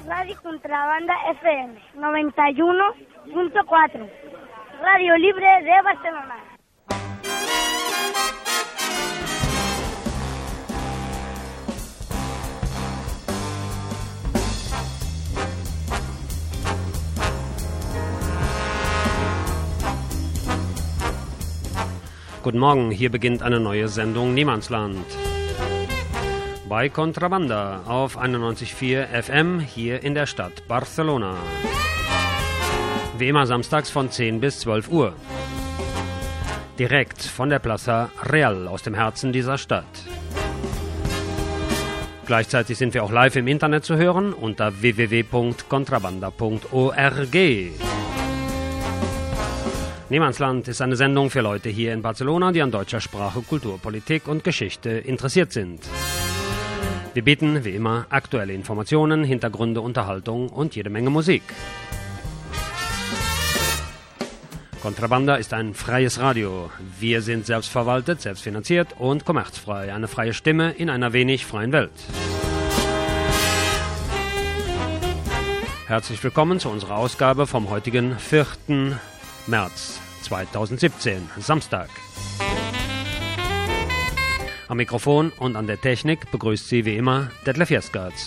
Radio Contrabanda FM 91.4, Radio Libre de Barcelona. Guten Morgen, hier beginnt eine neue Sendung Niemandsland. Bei Contrabanda auf 91.4 FM hier in der Stadt Barcelona. Wie immer samstags von 10 bis 12 Uhr. Direkt von der Plaza Real aus dem Herzen dieser Stadt. Gleichzeitig sind wir auch live im Internet zu hören unter www.contrabanda.org. Niemandsland ist eine Sendung für Leute hier in Barcelona, die an deutscher Sprache, Kultur, Politik und Geschichte interessiert sind. Wir bieten, wie immer, aktuelle Informationen, Hintergründe, Unterhaltung und jede Menge Musik. Contrabanda ist ein freies Radio. Wir sind selbstverwaltet, selbstfinanziert und kommerzfrei. Eine freie Stimme in einer wenig freien Welt. Herzlich willkommen zu unserer Ausgabe vom heutigen 4. März 2017, Samstag. Am Mikrofon und an der Technik begrüßt Sie wie immer Detlef Jesgertz.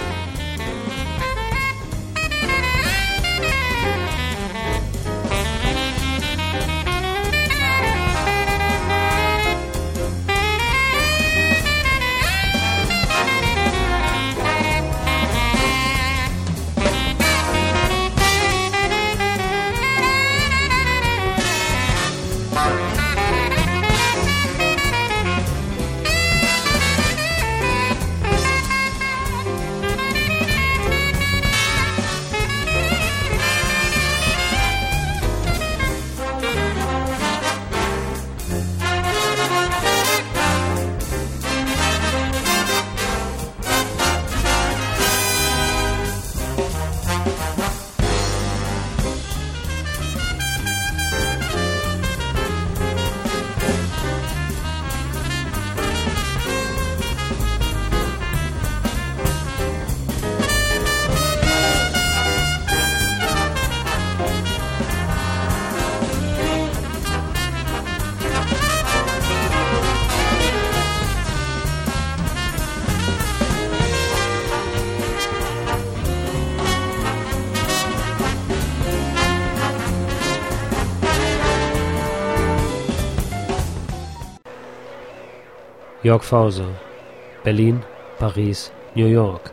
Jörg Fauser, Berlin, Paris, New York.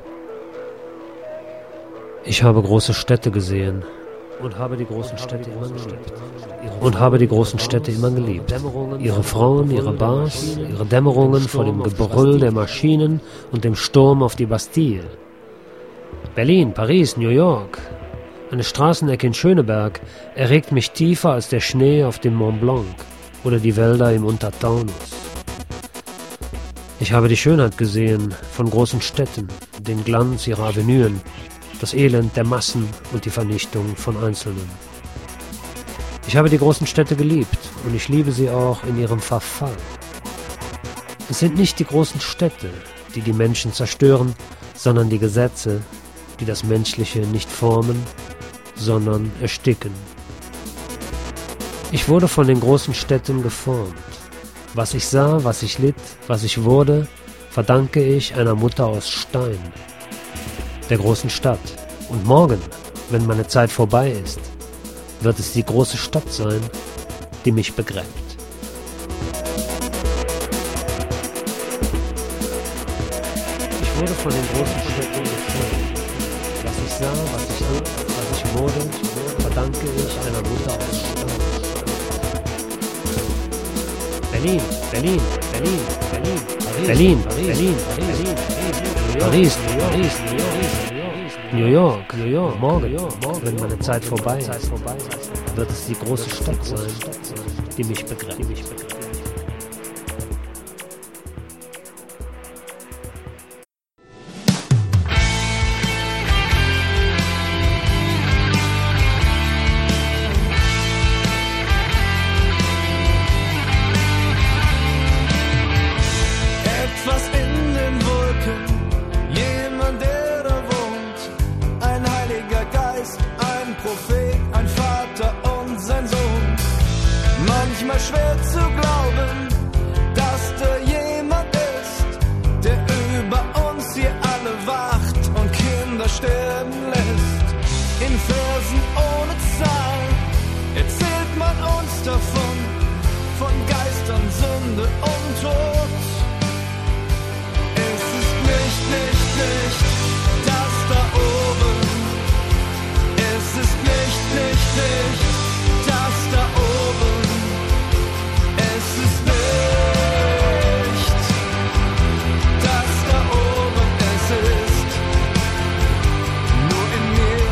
Ich habe große Städte gesehen und habe die großen Städte immer geliebt. Ihre Frauen, ihre Bars, ihre Dämmerungen vor dem Gebrüll der Maschinen und dem Sturm auf die Bastille. Berlin, Paris, New York. Eine Straßenecke in Schöneberg erregt mich tiefer als der Schnee auf dem Mont Blanc oder die Wälder im Untertaunus. Ich habe die Schönheit gesehen von großen Städten, den Glanz ihrer Avenuen, das Elend der Massen und die Vernichtung von Einzelnen. Ich habe die großen Städte geliebt und ich liebe sie auch in ihrem Verfall. Es sind nicht die großen Städte, die die Menschen zerstören, sondern die Gesetze, die das Menschliche nicht formen, sondern ersticken. Ich wurde von den großen Städten geformt. Was ich sah, was ich litt, was ich wurde, verdanke ich einer Mutter aus Stein, der großen Stadt. Und morgen, wenn meine Zeit vorbei ist, wird es die große Stadt sein, die mich begräbt. Ich wurde von den großen Städten geformt. Was ich sah, was ich litt, was ich wurde, verdanke ich einer Mutter aus Stein. Berlin, Berlin, Berlin, Berlin, Berlin, Berlin, Paris, Paris, New York, New York. Morgen, wenn meine Zeit vorbei ist, wird es die große Stadt sein, die mich begräbt. sterben lässt. In Versen ohne Zahl erzählt man uns davon, von Geistern, Sünde und Tod. Es ist nicht das da oben. Es ist nicht das da oben. Es ist nicht das da oben. Es ist nur in mir.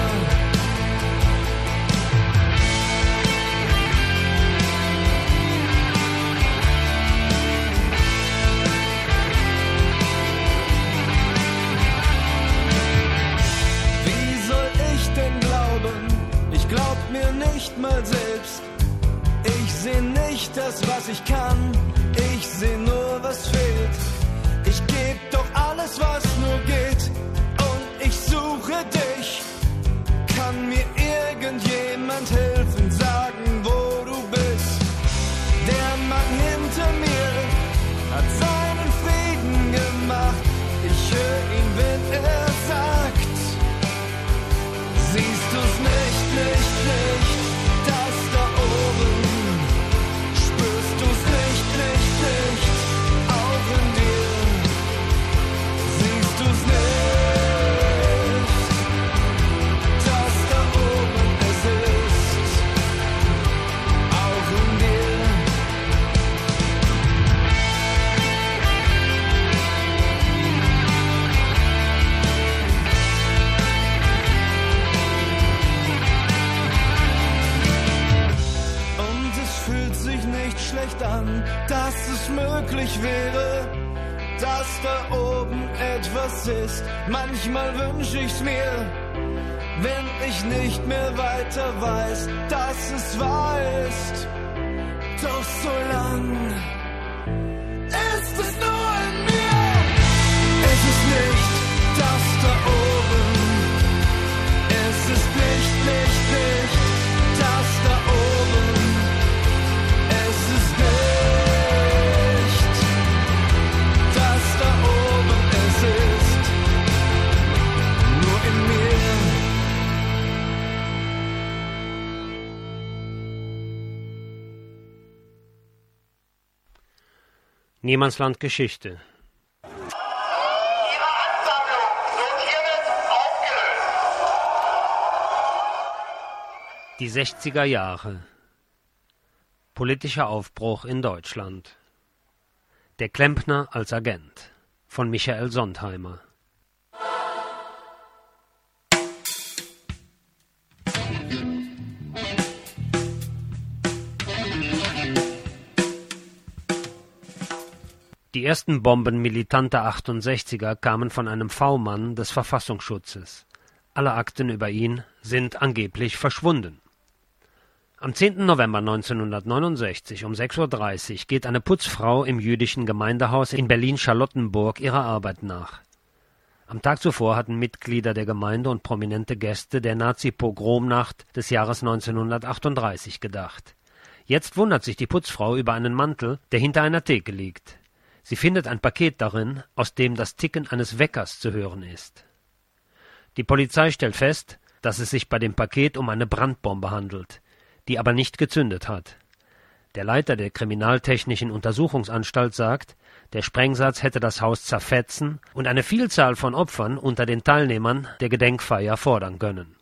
Wie soll ich denn glauben? Ich glaub mir nicht mal selbst. Ich seh nicht das, was ich kann. Ich seh nur, was fehlt. Ich geb doch alles, was nur geht. Und ich suche dich. Kann mir irgendjemand helfen, sagen, wo du bist? Der Mann hinter mir hat seinen Frieden gemacht. Ich höre ihn, wenn er sagt, siehst du's nicht, das da oben? Spürst du's nicht, auch in dir? Siehst du's nicht, das da oben, es ist auch in dir. Und es fühlt sich nicht schlecht an, dass es möglich wäre, dass da oben etwas ist. Manchmal wünsch ich's mir, wenn ich nicht mehr weiter weiß, dass es wahr ist. Doch so lang ist es nur in mir. Es ist nicht das da oben. Es ist nicht das da oben. Es ist nicht das da oben. Es ist nur in mir. Niemandsland Geschichte. Ihre Ansammlung wird hiermit aufgelöst. Die 60er Jahre. Politischer Aufbruch in Deutschland. Der Klempner als Agent von Michael Sontheimer. Die ersten Bomben militanter 68er kamen von einem V-Mann des Verfassungsschutzes. Alle Akten über ihn sind angeblich verschwunden. Am 10. November 1969 um 6:30 Uhr geht eine Putzfrau im jüdischen Gemeindehaus in Berlin-Charlottenburg ihrer Arbeit nach. Am Tag zuvor hatten Mitglieder der Gemeinde und prominente Gäste der Nazi-Pogromnacht des Jahres 1938 gedacht. Jetzt wundert sich die Putzfrau über einen Mantel, der hinter einer Theke liegt. Sie findet ein Paket darin, aus dem das Ticken eines Weckers zu hören ist. Die Polizei stellt fest, dass es sich bei dem Paket um eine Brandbombe handelt, die aber nicht gezündet hat. Der Leiter der Kriminaltechnischen Untersuchungsanstalt sagt, der Sprengsatz hätte das Haus zerfetzen und eine Vielzahl von Opfern unter den Teilnehmern der Gedenkfeier fordern können.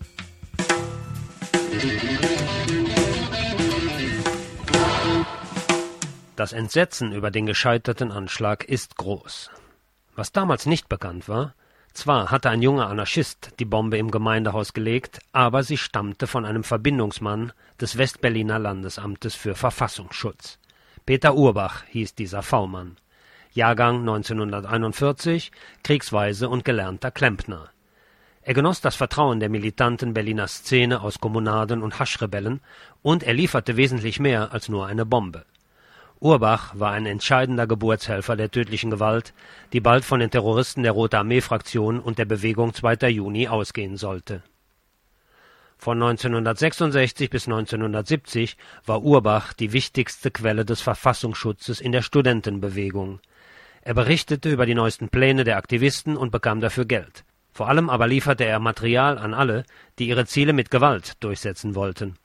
Das Entsetzen über den gescheiterten Anschlag ist groß. Was damals nicht bekannt war, zwar hatte ein junger Anarchist die Bombe im Gemeindehaus gelegt, aber sie stammte von einem Verbindungsmann des Westberliner Landesamtes für Verfassungsschutz. Peter Urbach hieß dieser V-Mann. Jahrgang 1941, kriegsweise und gelernter Klempner. Er genoss das Vertrauen der militanten Berliner Szene aus Kommunaden und Haschrebellen und er lieferte wesentlich mehr als nur eine Bombe. Urbach war ein entscheidender Geburtshelfer der tödlichen Gewalt, die bald von den Terroristen der Rote Armee-Fraktion und der Bewegung 2. Juni ausgehen sollte. Von 1966 bis 1970 war Urbach die wichtigste Quelle des Verfassungsschutzes in der Studentenbewegung. Er berichtete über die neuesten Pläne der Aktivisten und bekam dafür Geld. Vor allem aber lieferte er Material an alle, die ihre Ziele mit Gewalt durchsetzen wollten.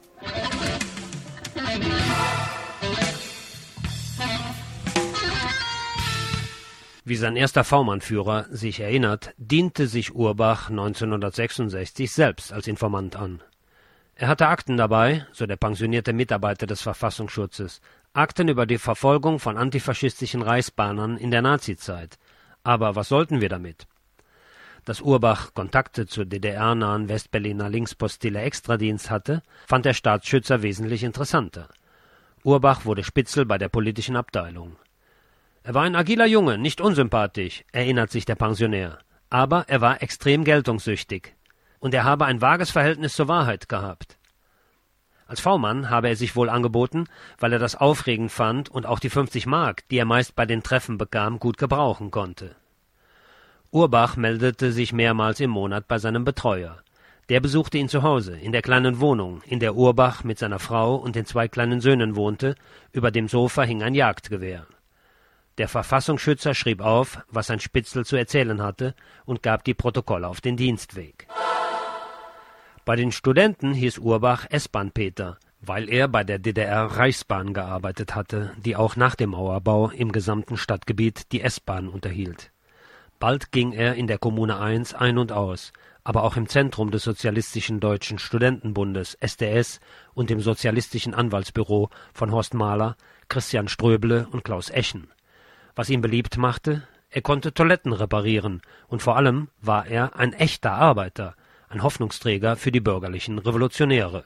Wie sein erster V-Mann-Führer sich erinnert, diente sich Urbach 1966 selbst als Informant an. Er hatte Akten dabei, so der pensionierte Mitarbeiter des Verfassungsschutzes, Akten über die Verfolgung von antifaschistischen Reichsbahnern in der Nazizeit. Aber was sollten wir damit? Dass Urbach Kontakte zur DDR-nahen Westberliner Linkspostille Extradienst hatte, fand der Staatsschützer wesentlich interessanter. Urbach wurde Spitzel bei der politischen Abteilung. Er war ein agiler Junge, nicht unsympathisch, erinnert sich der Pensionär, aber er war extrem geltungssüchtig. Und er habe ein vages Verhältnis zur Wahrheit gehabt. Als V-Mann habe er sich wohl angeboten, weil er das aufregend fand und auch die 50 Mark, die er meist bei den Treffen bekam, gut gebrauchen konnte. Urbach meldete sich mehrmals im Monat bei seinem Betreuer. Der besuchte ihn zu Hause, in der kleinen Wohnung, in der Urbach mit seiner Frau und den 2 kleinen Söhnen wohnte. Über dem Sofa hing ein Jagdgewehr. Der Verfassungsschützer schrieb auf, was sein Spitzel zu erzählen hatte, und gab die Protokolle auf den Dienstweg. Bei den Studenten hieß Urbach S-Bahn-Peter, weil er bei der DDR-Reichsbahn gearbeitet hatte, die auch nach dem Mauerbau im gesamten Stadtgebiet die S-Bahn unterhielt. Bald ging er in der Kommune 1 ein und aus, aber auch im Zentrum des Sozialistischen Deutschen Studentenbundes SDS und im Sozialistischen Anwaltsbüro von Horst Mahler, Christian Ströbele und Klaus Eschen. Was ihn beliebt machte, er konnte Toiletten reparieren und vor allem war er ein echter Arbeiter, ein Hoffnungsträger für die bürgerlichen Revolutionäre.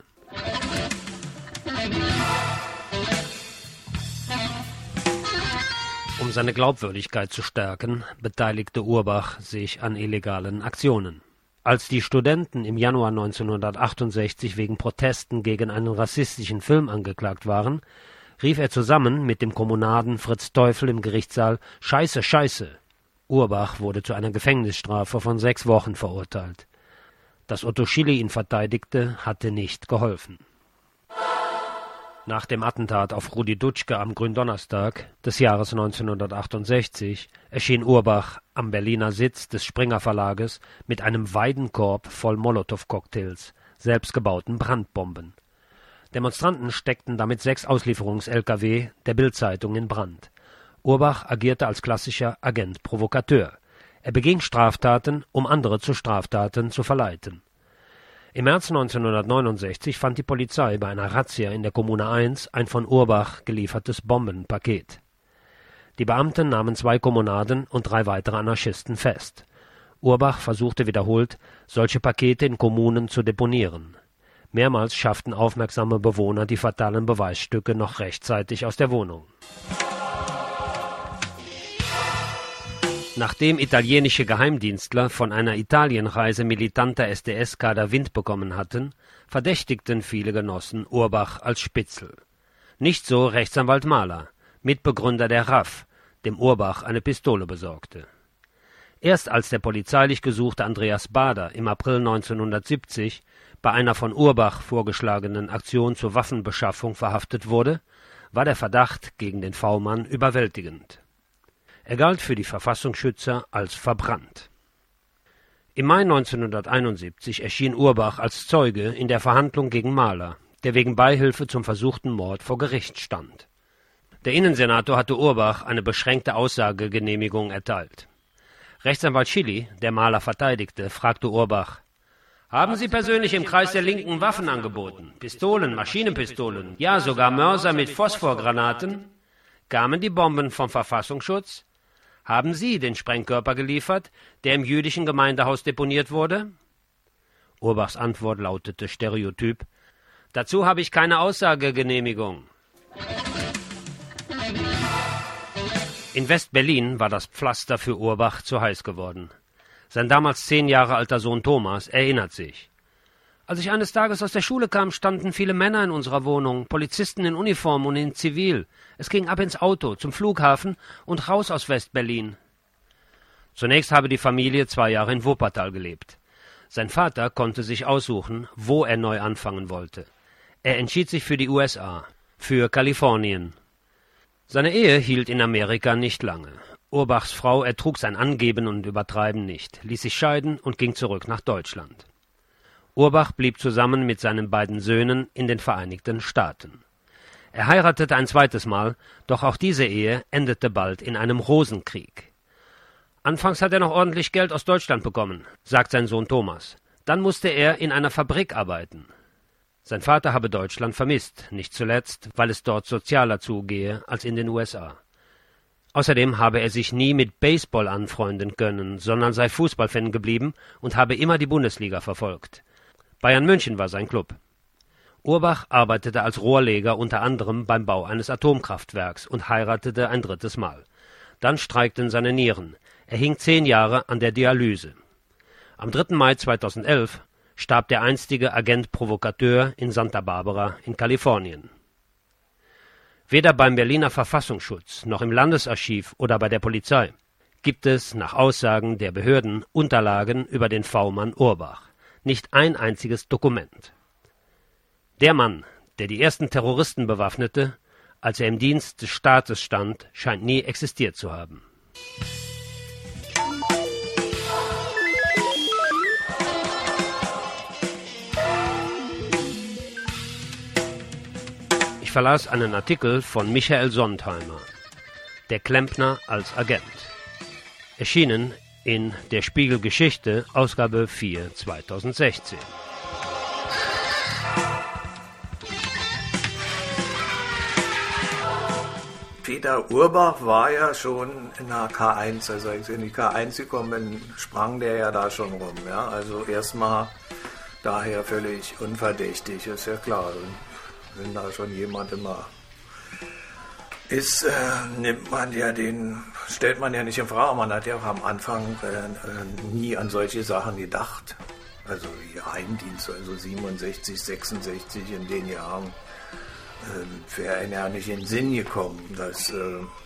Um seine Glaubwürdigkeit zu stärken, beteiligte Urbach sich an illegalen Aktionen. Als die Studenten im Januar 1968 wegen Protesten gegen einen rassistischen Film angeklagt waren, rief er zusammen mit dem Kommunaden Fritz Teufel im Gerichtssaal »Scheiße, Scheiße!« Urbach wurde zu einer Gefängnisstrafe von 6 Wochen verurteilt. Dass Otto Schily ihn verteidigte, hatte nicht geholfen. Nach dem Attentat auf Rudi Dutschke am Gründonnerstag des Jahres 1968 erschien Urbach am Berliner Sitz des Springer Verlages mit einem Weidenkorb voll Molotow-Cocktails, selbstgebauten Brandbomben. Demonstranten steckten damit 6 Auslieferungs-LKW der Bild-Zeitung in Brand. Urbach agierte als klassischer Agent-Provokateur. Er beging Straftaten, um andere zu Straftaten zu verleiten. Im März 1969 fand die Polizei bei einer Razzia in der Kommune 1 ein von Urbach geliefertes Bombenpaket. Die Beamten nahmen 2 Kommunaden und 3 weitere Anarchisten fest. Urbach versuchte wiederholt, solche Pakete in Kommunen zu deponieren. Mehrmals schafften aufmerksame Bewohner die fatalen Beweisstücke noch rechtzeitig aus der Wohnung. Nachdem italienische Geheimdienstler von einer Italienreise militanter SDS-Kader Wind bekommen hatten, verdächtigten viele Genossen Urbach als Spitzel. Nicht so Rechtsanwalt Mahler, Mitbegründer der RAF, dem Urbach eine Pistole besorgte. Erst als der polizeilich gesuchte Andreas Bader im April 1970 bei einer von Urbach vorgeschlagenen Aktion zur Waffenbeschaffung verhaftet wurde, war der Verdacht gegen den V-Mann überwältigend. Er galt für die Verfassungsschützer als verbrannt. Im Mai 1971 erschien Urbach als Zeuge in der Verhandlung gegen Mahler, der wegen Beihilfe zum versuchten Mord vor Gericht stand. Der Innensenator hatte Urbach eine beschränkte Aussagegenehmigung erteilt. Rechtsanwalt Schily, der Mahler verteidigte, fragte Urbach: Haben Sie persönlich im Kreis der Linken Waffen angeboten? Pistolen, Maschinenpistolen, ja sogar Mörser mit Phosphorgranaten? Kamen die Bomben vom Verfassungsschutz? Haben Sie den Sprengkörper geliefert, der im jüdischen Gemeindehaus deponiert wurde? Urbachs Antwort lautete stereotyp: Dazu habe ich keine Aussagegenehmigung. In West-Berlin war das Pflaster für Urbach zu heiß geworden. Sein damals 10 Jahre alter Sohn Thomas erinnert sich: Als ich eines Tages aus der Schule kam, standen viele Männer in unserer Wohnung, Polizisten in Uniform und in Zivil. Es ging ab ins Auto, zum Flughafen und raus aus West-Berlin. Zunächst habe die Familie 2 Jahre in Wuppertal gelebt. Sein Vater konnte sich aussuchen, wo er neu anfangen wollte. Er entschied sich für die USA, für Kalifornien. Seine Ehe hielt in Amerika nicht lange. Urbachs Frau ertrug sein Angeben und Übertreiben nicht, ließ sich scheiden und ging zurück nach Deutschland. Urbach blieb zusammen mit seinen beiden Söhnen in den Vereinigten Staaten. Er heiratete ein zweites Mal, doch auch diese Ehe endete bald in einem Rosenkrieg. Anfangs hat er noch ordentlich Geld aus Deutschland bekommen, sagt sein Sohn Thomas. Dann musste er in einer Fabrik arbeiten. Sein Vater habe Deutschland vermisst, nicht zuletzt, weil es dort sozialer zugehe als in den USA. Außerdem habe er sich nie mit Baseball anfreunden können, sondern sei Fußballfan geblieben und habe immer die Bundesliga verfolgt. Bayern München war sein Club. Urbach arbeitete als Rohrleger unter anderem beim Bau eines Atomkraftwerks und heiratete ein drittes Mal. Dann streikten seine Nieren. Er hing 10 Jahre an der Dialyse. Am 3. Mai 2011 starb der einstige Agent Provocateur in Santa Barbara in Kalifornien. Weder beim Berliner Verfassungsschutz noch im Landesarchiv oder bei der Polizei gibt es, nach Aussagen der Behörden, Unterlagen über den V-Mann Urbach. Nicht ein einziges Dokument. Der Mann, der die ersten Terroristen bewaffnete, als er im Dienst des Staates stand, scheint nie existiert zu haben. Ich verlas einen Artikel von Michael Sontheimer, Der Klempner als Agent. Erschienen in Der Spiegel Geschichte, Ausgabe 4, 2016. Peter Urbach war ja schon in der K1, also als ich in die K1 gekommen bin, sprang der ja da schon rum. Ja? Also erstmal daher völlig unverdächtig, ist ja klar. Wenn da schon jemand immer ist, stellt man ja nicht in Frage. Man hat ja auch am Anfang nie an solche Sachen gedacht. Also Geheimdienst, also 67, 66 in den Jahren. Wäre einem ja nicht in den Sinn gekommen, dass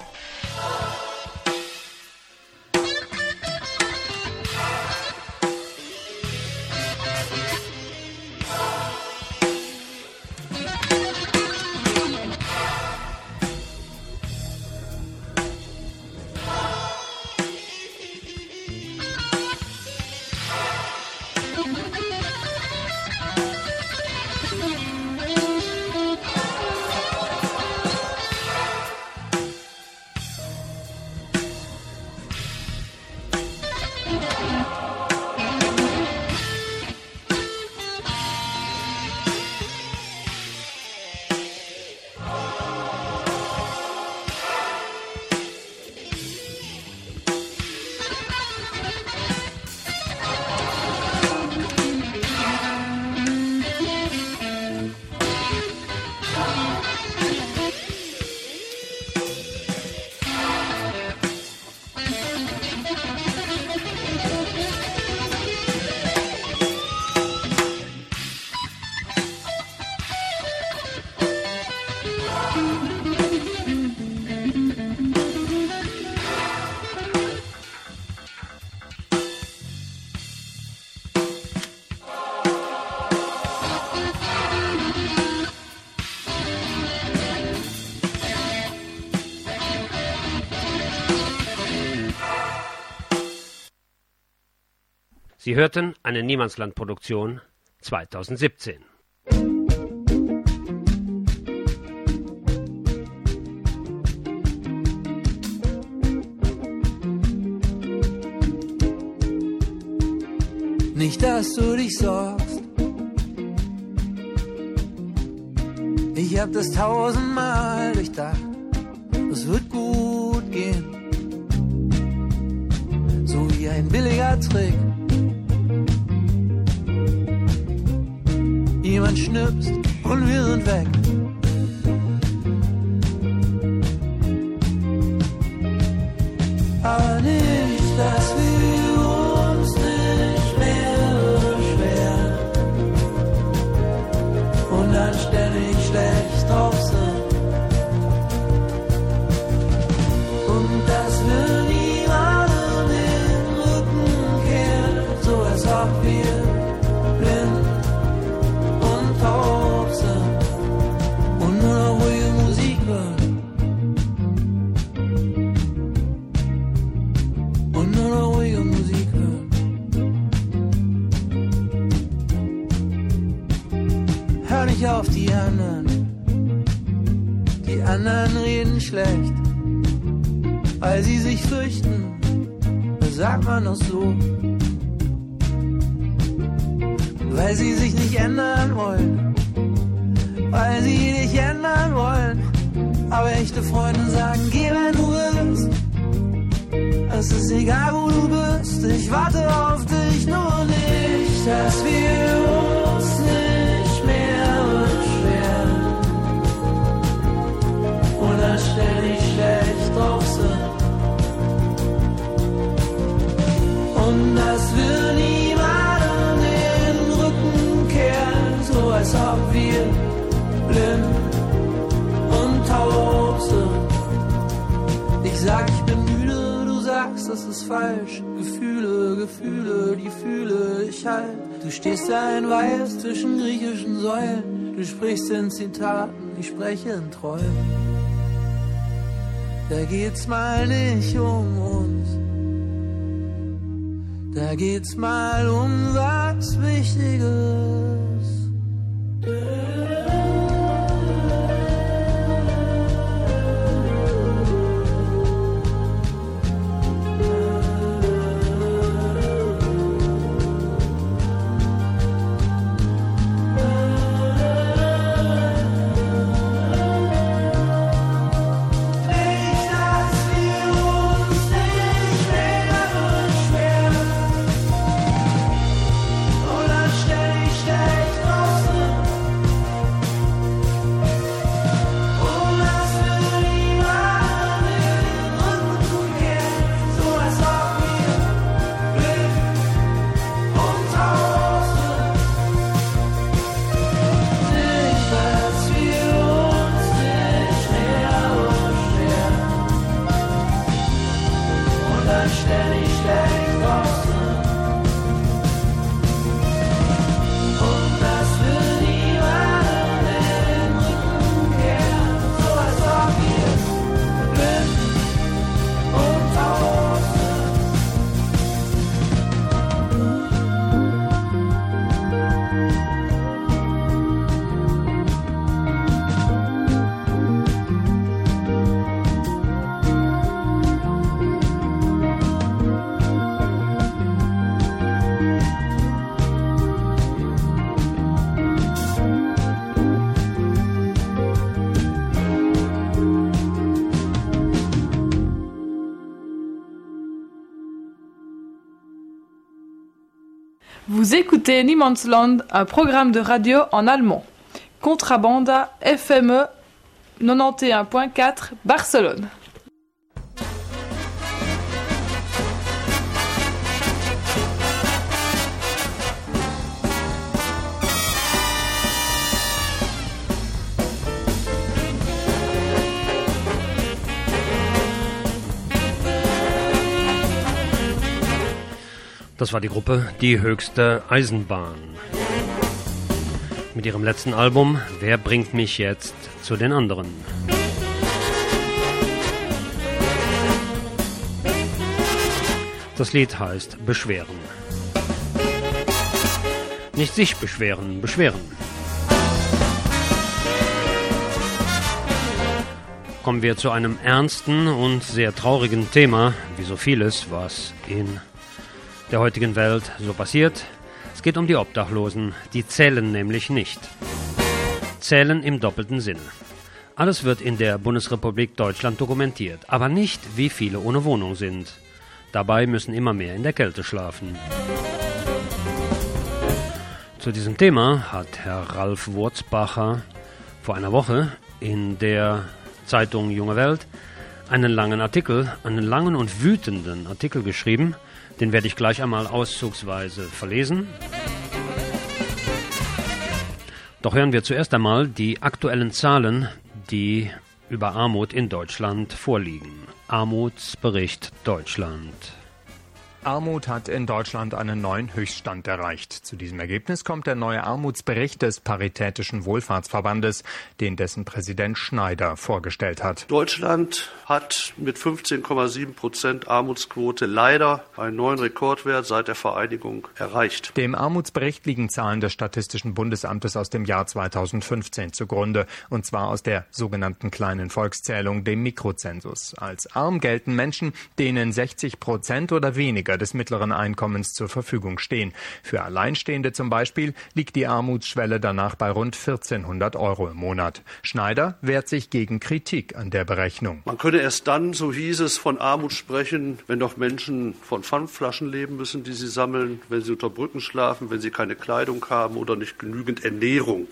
Sie hörten eine Niemandsland-Produktion 2017. Nicht, dass du dich sorgst. Ich hab das 1000-mal durchdacht. Es wird gut gehen. So wie ein billiger Trick. Jemand schnipst und wir sind weg. Aber nicht, dass wir uns nicht mehr beschweren und anständig schlecht drauf sind. Und dass wir niemandem den Rücken kehren, so als ob wir blind und taub sind. nicht auf die anderen. Die anderen reden schlecht, weil sie sich fürchten. Das sagt man doch so. Weil sie sich nicht ändern wollen. Weil sie nicht ändern wollen. Aber echte Freunde sagen, geh, wenn du willst. Es ist egal, wo du bist. Ich warte auf dich, nur nicht, dass wir uns nicht mehr beschweren. Oder ständig schlecht drauf sind. Und dass wir niemandem den Rücken kehren, so als ob wir blind und taub sind. Ich sag, ich bin müde, du sagst, das ist falsch. Gefühle, die fühle ich halt. Du stehst da in Weiß zwischen griechischen Säulen. Du sprichst in Zitaten, ich spreche in Träumen. Da geht's mal nicht um uns. Da geht's mal um was Wichtiges. Vous écoutez Niemandsland, un programme de radio en allemand. Contrabanda FME 91.4 Barcelone. Das war die Gruppe Die höchste Eisenbahn. Mit ihrem letzten Album Wer bringt mich jetzt zu den anderen? Das Lied heißt Beschweren. Nicht sich beschweren, beschweren. Kommen wir zu einem ernsten und sehr traurigen Thema, wie so vieles, was in der heutigen Welt so passiert. Es geht um die Obdachlosen, die zählen nämlich nicht. Zählen im doppelten Sinne. Alles wird in der Bundesrepublik Deutschland dokumentiert, aber nicht, wie viele ohne Wohnung sind. Dabei müssen immer mehr in der Kälte schlafen. Zu diesem Thema hat Herr Ralf Wurzbacher vor einer Woche in der Zeitung Junge Welt einen langen und wütenden Artikel geschrieben. Den werde ich gleich einmal auszugsweise verlesen. Doch hören wir zuerst einmal die aktuellen Zahlen, die über Armut in Deutschland vorliegen. Armutsbericht Deutschland. Armut hat in Deutschland einen neuen Höchststand erreicht. Zu diesem Ergebnis kommt der neue Armutsbericht des Paritätischen Wohlfahrtsverbandes, den dessen Präsident Schneider vorgestellt hat. Deutschland hat mit 15,7% Armutsquote leider einen neuen Rekordwert seit der Vereinigung erreicht. Dem Armutsbericht liegen Zahlen des Statistischen Bundesamtes aus dem Jahr 2015 zugrunde, und zwar aus der sogenannten kleinen Volkszählung, dem Mikrozensus. Als arm gelten Menschen, denen 60% oder weniger des mittleren Einkommens zur Verfügung stehen. Für Alleinstehende zum Beispiel liegt die Armutsschwelle danach bei rund 1.400 € im Monat. Schneider wehrt sich gegen Kritik an der Berechnung. Man könne erst dann, so hieß es, von Armut sprechen, wenn doch Menschen von Pfandflaschen leben müssen, die sie sammeln, wenn sie unter Brücken schlafen, wenn sie keine Kleidung haben oder nicht genügend Ernährung.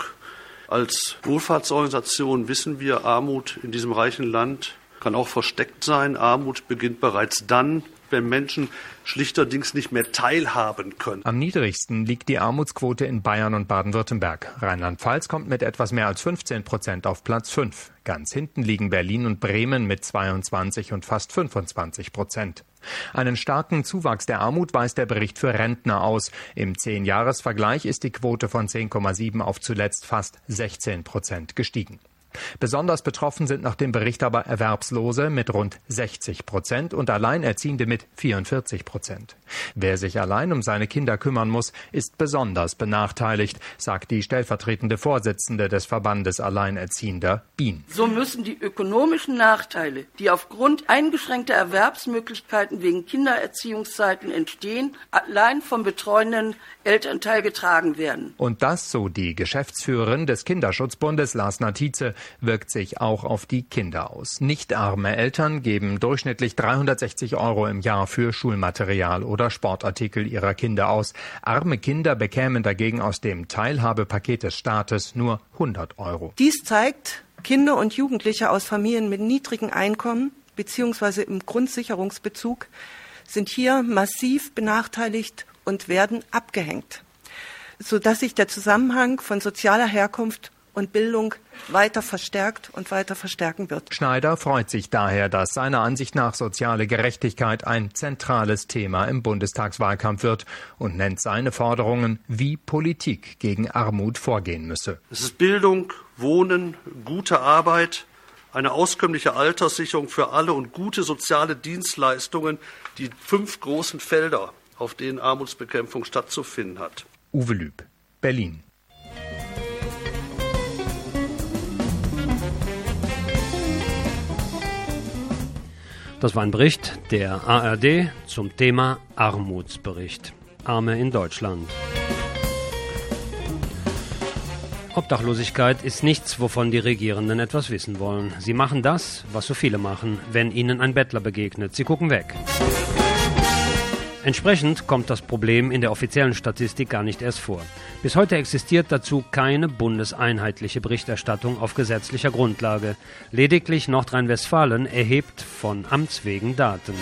Als Wohlfahrtsorganisation wissen wir, Armut in diesem reichen Land kann auch versteckt sein. Armut beginnt bereits dann, wenn Menschen schlichterdings nicht mehr teilhaben können. Am niedrigsten liegt die Armutsquote in Bayern und Baden-Württemberg. Rheinland-Pfalz kommt mit etwas mehr als 15% auf Platz 5. Ganz hinten liegen Berlin und Bremen mit 22 und fast 25%. Einen starken Zuwachs der Armut weist der Bericht für Rentner aus. Im 10-Jahres-Vergleich ist die Quote von 10,7 auf zuletzt fast 16% gestiegen. Besonders betroffen sind nach dem Bericht aber Erwerbslose mit rund 60% und Alleinerziehende mit 44%. Wer sich allein um seine Kinder kümmern muss, ist besonders benachteiligt, sagt die stellvertretende Vorsitzende des Verbandes Alleinerziehender, Bien. So müssen die ökonomischen Nachteile, die aufgrund eingeschränkter Erwerbsmöglichkeiten wegen Kindererziehungszeiten entstehen, allein vom betreuenden Elternteil getragen werden. Und das, so die Geschäftsführerin des Kinderschutzbundes, Lars Natice, wirkt sich auch auf die Kinder aus. Nicht arme Eltern geben durchschnittlich 360 € im Jahr für Schulmaterial oder Sportartikel ihrer Kinder aus. Arme Kinder bekämen dagegen aus dem Teilhabepaket des Staates nur 100 €. Dies zeigt, Kinder und Jugendliche aus Familien mit niedrigen Einkommen bzw. im Grundsicherungsbezug sind hier massiv benachteiligt und werden abgehängt, sodass sich der Zusammenhang von sozialer Herkunft und Bildung weiter verstärkt und weiter verstärken wird. Schneider freut sich daher, dass seiner Ansicht nach soziale Gerechtigkeit ein zentrales Thema im Bundestagswahlkampf wird und nennt seine Forderungen, wie Politik gegen Armut vorgehen müsse. Es ist Bildung, Wohnen, gute Arbeit, eine auskömmliche Alterssicherung für alle und gute soziale Dienstleistungen, die 5 großen Felder, auf denen Armutsbekämpfung stattzufinden hat. Uwe Lüb, Berlin. Das war ein Bericht der ARD zum Thema Armutsbericht. Arme in Deutschland. Obdachlosigkeit ist nichts, wovon die Regierenden etwas wissen wollen. Sie machen das, was so viele machen, wenn ihnen ein Bettler begegnet. Sie gucken weg. Entsprechend kommt das Problem in der offiziellen Statistik gar nicht erst vor. Bis heute existiert dazu keine bundeseinheitliche Berichterstattung auf gesetzlicher Grundlage. Lediglich Nordrhein-Westfalen erhebt von Amts wegen Daten.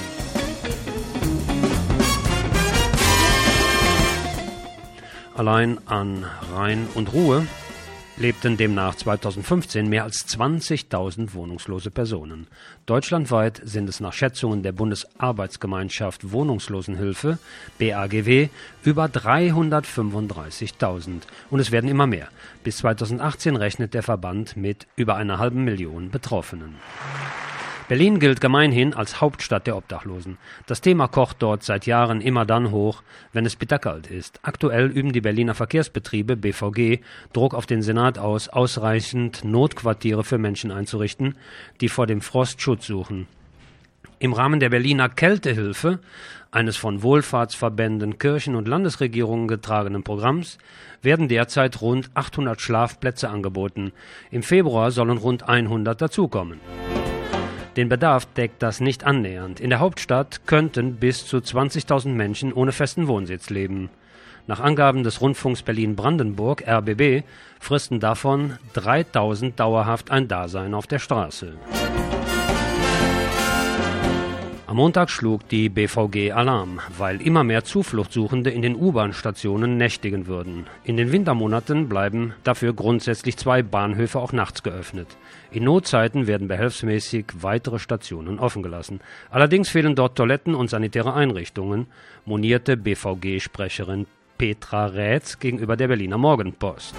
Allein an Rhein und Ruhr lebten demnach 2015 mehr als 20.000 wohnungslose Personen. Deutschlandweit sind es nach Schätzungen der Bundesarbeitsgemeinschaft Wohnungslosenhilfe, BAGW, über 335.000. Und es werden immer mehr. Bis 2018 rechnet der Verband mit über 500.000 Betroffenen. Berlin gilt gemeinhin als Hauptstadt der Obdachlosen. Das Thema kocht dort seit Jahren immer dann hoch, wenn es bitterkalt ist. Aktuell üben die Berliner Verkehrsbetriebe BVG Druck auf den Senat aus, ausreichend Notquartiere für Menschen einzurichten, die vor dem Frost Schutz suchen. Im Rahmen der Berliner Kältehilfe, eines von Wohlfahrtsverbänden, Kirchen und Landesregierungen getragenen Programms, werden derzeit rund 800 Schlafplätze angeboten. Im Februar sollen rund 100 dazukommen. Den Bedarf deckt das nicht annähernd. In der Hauptstadt könnten bis zu 20.000 Menschen ohne festen Wohnsitz leben. Nach Angaben des Rundfunks Berlin-Brandenburg, RBB, fristen davon 3.000 dauerhaft ein Dasein auf der Straße. Am Montag schlug die BVG Alarm, weil immer mehr Zufluchtssuchende in den U-Bahn-Stationen nächtigen würden. In den Wintermonaten bleiben dafür grundsätzlich 2 Bahnhöfe auch nachts geöffnet. In Notzeiten werden behelfsmäßig weitere Stationen offen gelassen. Allerdings fehlen dort Toiletten und sanitäre Einrichtungen, monierte BVG-Sprecherin Petra Rätz gegenüber der Berliner Morgenpost.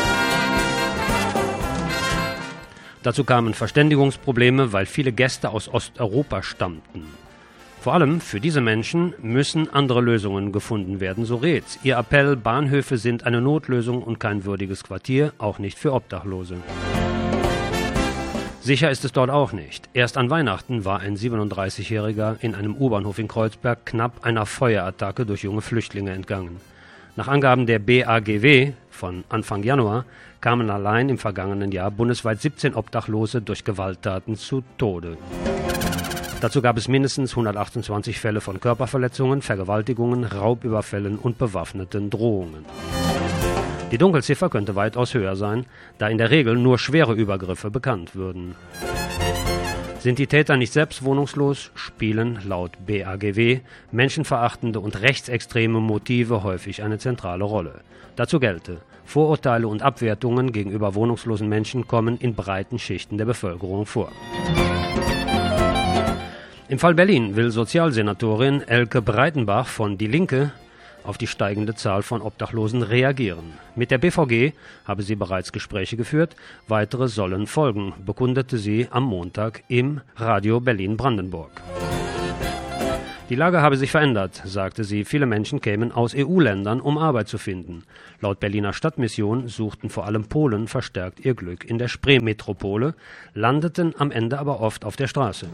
Dazu kamen Verständigungsprobleme, weil viele Gäste aus Osteuropa stammten. Vor allem für diese Menschen müssen andere Lösungen gefunden werden, so Rätz. Ihr Appell: Bahnhöfe sind eine Notlösung und kein würdiges Quartier, auch nicht für Obdachlose. Sicher ist es dort auch nicht. Erst an Weihnachten war ein 37-Jähriger in einem U-Bahnhof in Kreuzberg knapp einer Feuerattacke durch junge Flüchtlinge entgangen. Nach Angaben der BAGW von Anfang Januar kamen allein im vergangenen Jahr bundesweit 17 Obdachlose durch Gewalttaten zu Tode. Dazu gab es mindestens 128 Fälle von Körperverletzungen, Vergewaltigungen, Raubüberfällen und bewaffneten Drohungen. Die Dunkelziffer könnte weitaus höher sein, da in der Regel nur schwere Übergriffe bekannt würden. Sind die Täter nicht selbst wohnungslos, spielen laut BAGW menschenverachtende und rechtsextreme Motive häufig eine zentrale Rolle. Dazu gelte: Vorurteile und Abwertungen gegenüber wohnungslosen Menschen kommen in breiten Schichten der Bevölkerung vor. Im Fall Berlin will Sozialsenatorin Elke Breitenbach von Die Linke auf die steigende Zahl von Obdachlosen reagieren. Mit der BVG habe sie bereits Gespräche geführt, weitere sollen folgen, bekundete sie am Montag im Radio Berlin-Brandenburg. Die Lage habe sich verändert, sagte sie. Viele Menschen kämen aus EU-Ländern, um Arbeit zu finden. Laut Berliner Stadtmission suchten vor allem Polen verstärkt ihr Glück in der Spree-Metropole, landeten am Ende aber oft auf der Straße.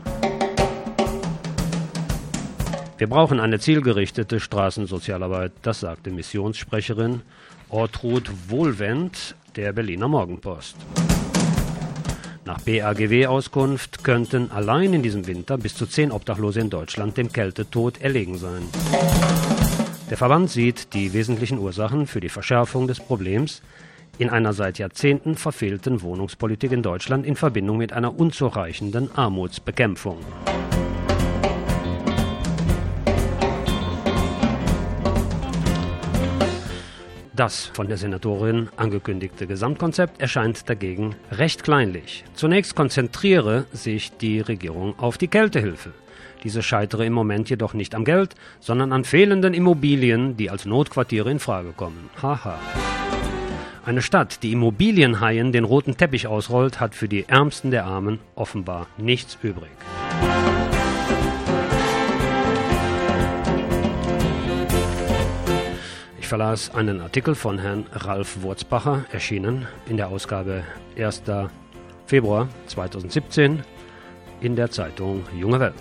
Wir brauchen eine zielgerichtete Straßensozialarbeit, das sagte Missionssprecherin Ortrud Wohlwend der Berliner Morgenpost. Nach BAGW-Auskunft könnten allein in diesem Winter bis zu 10 Obdachlose in Deutschland dem Kältetod erlegen sein. Der Verband sieht die wesentlichen Ursachen für die Verschärfung des Problems in einer seit Jahrzehnten verfehlten Wohnungspolitik in Deutschland in Verbindung mit einer unzureichenden Armutsbekämpfung. Das von der Senatorin angekündigte Gesamtkonzept erscheint dagegen recht kleinlich. Zunächst konzentriere sich die Regierung auf die Kältehilfe. Diese scheitere im Moment jedoch nicht am Geld, sondern an fehlenden Immobilien, die als Notquartiere in Frage kommen. Haha. Eine Stadt, die Immobilienhaien den roten Teppich ausrollt, hat für die Ärmsten der Armen offenbar nichts übrig. Ich verlas einen Artikel von Herrn Ralf Wurzbacher, erschienen in der Ausgabe 1. Februar 2017 in der Zeitung Junge Welt.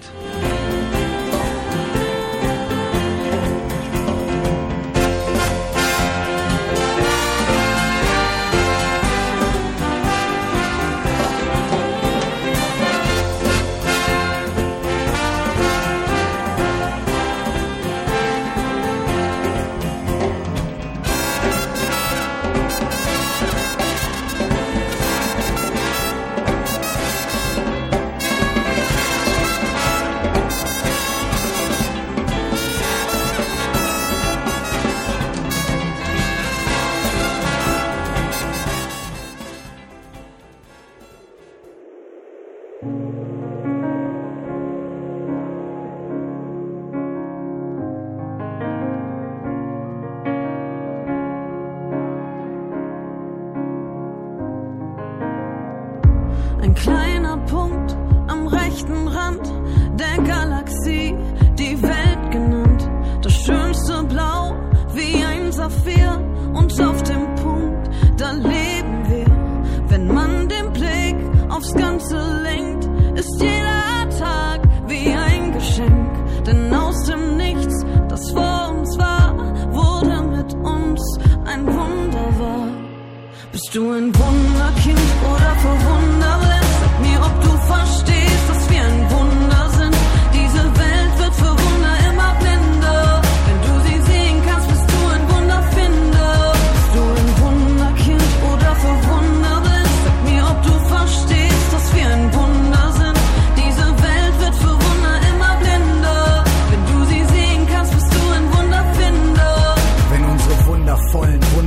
Ein kleiner Punkt am rechten Rand der Galaxie, die Welt genannt. Das schönste Blau wie ein Saphir und auf dem Punkt, da leben wir. Wenn man den Blick aufs Ganze lenkt, ist jeder Tag wie ein Geschenk. Denn aus dem Nichts, das vor uns war, wurde mit uns ein Wunder wahr. Bist du ein Wunderkind oder verwunderblind? Sag mir, ob du verstehst, dass wir ein Wunder sind. Diese Welt wird für Wunder immer blinder. Wenn du sie sehen kannst, bist du ein Wunderfinder. Bist du ein Wunderkind oder verwunderblind? Sag mir, ob du verstehst, dass wir ein Wunder sind. Diese Welt wird für Wunder immer blinder.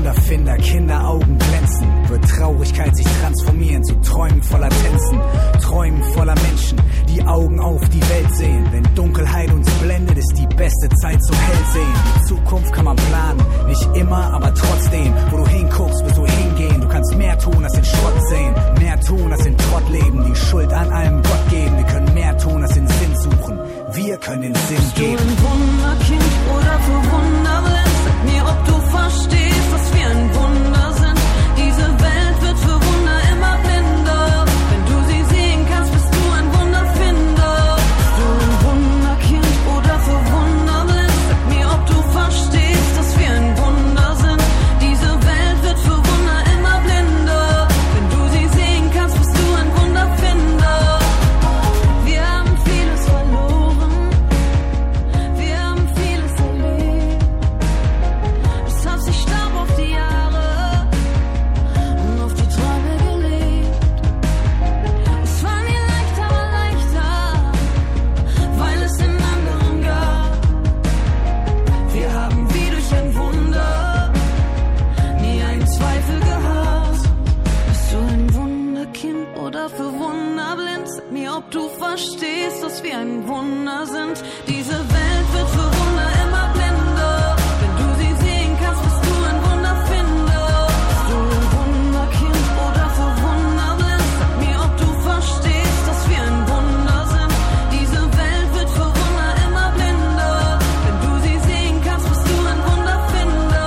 Wunderfinder, Kinderaugen glänzen, wird Traurigkeit sich transformieren zu Träumen voller Tänzen, Träumen voller Menschen, die Augen auf die Welt sehen. Wenn Dunkelheit uns blendet, ist die beste Zeit zum Hellsehen. Die Zukunft kann man planen, nicht immer, aber trotzdem. Wo du hinguckst, wirst du hingehen. Du kannst mehr tun, als den Schrott sehen, mehr tun, als den Trott leben, die Schuld an allem Gott geben. Wir können mehr tun, als den Sinn suchen. Wir können den Sinn geben. Bist du ein Wunderkind oder verwunderblind? Sag mir, ob du verstehst, dass wir ein Wunder sind. Diese Welt wird für Wunder immer blinder. Wenn du sie sehen kannst, bist du ein Wunderfinder. Bist du ein Wunderkind oder verwunderblind? Sag mir, ob du verstehst, dass wir ein Wunder sind. Diese Welt wird für Wunder immer blinder. Wenn du sie sehen kannst, bist du ein Wunderfinder. Wir haben vieles verloren. Wir haben vieles erlebt. Es hat sich Staub auf die Jahre und auf die Träume gelegt. Es war nie leicht, aber leichter, weil es den anderen gab. Wir haben wie durch ein Wunder nie einen Zweifel gehabt. Bist du ein Wunderkind oder für Wunderblind? Sag mir, ob du verstehst, dass wir ein Wunder sind. Diese Welt wird für Wunder immer blinder. Wenn du sie sehen kannst, bist du ein Wunderfinder. Bist du ein Wunderkind oder für Wunderblind? Sag mir, ob du verstehst, dass wir ein Wunder sind. Diese Welt wird für Wunder immer blinder. Wenn du sie sehen kannst, bist du ein Wunderfinder.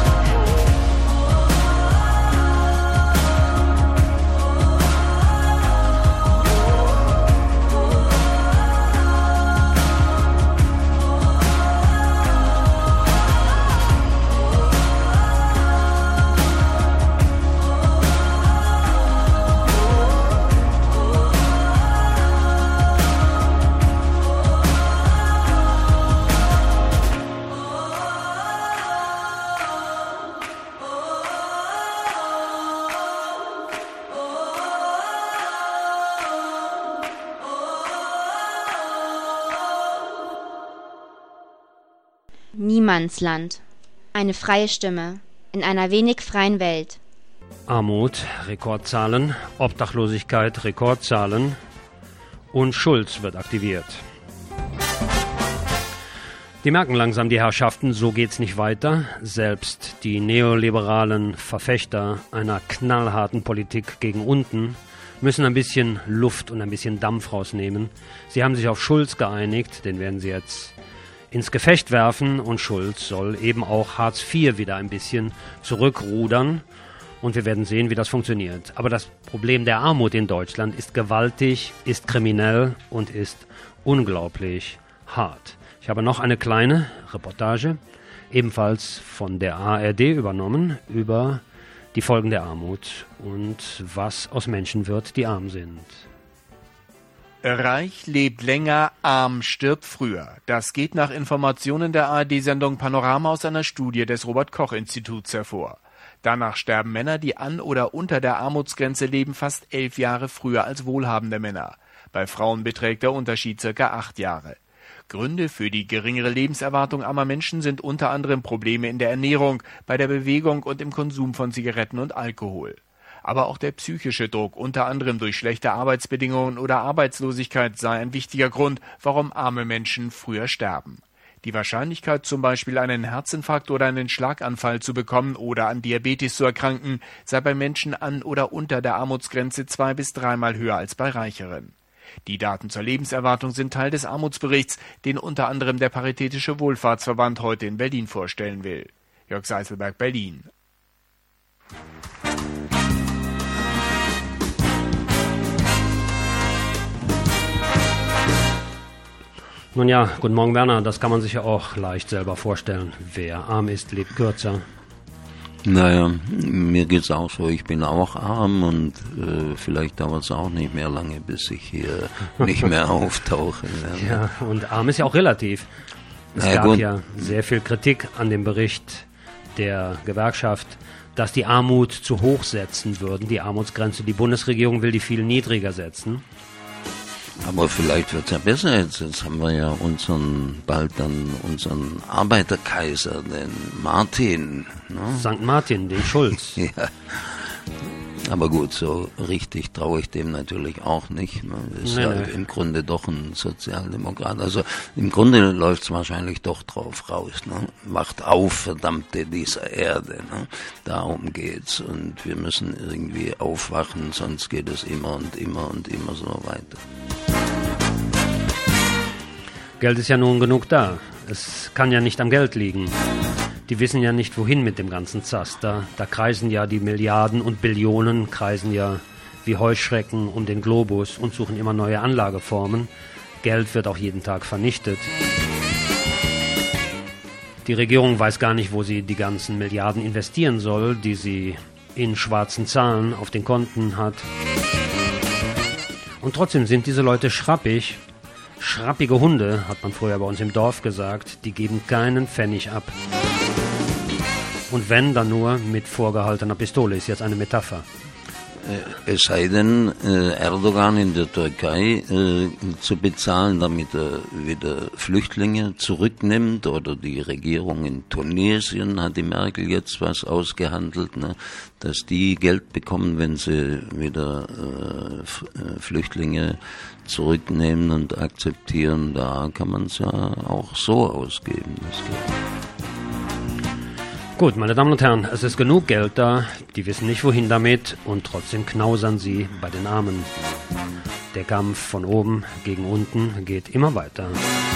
Niemandsland. Eine freie Stimme in einer wenig freien Welt. Armut, Rekordzahlen, Obdachlosigkeit, Rekordzahlen und Schulz wird aktiviert. Die merken langsam, die Herrschaften, so geht's nicht weiter. Selbst die neoliberalen Verfechter einer knallharten Politik gegen unten müssen ein bisschen Luft und ein bisschen Dampf rausnehmen. Sie haben sich auf Schulz geeinigt, den werden sie jetzt ins Gefecht werfen, und Schulz soll eben auch Hartz IV wieder ein bisschen zurückrudern, und wir werden sehen, wie das funktioniert. Aber das Problem der Armut in Deutschland ist gewaltig, ist kriminell und ist unglaublich hart. Ich habe noch eine kleine Reportage, ebenfalls von der ARD übernommen, über die Folgen der Armut und was aus Menschen wird, die arm sind. Reich lebt länger, arm stirbt früher. Das geht nach Informationen der ARD-Sendung Panorama aus einer Studie des Robert-Koch-Instituts hervor. Danach sterben Männer, die an oder unter der Armutsgrenze leben, fast 11 Jahre früher als wohlhabende Männer. Bei Frauen beträgt der Unterschied ca. 8 Jahre. Gründe für die geringere Lebenserwartung armer Menschen sind unter anderem Probleme in der Ernährung, bei der Bewegung und im Konsum von Zigaretten und Alkohol. Aber auch der psychische Druck, unter anderem durch schlechte Arbeitsbedingungen oder Arbeitslosigkeit, sei ein wichtiger Grund, warum arme Menschen früher sterben. Die Wahrscheinlichkeit, zum Beispiel einen Herzinfarkt oder einen Schlaganfall zu bekommen oder an Diabetes zu erkranken, sei bei Menschen an oder unter der Armutsgrenze 2- bis 3-mal höher als bei Reicheren. Die Daten zur Lebenserwartung sind Teil des Armutsberichts, den unter anderem der Paritätische Wohlfahrtsverband heute in Berlin vorstellen will. Jörg Seiselberg, Berlin. Nun ja, guten Morgen Werner, das kann man sich ja auch leicht selber vorstellen. Wer arm ist, lebt kürzer. Naja, mir geht's auch so, ich bin auch arm und vielleicht dauert es auch nicht mehr lange, bis ich hier nicht mehr auftauche. Ja, und arm ist ja auch relativ. Es gab ja sehr viel Kritik an dem Bericht der Gewerkschaft, dass die Armut zu hoch setzen würden, die Armutsgrenze. Die Bundesregierung will die viel niedriger setzen. Aber vielleicht wird es ja besser jetzt. Jetzt haben wir ja bald dann unseren Arbeiterkaiser, den Martin. Ne? St. Martin, den Schulz. Ja. Aber gut, so richtig traue ich dem natürlich auch nicht. Ist im Grunde doch ein Sozialdemokrat. Also im Grunde läuft es wahrscheinlich doch drauf raus. Ne? Wacht auf, verdammte dieser Erde. Ne? Darum geht's. Und wir müssen irgendwie aufwachen, sonst geht es immer und immer und immer so weiter. Geld ist ja nun genug da. Es kann ja nicht am Geld liegen. Die wissen ja nicht, wohin mit dem ganzen Zaster. Da kreisen ja die Milliarden und Billionen, kreisen ja wie Heuschrecken um den Globus und suchen immer neue Anlageformen. Geld wird auch jeden Tag vernichtet. Die Regierung weiß gar nicht, wo sie die ganzen Milliarden investieren soll, die sie in schwarzen Zahlen auf den Konten hat. Und trotzdem sind diese Leute schrappig. Schrappige Hunde, hat man früher bei uns im Dorf gesagt, die geben keinen Pfennig ab. Und wenn, dann nur mit vorgehaltener Pistole, ist jetzt eine Metapher. Es sei denn, Erdogan in der Türkei zu bezahlen, damit er wieder Flüchtlinge zurücknimmt, oder die Regierung in Tunesien hat die Merkel jetzt was ausgehandelt, ne, dass die Geld bekommen, wenn sie wieder Flüchtlinge zurücknehmen und akzeptieren. Da kann man es ja auch so ausgeben. Das geht. Gut, meine Damen und Herren, es ist genug Geld da, die wissen nicht wohin damit und trotzdem knausern sie bei den Armen. Der Kampf von oben gegen unten geht immer weiter.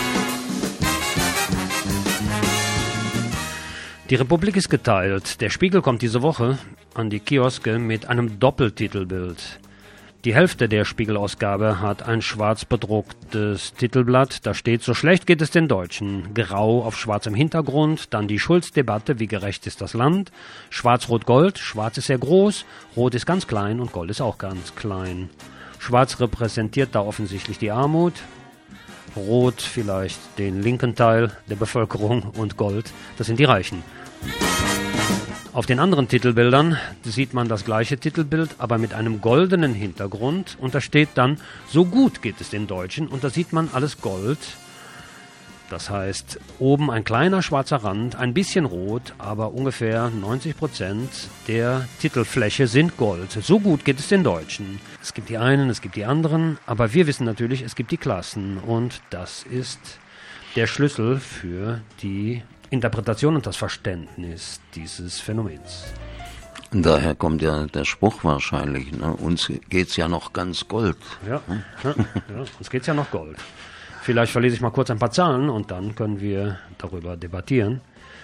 Die Republik ist geteilt. Der Spiegel kommt diese Woche an die Kioske mit einem Doppeltitelbild. Die Hälfte der Spiegelausgabe hat ein schwarz bedrucktes Titelblatt. Da steht, so schlecht geht es den Deutschen. Grau auf schwarzem Hintergrund. Dann die Schulz-Debatte, wie gerecht ist das Land. Schwarz-Rot-Gold. Schwarz ist sehr groß, Rot ist ganz klein und Gold ist auch ganz klein. Schwarz repräsentiert da offensichtlich die Armut. Rot vielleicht den linken Teil der Bevölkerung und Gold, das sind die Reichen. Auf den anderen Titelbildern sieht man das gleiche Titelbild, aber mit einem goldenen Hintergrund. Und da steht dann, so gut geht es den Deutschen. Und da sieht man alles Gold. Das heißt, oben ein kleiner schwarzer Rand, ein bisschen rot, aber ungefähr 90% der Titelfläche sind Gold. So gut geht es den Deutschen. Es gibt die einen, es gibt die anderen, aber wir wissen natürlich, es gibt die Klassen. Und das ist der Schlüssel für die Interpretation und das Verständnis dieses Phänomens. Und daher kommt ja der Spruch wahrscheinlich, ne? Uns geht's ja noch ganz Gold. Ja, uns geht's ja noch Gold. Vielleicht verlese ich mal kurz ein paar Zahlen und dann können wir darüber debattieren.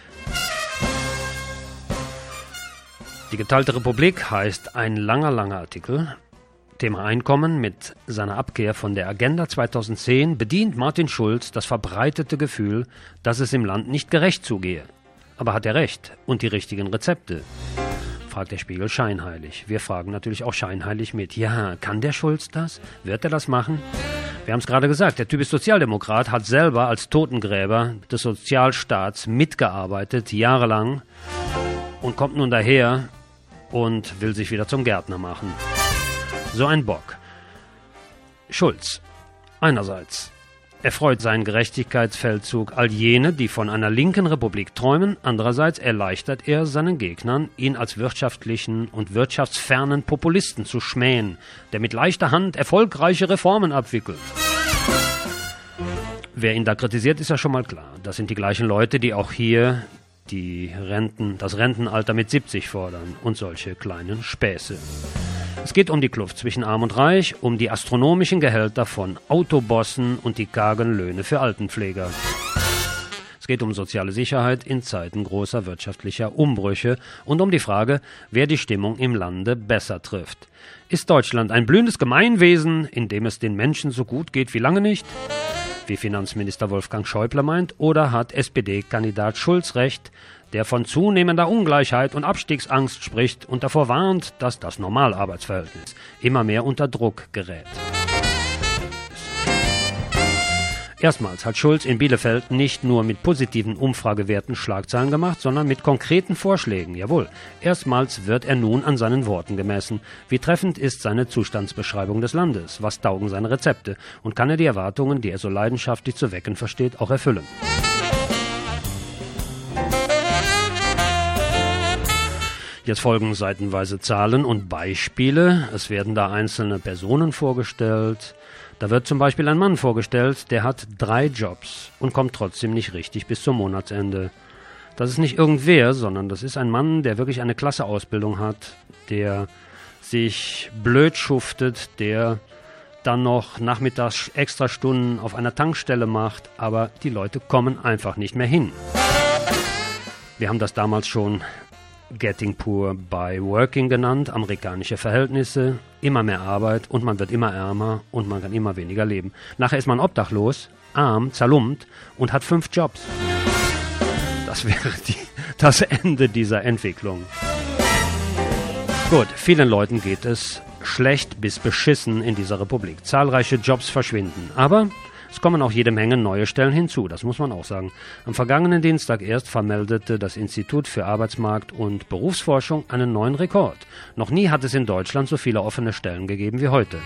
Die geteilte Republik heißt ein langer Artikel. Thema Einkommen. Mit seiner Abkehr von der Agenda 2010 bedient Martin Schulz das verbreitete Gefühl, dass es im Land nicht gerecht zugehe. Aber hat er recht und die richtigen Rezepte? Fragt der Spiegel scheinheilig. Wir fragen natürlich auch scheinheilig mit. Ja, kann der Schulz das? Wird er das machen? Wir haben es gerade gesagt, der Typ ist Sozialdemokrat, hat selber als Totengräber des Sozialstaats mitgearbeitet, jahrelang, und kommt nun daher und will sich wieder zum Gärtner machen. So ein Bock. Schulz. Einerseits erfreut seinen Gerechtigkeitsfeldzug all jene, die von einer linken Republik träumen. Andererseits erleichtert er seinen Gegnern, ihn als wirtschaftlichen und wirtschaftsfernen Populisten zu schmähen, der mit leichter Hand erfolgreiche Reformen abwickelt. Wer ihn da kritisiert, ist ja schon mal klar. Das sind die gleichen Leute, die auch hier das Rentenalter mit 70 fordern und solche kleinen Späße. Es geht um die Kluft zwischen Arm und Reich, um die astronomischen Gehälter von Autobossen und die kargen Löhne für Altenpfleger. Es geht um soziale Sicherheit in Zeiten großer wirtschaftlicher Umbrüche und um die Frage, wer die Stimmung im Lande besser trifft. Ist Deutschland ein blühendes Gemeinwesen, in dem es den Menschen so gut geht wie lange nicht? Wie Finanzminister Wolfgang Schäuble meint, oder hat SPD-Kandidat Schulz recht, der von zunehmender Ungleichheit und Abstiegsangst spricht und davor warnt, dass das Normalarbeitsverhältnis immer mehr unter Druck gerät? Erstmals hat Schulz in Bielefeld nicht nur mit positiven Umfragewerten Schlagzeilen gemacht, sondern mit konkreten Vorschlägen. Jawohl, erstmals wird er nun an seinen Worten gemessen. Wie treffend ist seine Zustandsbeschreibung des Landes? Was taugen seine Rezepte? Und kann er die Erwartungen, die er so leidenschaftlich zu wecken versteht, auch erfüllen? Jetzt folgen seitenweise Zahlen und Beispiele. Es werden da einzelne Personen vorgestellt. Da wird zum Beispiel ein Mann vorgestellt, der hat 3 Jobs und kommt trotzdem nicht richtig bis zum Monatsende. Das ist nicht irgendwer, sondern das ist ein Mann, der wirklich eine klasse Ausbildung hat, der sich blöd schuftet, der dann noch nachmittags extra Stunden auf einer Tankstelle macht, aber die Leute kommen einfach nicht mehr hin. Wir haben das damals schon Getting Poor by Working genannt, amerikanische Verhältnisse, immer mehr Arbeit und man wird immer ärmer und man kann immer weniger leben. Nachher ist man obdachlos, arm, zerlumpt und hat 5 Jobs. Das wäre das Ende dieser Entwicklung. Gut, vielen Leuten geht es schlecht bis beschissen in dieser Republik. Zahlreiche Jobs verschwinden, aber es kommen auch jede Menge neue Stellen hinzu, das muss man auch sagen. Am vergangenen Dienstag erst vermeldete das Institut für Arbeitsmarkt und Berufsforschung einen neuen Rekord. Noch nie hat es in Deutschland so viele offene Stellen gegeben wie heute.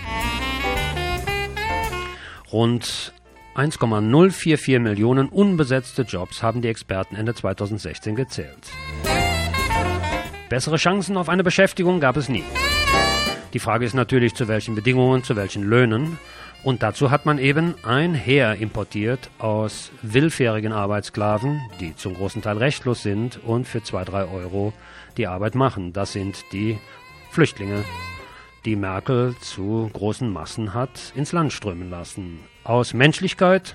Rund 1,044 Millionen unbesetzte Jobs haben die Experten Ende 2016 gezählt. Bessere Chancen auf eine Beschäftigung gab es nie. Die Frage ist natürlich, zu welchen Bedingungen, zu welchen Löhnen. Und dazu hat man eben ein Heer importiert aus willfährigen Arbeitssklaven, die zum großen Teil rechtlos sind und für 2-3 Euro die Arbeit machen. Das sind die Flüchtlinge, die Merkel zu großen Massen hat ins Land strömen lassen. Aus Menschlichkeit.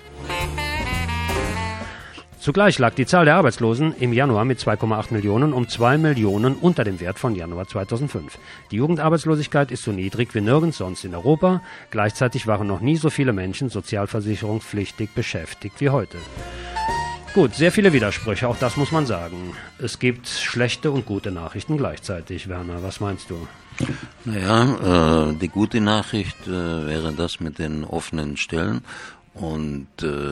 Zugleich lag die Zahl der Arbeitslosen im Januar mit 2,8 Millionen um 2 Millionen unter dem Wert von Januar 2005. Die Jugendarbeitslosigkeit ist so niedrig wie nirgends sonst in Europa. Gleichzeitig waren noch nie so viele Menschen sozialversicherungspflichtig beschäftigt wie heute. Gut, sehr viele Widersprüche, auch das muss man sagen. Es gibt schlechte und gute Nachrichten gleichzeitig. Werner, was meinst du? Naja, die gute Nachricht wäre das mit den offenen Stellen. Und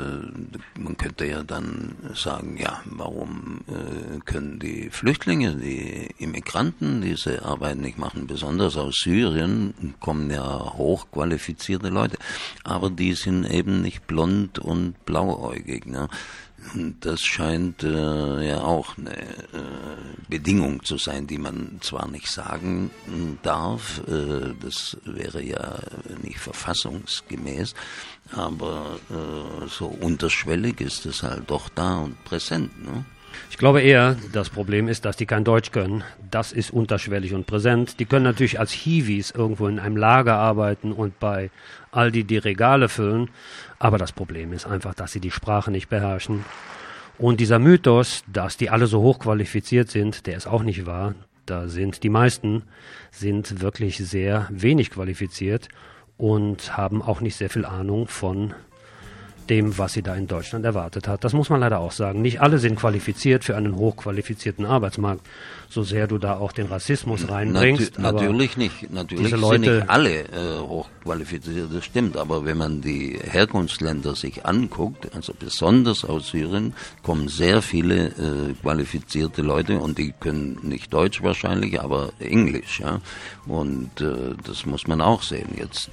man könnte ja dann sagen, ja, warum können die Flüchtlinge, die Immigranten diese Arbeit nicht machen? Besonders aus Syrien kommen ja hochqualifizierte Leute, aber die sind eben nicht blond und blauäugig, ne? Das scheint ja auch eine Bedingung zu sein, die man zwar nicht sagen darf, das wäre ja nicht verfassungsgemäß, aber so unterschwellig ist es halt doch da und präsent, ne? Ich glaube eher, das Problem ist, dass die kein Deutsch können. Das ist unterschwellig und präsent. Die können natürlich als Hiwis irgendwo in einem Lager arbeiten und bei Aldi die Regale füllen. Aber das Problem ist einfach, dass sie die Sprache nicht beherrschen. Und dieser Mythos, dass die alle so hochqualifiziert sind, der ist auch nicht wahr. Die meisten sind wirklich sehr wenig qualifiziert und haben auch nicht sehr viel Ahnung von dem, was sie da in Deutschland erwartet hat. Das muss man leider auch sagen. Nicht alle sind qualifiziert für einen hochqualifizierten Arbeitsmarkt, so sehr du da auch den Rassismus reinbringst. Natürlich nicht. Natürlich sind nicht alle hochqualifiziert, das stimmt. Aber wenn man die Herkunftsländer sich anguckt, also besonders aus Syrien, kommen sehr viele qualifizierte Leute und die können nicht Deutsch wahrscheinlich, aber Englisch. Ja? Und das muss man auch sehen. Jetzt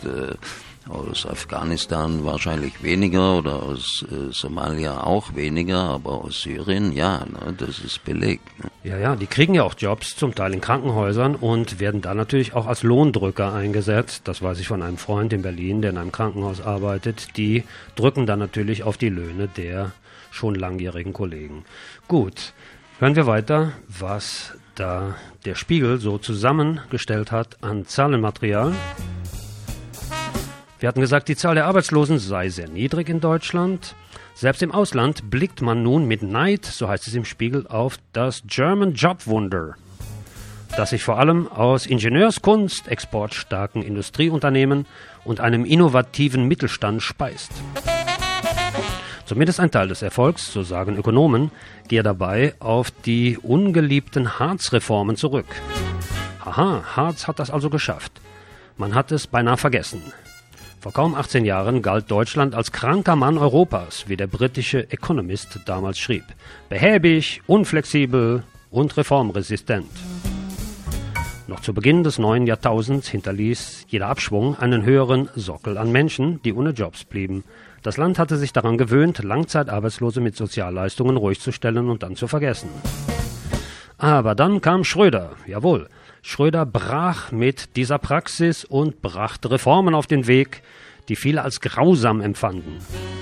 aus Afghanistan wahrscheinlich weniger oder aus Somalia auch weniger, aber aus Syrien, ja, ne, das ist belegt. Ne? Ja, die kriegen ja auch Jobs, zum Teil in Krankenhäusern und werden dann natürlich auch als Lohndrücker eingesetzt. Das weiß ich von einem Freund in Berlin, der in einem Krankenhaus arbeitet. Die drücken dann natürlich auf die Löhne der schon langjährigen Kollegen. Gut, hören wir weiter, was da der Spiegel so zusammengestellt hat an Zahlenmaterial. Wir hatten gesagt, die Zahl der Arbeitslosen sei sehr niedrig in Deutschland. Selbst im Ausland blickt man nun mit Neid, so heißt es im Spiegel, auf das German Job Wunder, das sich vor allem aus Ingenieurskunst, exportstarken Industrieunternehmen und einem innovativen Mittelstand speist. Zumindest ein Teil des Erfolgs, so sagen Ökonomen, gehe dabei auf die ungeliebten Hartz-Reformen zurück. Haha, Hartz hat das also geschafft. Man hat es beinahe vergessen. Vor kaum 18 Jahren galt Deutschland als kranker Mann Europas, wie der britische Economist damals schrieb. Behäbig, unflexibel und reformresistent. Noch zu Beginn des neuen Jahrtausends hinterließ jeder Abschwung einen höheren Sockel an Menschen, die ohne Jobs blieben. Das Land hatte sich daran gewöhnt, Langzeitarbeitslose mit Sozialleistungen ruhig zu stellen und dann zu vergessen. Aber dann kam Schröder, jawohl. Schröder brach mit dieser Praxis und brachte Reformen auf den Weg, die viele als grausam empfanden.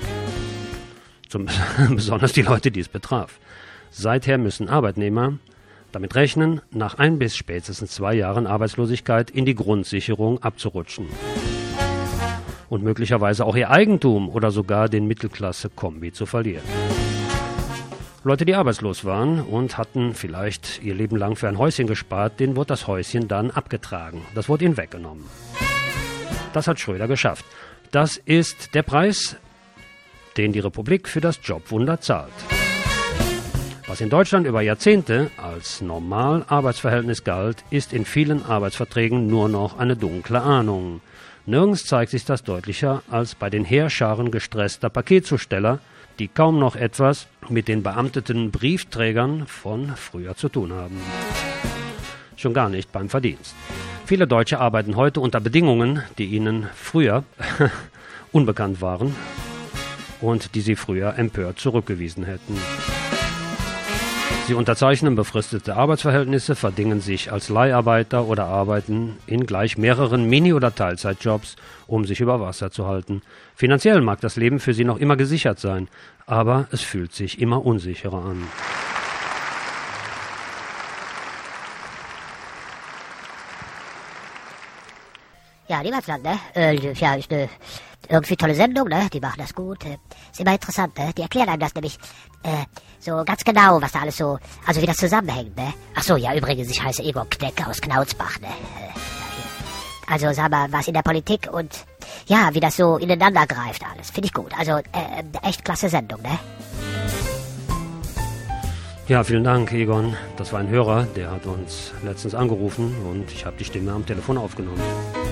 Besonders die Leute, die es betraf. Seither müssen Arbeitnehmer damit rechnen, nach 1 bis spätestens 2 Jahren Arbeitslosigkeit in die Grundsicherung abzurutschen. Und möglicherweise auch ihr Eigentum oder sogar den Mittelklasse-Kombi zu verlieren. Leute, die arbeitslos waren und hatten vielleicht ihr Leben lang für ein Häuschen gespart, denen wurde das Häuschen dann abgetragen. Das wurde ihnen weggenommen. Das hat Schröder geschafft. Das ist der Preis, den die Republik für das Jobwunder zahlt. Was in Deutschland über Jahrzehnte als Normal-Arbeitsverhältnis galt, ist in vielen Arbeitsverträgen nur noch eine dunkle Ahnung. Nirgends zeigt sich das deutlicher als bei den Heerscharen gestresster Paketzusteller, die kaum noch etwas mit den beamteten Briefträgern von früher zu tun haben. Schon gar nicht beim Verdienst. Viele Deutsche arbeiten heute unter Bedingungen, die ihnen früher unbekannt waren und die sie früher empört zurückgewiesen hätten. Sie unterzeichnen befristete Arbeitsverhältnisse, verdingen sich als Leiharbeiter oder arbeiten in gleich mehreren Mini- oder Teilzeitjobs, um sich über Wasser zu halten. Finanziell mag das Leben für sie noch immer gesichert sein, aber es fühlt sich immer unsicherer an. Ja, Niemandsland, ne? Ja, ist eine irgendwie tolle Sendung, ne? Die machen das gut. Ist immer interessant, ne? Die erklären einem das nämlich so ganz genau, was da alles so, also wie das zusammenhängt, ne? Ach so, ja, übrigens, ich heiße Egon Kneck aus Knautsbach, ne? Also, sag mal, was in der Politik und ja, wie das so ineinander greift alles. Finde ich gut. Also, echt klasse Sendung, ne? Ja, vielen Dank, Egon. Das war ein Hörer, der hat uns letztens angerufen und ich habe die Stimme am Telefon aufgenommen.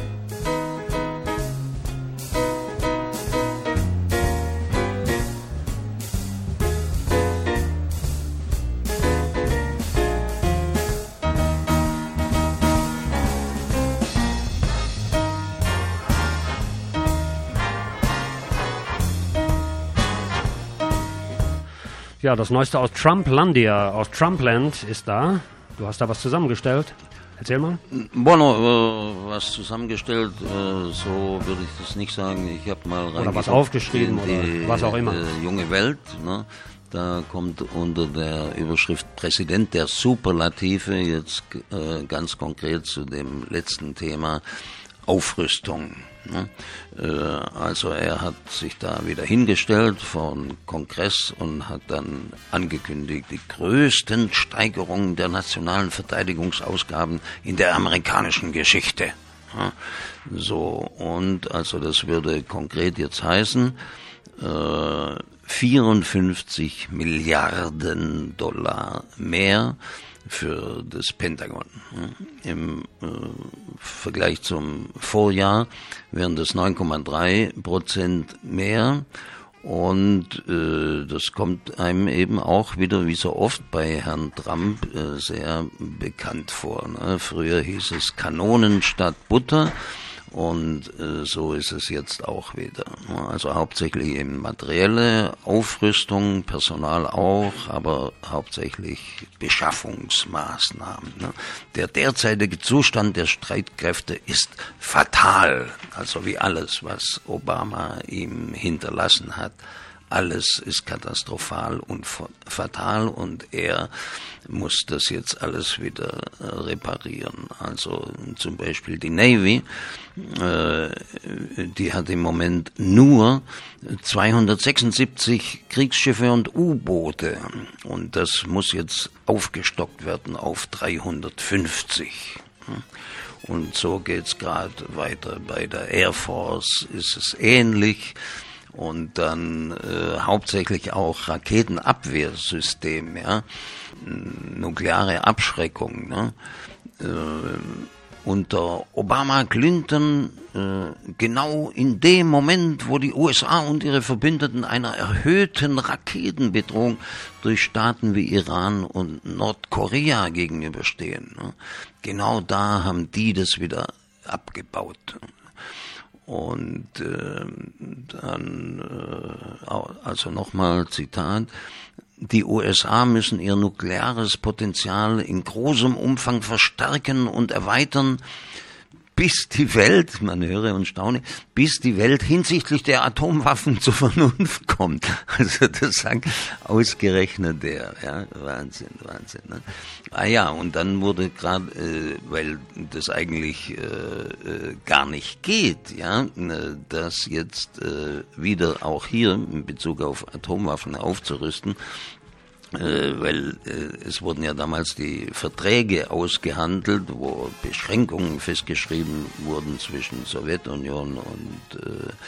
Ja, das Neueste aus Trumplandia, aus Trumpland ist da. Du hast da was zusammengestellt. Erzähl mal. Bueno, was zusammengestellt, so würde ich das nicht sagen. Ich habe mal oder was aufgeschrieben oder was auch immer. Junge Welt, ne? Da kommt unter der Überschrift Präsident der Superlative jetzt ganz konkret zu dem letzten Thema Aufrüstung. Also er hat sich da wieder hingestellt vor den Kongress und hat dann angekündigt, die größten Steigerungen der nationalen Verteidigungsausgaben in der amerikanischen Geschichte. So, und also das würde konkret jetzt heißen, 54 Milliarden Dollar mehr für das Pentagon. Im Vergleich zum Vorjahr wären das 9,3% mehr und das kommt einem eben auch wieder wie so oft bei Herrn Trump sehr bekannt vor. Ne? Früher hieß es Kanonen statt Butter. Und so ist es jetzt auch wieder. Also hauptsächlich eben materielle Aufrüstung, Personal auch, aber hauptsächlich Beschaffungsmaßnahmen. Ne? Der derzeitige Zustand der Streitkräfte ist fatal. Also wie alles, was Obama ihm hinterlassen hat. Alles ist katastrophal und fatal und er muss das jetzt alles wieder reparieren. Also zum Beispiel die Navy, die hat im Moment nur 276 Kriegsschiffe und U-Boote und das muss jetzt aufgestockt werden auf 350. Und so geht's gerade weiter. Bei der Air Force ist es ähnlich. Und dann hauptsächlich auch Raketenabwehrsystem, ja, nukleare Abschreckung, ne? unter Obama, Clinton, genau in dem Moment, wo die USA und ihre Verbündeten einer erhöhten Raketenbedrohung durch Staaten wie Iran und Nordkorea gegenüberstehen. Genau da haben die das wieder abgebaut. Und also nochmal Zitat, die USA müssen ihr nukleares Potenzial in großem Umfang verstärken und erweitern, bis die Welt, man höre und staune, bis die Welt hinsichtlich der Atomwaffen zur Vernunft kommt. Also das sagt ausgerechnet der, ja, Wahnsinn, ne? Und dann wurde gerade, weil das eigentlich gar nicht geht, ja, das jetzt wieder auch hier in Bezug auf Atomwaffen aufzurüsten, weil es wurden ja damals die Verträge ausgehandelt, wo Beschränkungen festgeschrieben wurden zwischen Sowjetunion und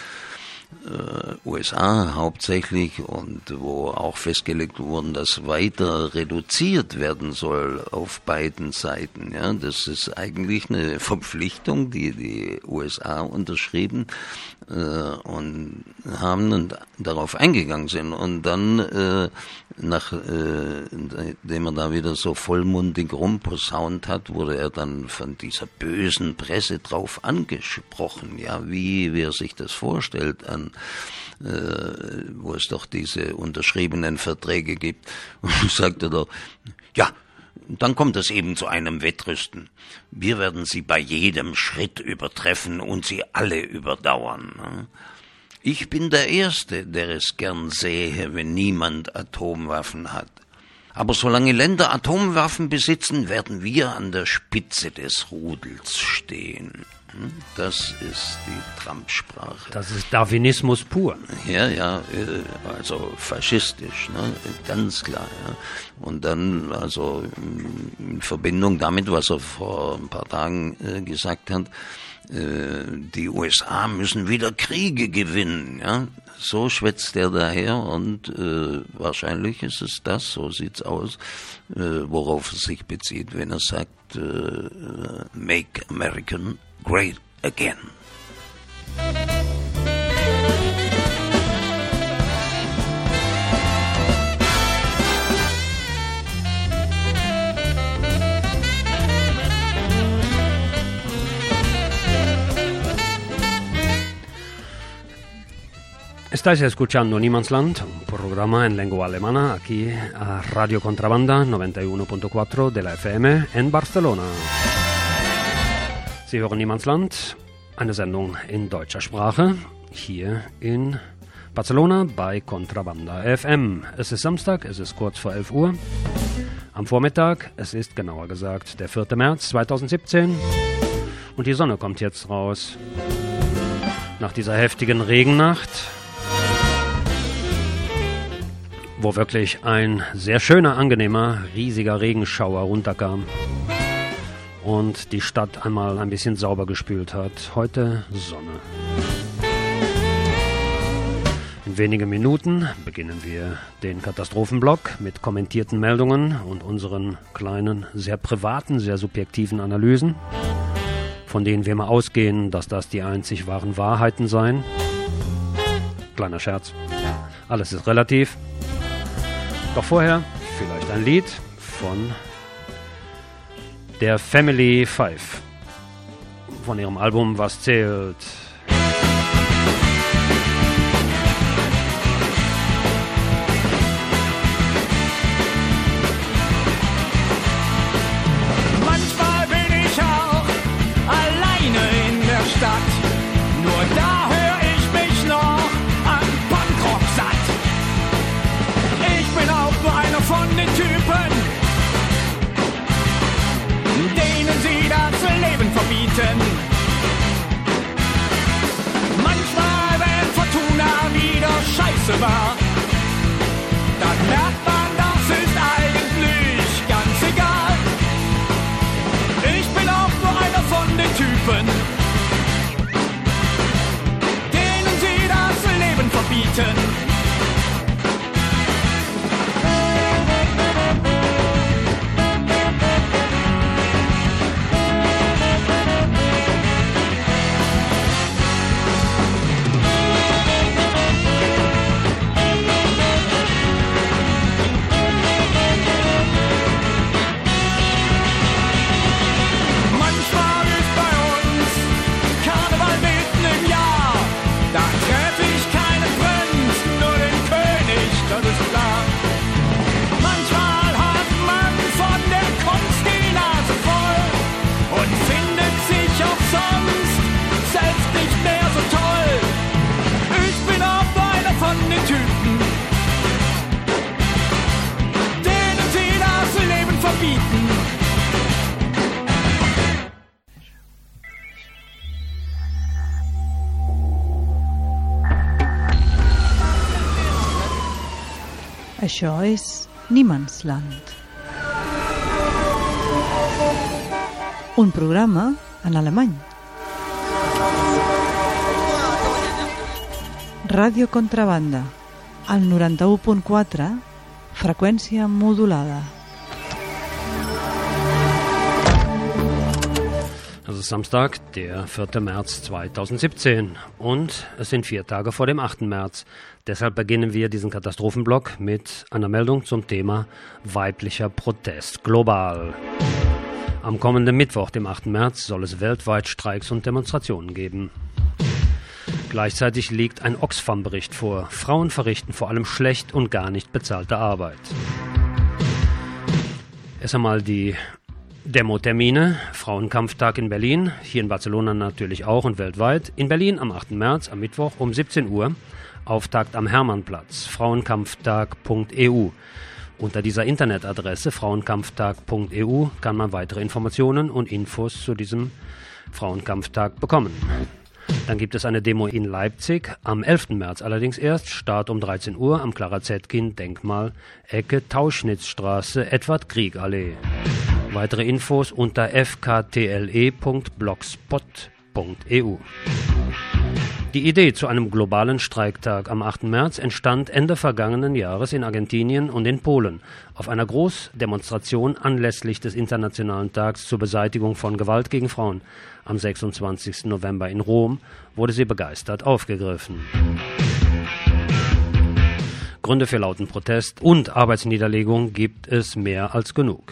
USA hauptsächlich und wo auch festgelegt wurden, dass weiter reduziert werden soll auf beiden Seiten. Ja, das ist eigentlich eine Verpflichtung, die die USA unterschrieben und haben und darauf eingegangen sind. Und dann, nachdem er da wieder so vollmundig rumposaunt hat, wurde er dann von dieser bösen Presse drauf angesprochen, ja, wie er sich das vorstellt, wo es doch diese unterschriebenen Verträge gibt. Und sagte doch, ja, dann kommt es eben zu einem Wettrüsten. Wir werden sie bei jedem Schritt übertreffen und sie alle überdauern. Ich bin der Erste, der es gern sähe, wenn niemand Atomwaffen hat. Aber solange Länder Atomwaffen besitzen, werden wir an der Spitze des Rudels stehen. Das ist die Trump-Sprache. Das ist Darwinismus pur. Ja, also faschistisch, ne? Ganz klar. Ja. Und dann, also in Verbindung damit, was er vor ein paar Tagen gesagt hat, die USA müssen wieder Kriege gewinnen. Ja. So schwätzt er daher und wahrscheinlich ist es das, so sieht's aus, worauf er sich bezieht, wenn er sagt, Make American Great Again. Estáis escuchando Niemandsland, un programa en lengua alemana aquí a Radio Contrabanda 91.4 de la FM en Barcelona. Sie hören Niemandsland, eine Sendung in deutscher Sprache, hier in Barcelona bei Contrabanda FM. Es ist Samstag, es ist kurz vor 11 Uhr. Am Vormittag, es ist genauer gesagt der 4. März 2017 und die Sonne kommt jetzt raus. Nach dieser heftigen Regennacht, wo wirklich ein sehr schöner, angenehmer, riesiger Regenschauer runterkam und die Stadt einmal ein bisschen sauber gespült hat. Heute Sonne. In wenigen Minuten beginnen wir den Katastrophenblock mit kommentierten Meldungen und unseren kleinen, sehr privaten, sehr subjektiven Analysen, von denen wir mal ausgehen, dass das die einzig wahren Wahrheiten seien. Kleiner Scherz. Alles ist relativ. Doch vorher vielleicht ein Lied von der Family 5 von ihrem Album Was zählt. Manchmal bin ich auch alleine in der Stadt, nur da höre ich mich noch an Punkrock satt. Ich bin auch nur einer von den Typen, denen sie das Leben verbieten. Manchmal, wenn Fortuna wieder scheiße war, dann merkt man, das ist eigentlich ganz egal. Ich bin auch nur einer von den Typen, denen sie das Leben verbieten. Això és Niemandsland. Un programa en alemany. Ràdio Contrabanda, al 91.4, freqüència modulada. Es ist Samstag, der 4. März 2017 und es sind 4 Tage vor dem 8. März. Deshalb beginnen wir diesen Katastrophenblock mit einer Meldung zum Thema weiblicher Protest global. Am kommenden Mittwoch, dem 8. März, soll es weltweit Streiks und Demonstrationen geben. Gleichzeitig liegt ein Oxfam-Bericht vor. Frauen verrichten vor allem schlecht und gar nicht bezahlte Arbeit. Erst einmal die Demo-Termine. Frauenkampftag in Berlin, hier in Barcelona natürlich auch und weltweit. In Berlin am 8. März, am Mittwoch um 17 Uhr. Auftakt am Hermannplatz, frauenkampftag.eu. Unter dieser Internetadresse frauenkampftag.eu kann man weitere Informationen und Infos zu diesem Frauenkampftag bekommen. Dann gibt es eine Demo in Leipzig, am 11. März allerdings erst, Start um 13 Uhr am Clara Zetkin Denkmal, Ecke Tauschnitzstraße, Edward Grieg Allee. Weitere Infos unter fktle.blogspot.eu. Die Idee zu einem globalen Streiktag am 8. März entstand Ende vergangenen Jahres in Argentinien und in Polen. Auf einer Großdemonstration anlässlich des Internationalen Tags zur Beseitigung von Gewalt gegen Frauen am 26. November in Rom wurde sie begeistert aufgegriffen. Gründe für lauten Protest und Arbeitsniederlegung gibt es mehr als genug.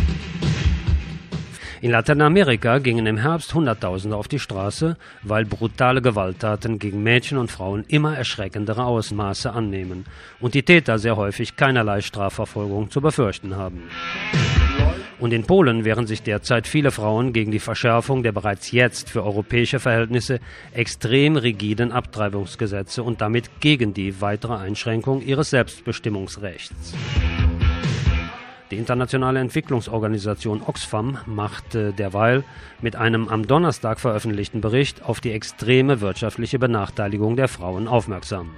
In Lateinamerika gingen im Herbst Hunderttausende auf die Straße, weil brutale Gewalttaten gegen Mädchen und Frauen immer erschreckendere Ausmaße annehmen und die Täter sehr häufig keinerlei Strafverfolgung zu befürchten haben. Und in Polen wehren sich derzeit viele Frauen gegen die Verschärfung der bereits jetzt für europäische Verhältnisse extrem rigiden Abtreibungsgesetze und damit gegen die weitere Einschränkung ihres Selbstbestimmungsrechts. Die internationale Entwicklungsorganisation Oxfam machte derweil mit einem am Donnerstag veröffentlichten Bericht auf die extreme wirtschaftliche Benachteiligung der Frauen aufmerksam.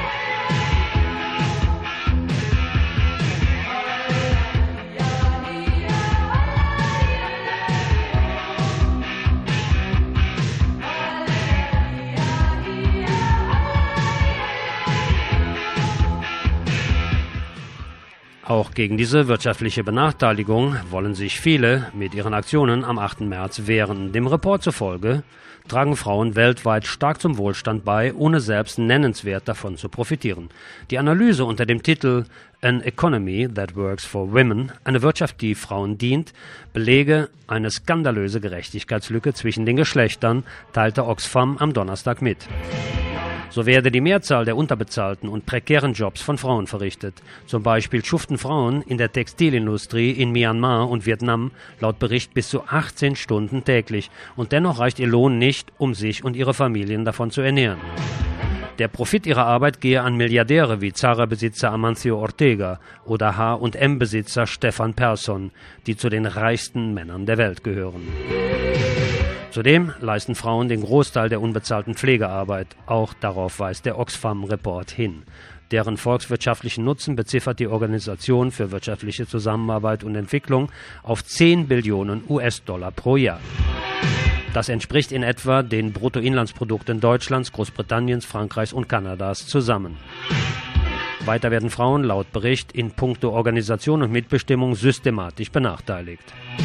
Auch gegen diese wirtschaftliche Benachteiligung wollen sich viele mit ihren Aktionen am 8. März wehren. Dem Report zufolge tragen Frauen weltweit stark zum Wohlstand bei, ohne selbst nennenswert davon zu profitieren. Die Analyse unter dem Titel An Economy That Works for Women, eine Wirtschaft, die Frauen dient, belege eine skandalöse Gerechtigkeitslücke zwischen den Geschlechtern, teilte Oxfam am Donnerstag mit. So werde die Mehrzahl der unterbezahlten und prekären Jobs von Frauen verrichtet. Zum Beispiel schuften Frauen in der Textilindustrie in Myanmar und Vietnam laut Bericht bis zu 18 Stunden täglich. Und dennoch reicht ihr Lohn nicht, um sich und ihre Familien davon zu ernähren. Der Profit ihrer Arbeit gehe an Milliardäre wie Zara-Besitzer Amancio Ortega oder H&M-Besitzer Stefan Persson, die zu den reichsten Männern der Welt gehören. Zudem leisten Frauen den Großteil der unbezahlten Pflegearbeit. Auch darauf weist der Oxfam-Report hin. Deren volkswirtschaftlichen Nutzen beziffert die Organisation für wirtschaftliche Zusammenarbeit und Entwicklung auf 10 Billionen US-Dollar pro Jahr. Das entspricht in etwa den Bruttoinlandsprodukten Deutschlands, Großbritanniens, Frankreichs und Kanadas zusammen. Weiter werden Frauen laut Bericht in puncto Organisation und Mitbestimmung systematisch benachteiligt.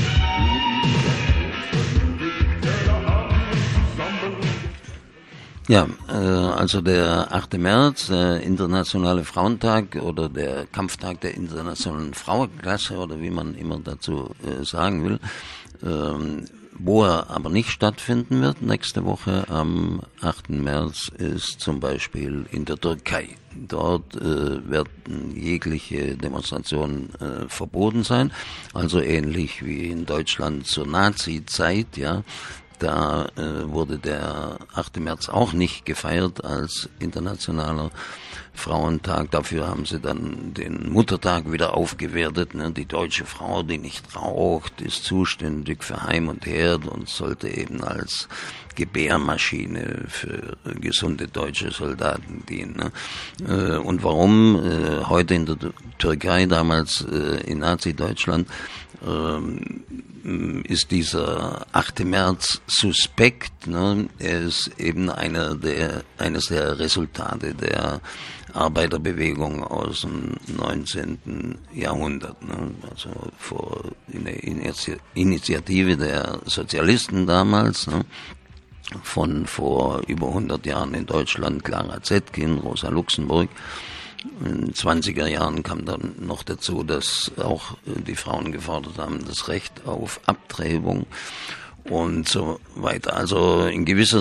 Ja, also der 8. März, der Internationale Frauentag oder der Kampftag der internationalen Frauenklasse oder wie man immer dazu sagen will, wo er aber nicht stattfinden wird nächste Woche am 8. März ist zum Beispiel in der Türkei. Dort werden jegliche Demonstrationen verboten sein, also ähnlich wie in Deutschland zur Nazi-Zeit, ja. Da wurde der 8. März auch nicht gefeiert als internationaler Frauentag. Dafür haben sie dann den Muttertag wieder aufgewertet. Ne? Die deutsche Frau, die nicht raucht, ist zuständig für Heim und Herd und sollte eben als Gebärmaschine für gesunde deutsche Soldaten dienen. Ne? Und warum heute in der Türkei, damals in Nazi-Deutschland, ist dieser 8. März suspekt. Ne? Er ist eben eines der Resultate der Arbeiterbewegung aus dem 19. Jahrhundert. Ne? Also eine Initiative der Sozialisten damals, ne? Von vor über 100 Jahren in Deutschland, Clara Zetkin, Rosa Luxemburg. In den 20er Jahren kam dann noch dazu, dass auch die Frauen gefordert haben, das Recht auf Abtreibung und so weiter. Also in gewisser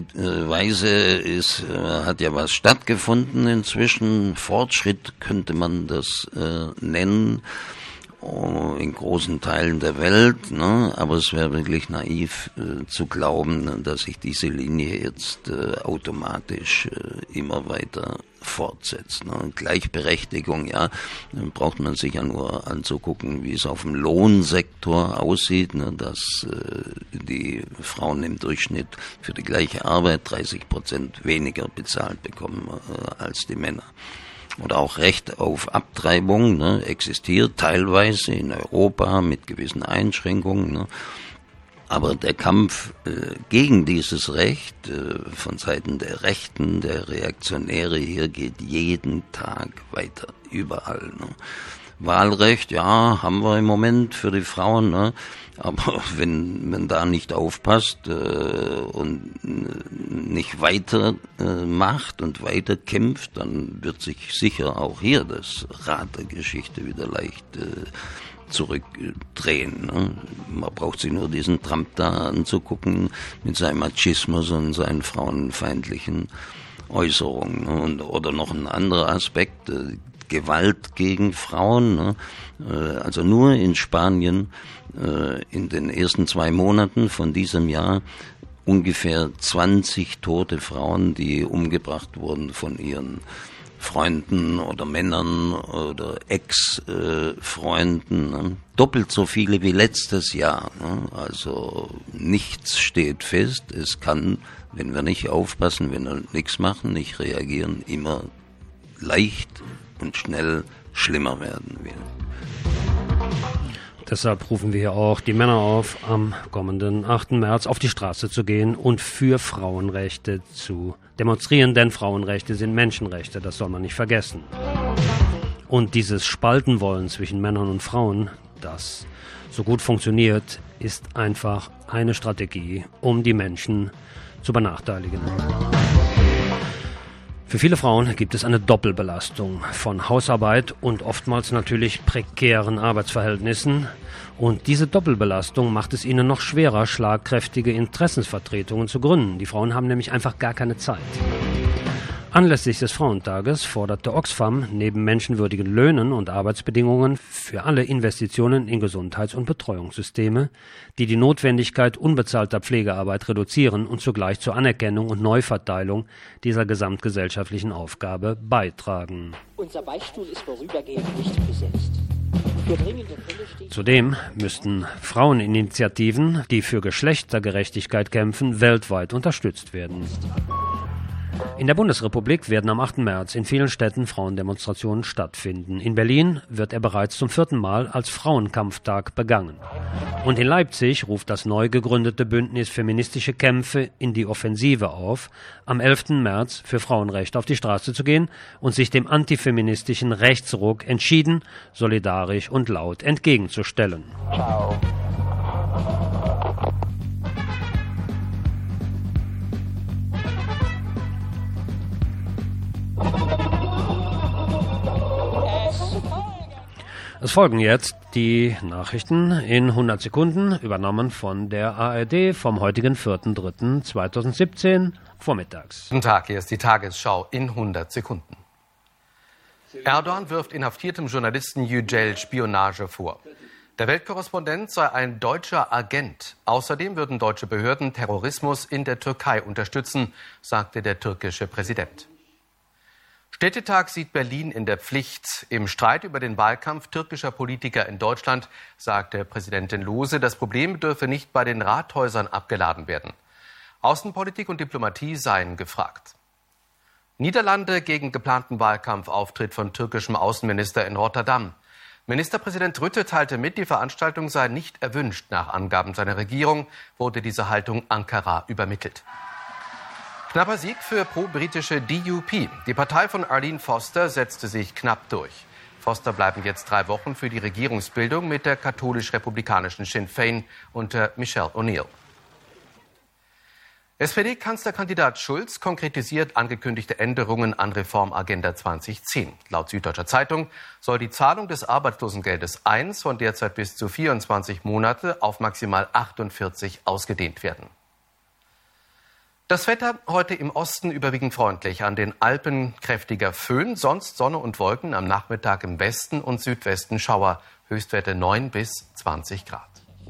Weise hat ja was stattgefunden inzwischen. Fortschritt könnte man das nennen. In großen Teilen der Welt, ne? Aber es wäre wirklich naiv zu glauben, dass sich diese Linie jetzt automatisch immer weiter fortsetzt. Ne? Gleichberechtigung, ja, dann braucht man sich ja nur anzugucken, wie es auf dem Lohnsektor aussieht, ne? Dass die Frauen im Durchschnitt für die gleiche Arbeit 30% weniger bezahlt bekommen als die Männer. Oder auch Recht auf Abtreibung, ne, existiert teilweise in Europa mit gewissen Einschränkungen. Ne. Aber der Kampf gegen dieses Recht von Seiten der Rechten, der Reaktionäre hier geht jeden Tag weiter, überall. Ne. Wahlrecht, ja, haben wir im Moment für die Frauen, ne? Aber wenn man da nicht aufpasst und nicht weiter macht und weiter kämpft, dann wird sich sicher auch hier das Rad der Geschichte wieder leicht zurückdrehen. Ne? Man braucht sich nur diesen Trump da anzugucken mit seinem Machismus und seinen frauenfeindlichen Äußerungen. Ne? Oder noch ein anderer Aspekt, Gewalt gegen Frauen. Ne? Also nur in Spanien in den ersten 2 Monaten von diesem Jahr ungefähr 20 tote Frauen, die umgebracht wurden von ihren Freunden oder Männern oder Ex-Freunden. Ne? Doppelt so viele wie letztes Jahr. Ne? Also nichts steht fest. Es kann, wenn wir nicht aufpassen, wenn wir nichts machen, nicht reagieren, immer leicht und schnell schlimmer werden will. Deshalb rufen wir hier auch die Männer auf, am kommenden 8. März auf die Straße zu gehen und für Frauenrechte zu demonstrieren, denn Frauenrechte sind Menschenrechte, das soll man nicht vergessen. Und dieses Spaltenwollen zwischen Männern und Frauen, das so gut funktioniert, ist einfach eine Strategie, um die Menschen zu benachteiligen. Für viele Frauen gibt es eine Doppelbelastung von Hausarbeit und oftmals natürlich prekären Arbeitsverhältnissen. Und diese Doppelbelastung macht es ihnen noch schwerer, schlagkräftige Interessensvertretungen zu gründen. Die Frauen haben nämlich einfach gar keine Zeit. Anlässlich des Frauentages forderte Oxfam neben menschenwürdigen Löhnen und Arbeitsbedingungen für alle Investitionen in Gesundheits- und Betreuungssysteme, die die Notwendigkeit unbezahlter Pflegearbeit reduzieren und zugleich zur Anerkennung und Neuverteilung dieser gesamtgesellschaftlichen Aufgabe beitragen. Unser Beichtstuhl ist vorübergehend nicht besetzt. Zudem müssten Fraueninitiativen, die für Geschlechtergerechtigkeit kämpfen, weltweit unterstützt werden. In der Bundesrepublik werden am 8. März in vielen Städten Frauendemonstrationen stattfinden. In Berlin wird er bereits zum 4. Mal als Frauenkampftag begangen. Und in Leipzig ruft das neu gegründete Bündnis Feministische Kämpfe in die Offensive auf, am 11. März für Frauenrechte auf die Straße zu gehen und sich dem antifeministischen Rechtsruck entschieden, solidarisch und laut entgegenzustellen. Ciao. Es folgen jetzt die Nachrichten in 100 Sekunden, übernommen von der ARD vom heutigen 4.3.2017 vormittags. Guten Tag, hier ist die Tagesschau in 100 Sekunden. Erdogan wirft inhaftiertem Journalisten Yücel Spionage vor. Der Weltkorrespondent sei ein deutscher Agent. Außerdem würden deutsche Behörden Terrorismus in der Türkei unterstützen, sagte der türkische Präsident. Städtetag sieht Berlin in der Pflicht. Im Streit über den Wahlkampf türkischer Politiker in Deutschland sagte Präsidentin Lose, das Problem dürfe nicht bei den Rathäusern abgeladen werden. Außenpolitik und Diplomatie seien gefragt. Niederlande gegen geplanten Wahlkampfauftritt von türkischem Außenminister in Rotterdam. Ministerpräsident Rutte teilte mit, die Veranstaltung sei nicht erwünscht. Nach Angaben seiner Regierung wurde diese Haltung Ankara übermittelt. Knapper Sieg für pro-britische DUP. Die Partei von Arlene Foster setzte sich knapp durch. Foster bleiben jetzt 3 Wochen für die Regierungsbildung mit der katholisch-republikanischen Sinn Féin unter Michelle O'Neill. SPD-Kanzlerkandidat Schulz konkretisiert angekündigte Änderungen an Reformagenda 2010. Laut Süddeutscher Zeitung soll die Zahlung des Arbeitslosengeldes 1 von derzeit bis zu 24 Monate auf maximal 48 ausgedehnt werden. Das Wetter heute im Osten überwiegend freundlich, an den Alpen kräftiger Föhn, sonst Sonne und Wolken, am Nachmittag im Westen und Südwesten Schauer, Höchstwerte 9 bis 20 Grad.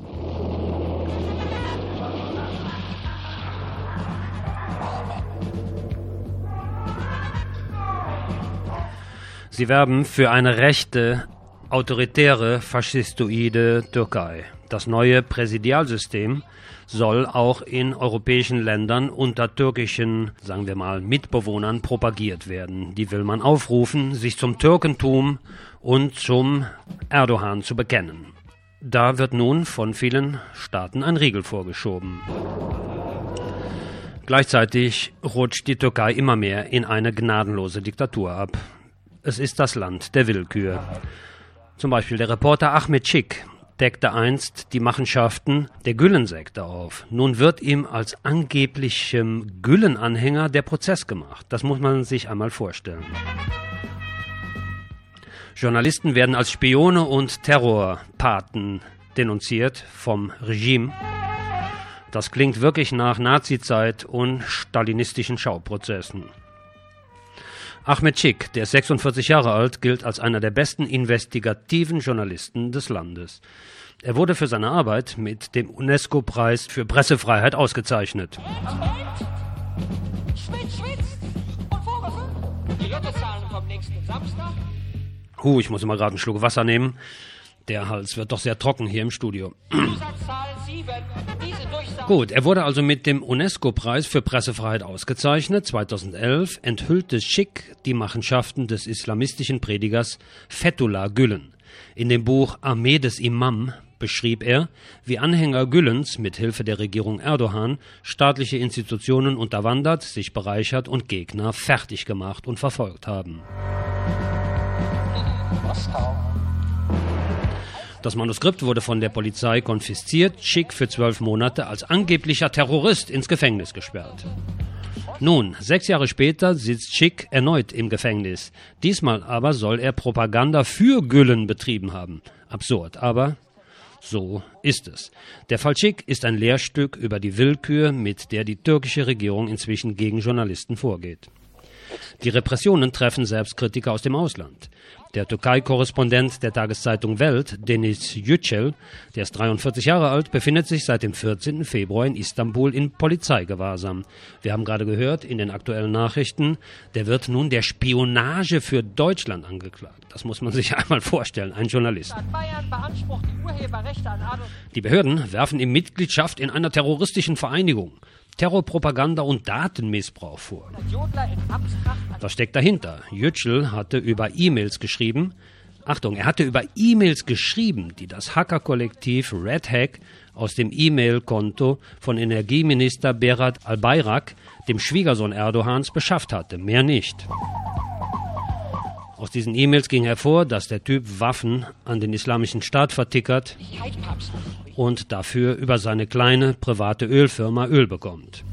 Sie werben für eine rechte, autoritäre, faschistoide Türkei. Das neue Präsidialsystem soll auch in europäischen Ländern unter türkischen, sagen wir mal, Mitbewohnern propagiert werden. Die will man aufrufen, sich zum Türkentum und zum Erdogan zu bekennen. Da wird nun von vielen Staaten ein Riegel vorgeschoben. Gleichzeitig rutscht die Türkei immer mehr in eine gnadenlose Diktatur ab. Es ist das Land der Willkür. Zum Beispiel der Reporter Ahmet Schick deckte einst die Machenschaften der Gülen-Sekte auf. Nun wird ihm als angeblichem Gülen-Anhänger der Prozess gemacht. Das muss man sich einmal vorstellen. Journalisten werden als Spione und Terrorpaten denunziert vom Regime. Das klingt wirklich nach Nazizeit und stalinistischen Schauprozessen. Ahmet Schick, der ist 46 Jahre alt, gilt als einer der besten investigativen Journalisten des Landes. Er wurde für seine Arbeit mit dem UNESCO-Preis für Pressefreiheit ausgezeichnet. Ich muss immer gerade einen Schluck Wasser nehmen. Der Hals wird doch sehr trocken hier im Studio. Gut, er wurde also mit dem UNESCO-Preis für Pressefreiheit ausgezeichnet. 2011 enthüllte Schick die Machenschaften des islamistischen Predigers Fethullah Gülen. In dem Buch Armee des Imam beschrieb er, wie Anhänger Gülens mit Hilfe der Regierung Erdogan staatliche Institutionen unterwandert, sich bereichert und Gegner fertig gemacht und verfolgt haben. Das Manuskript wurde von der Polizei konfisziert, Schick für 12 Monate als angeblicher Terrorist ins Gefängnis gesperrt. Nun, 6 Jahre später sitzt Schick erneut im Gefängnis. Diesmal aber soll er Propaganda für Gülen betrieben haben. Absurd, aber so ist es. Der Fall Schick ist ein Lehrstück über die Willkür, mit der die türkische Regierung inzwischen gegen Journalisten vorgeht. Die Repressionen treffen selbst Kritiker aus dem Ausland. Der Türkei-Korrespondent der Tageszeitung Welt, Deniz Yücel, der ist 43 Jahre alt, befindet sich seit dem 14. Februar in Istanbul in Polizeigewahrsam. Wir haben gerade gehört in den aktuellen Nachrichten, der wird nun der Spionage für Deutschland angeklagt. Das muss man sich einmal vorstellen, ein Journalist. Die Behörden werfen ihm Mitgliedschaft in einer terroristischen Vereinigung, Terrorpropaganda und Datenmissbrauch vor. Was steckt dahinter? Yücel hatte über E-Mails geschrieben, er hatte über E-Mails geschrieben, die das Hackerkollektiv Red Hack aus dem E-Mail-Konto von Energieminister Berat Albayrak, dem Schwiegersohn Erdogans, beschafft hatte, mehr nicht. Aus diesen E-Mails ging hervor, dass der Typ Waffen an den Islamischen Staat vertickert und dafür über seine kleine private Ölfirma Öl bekommt.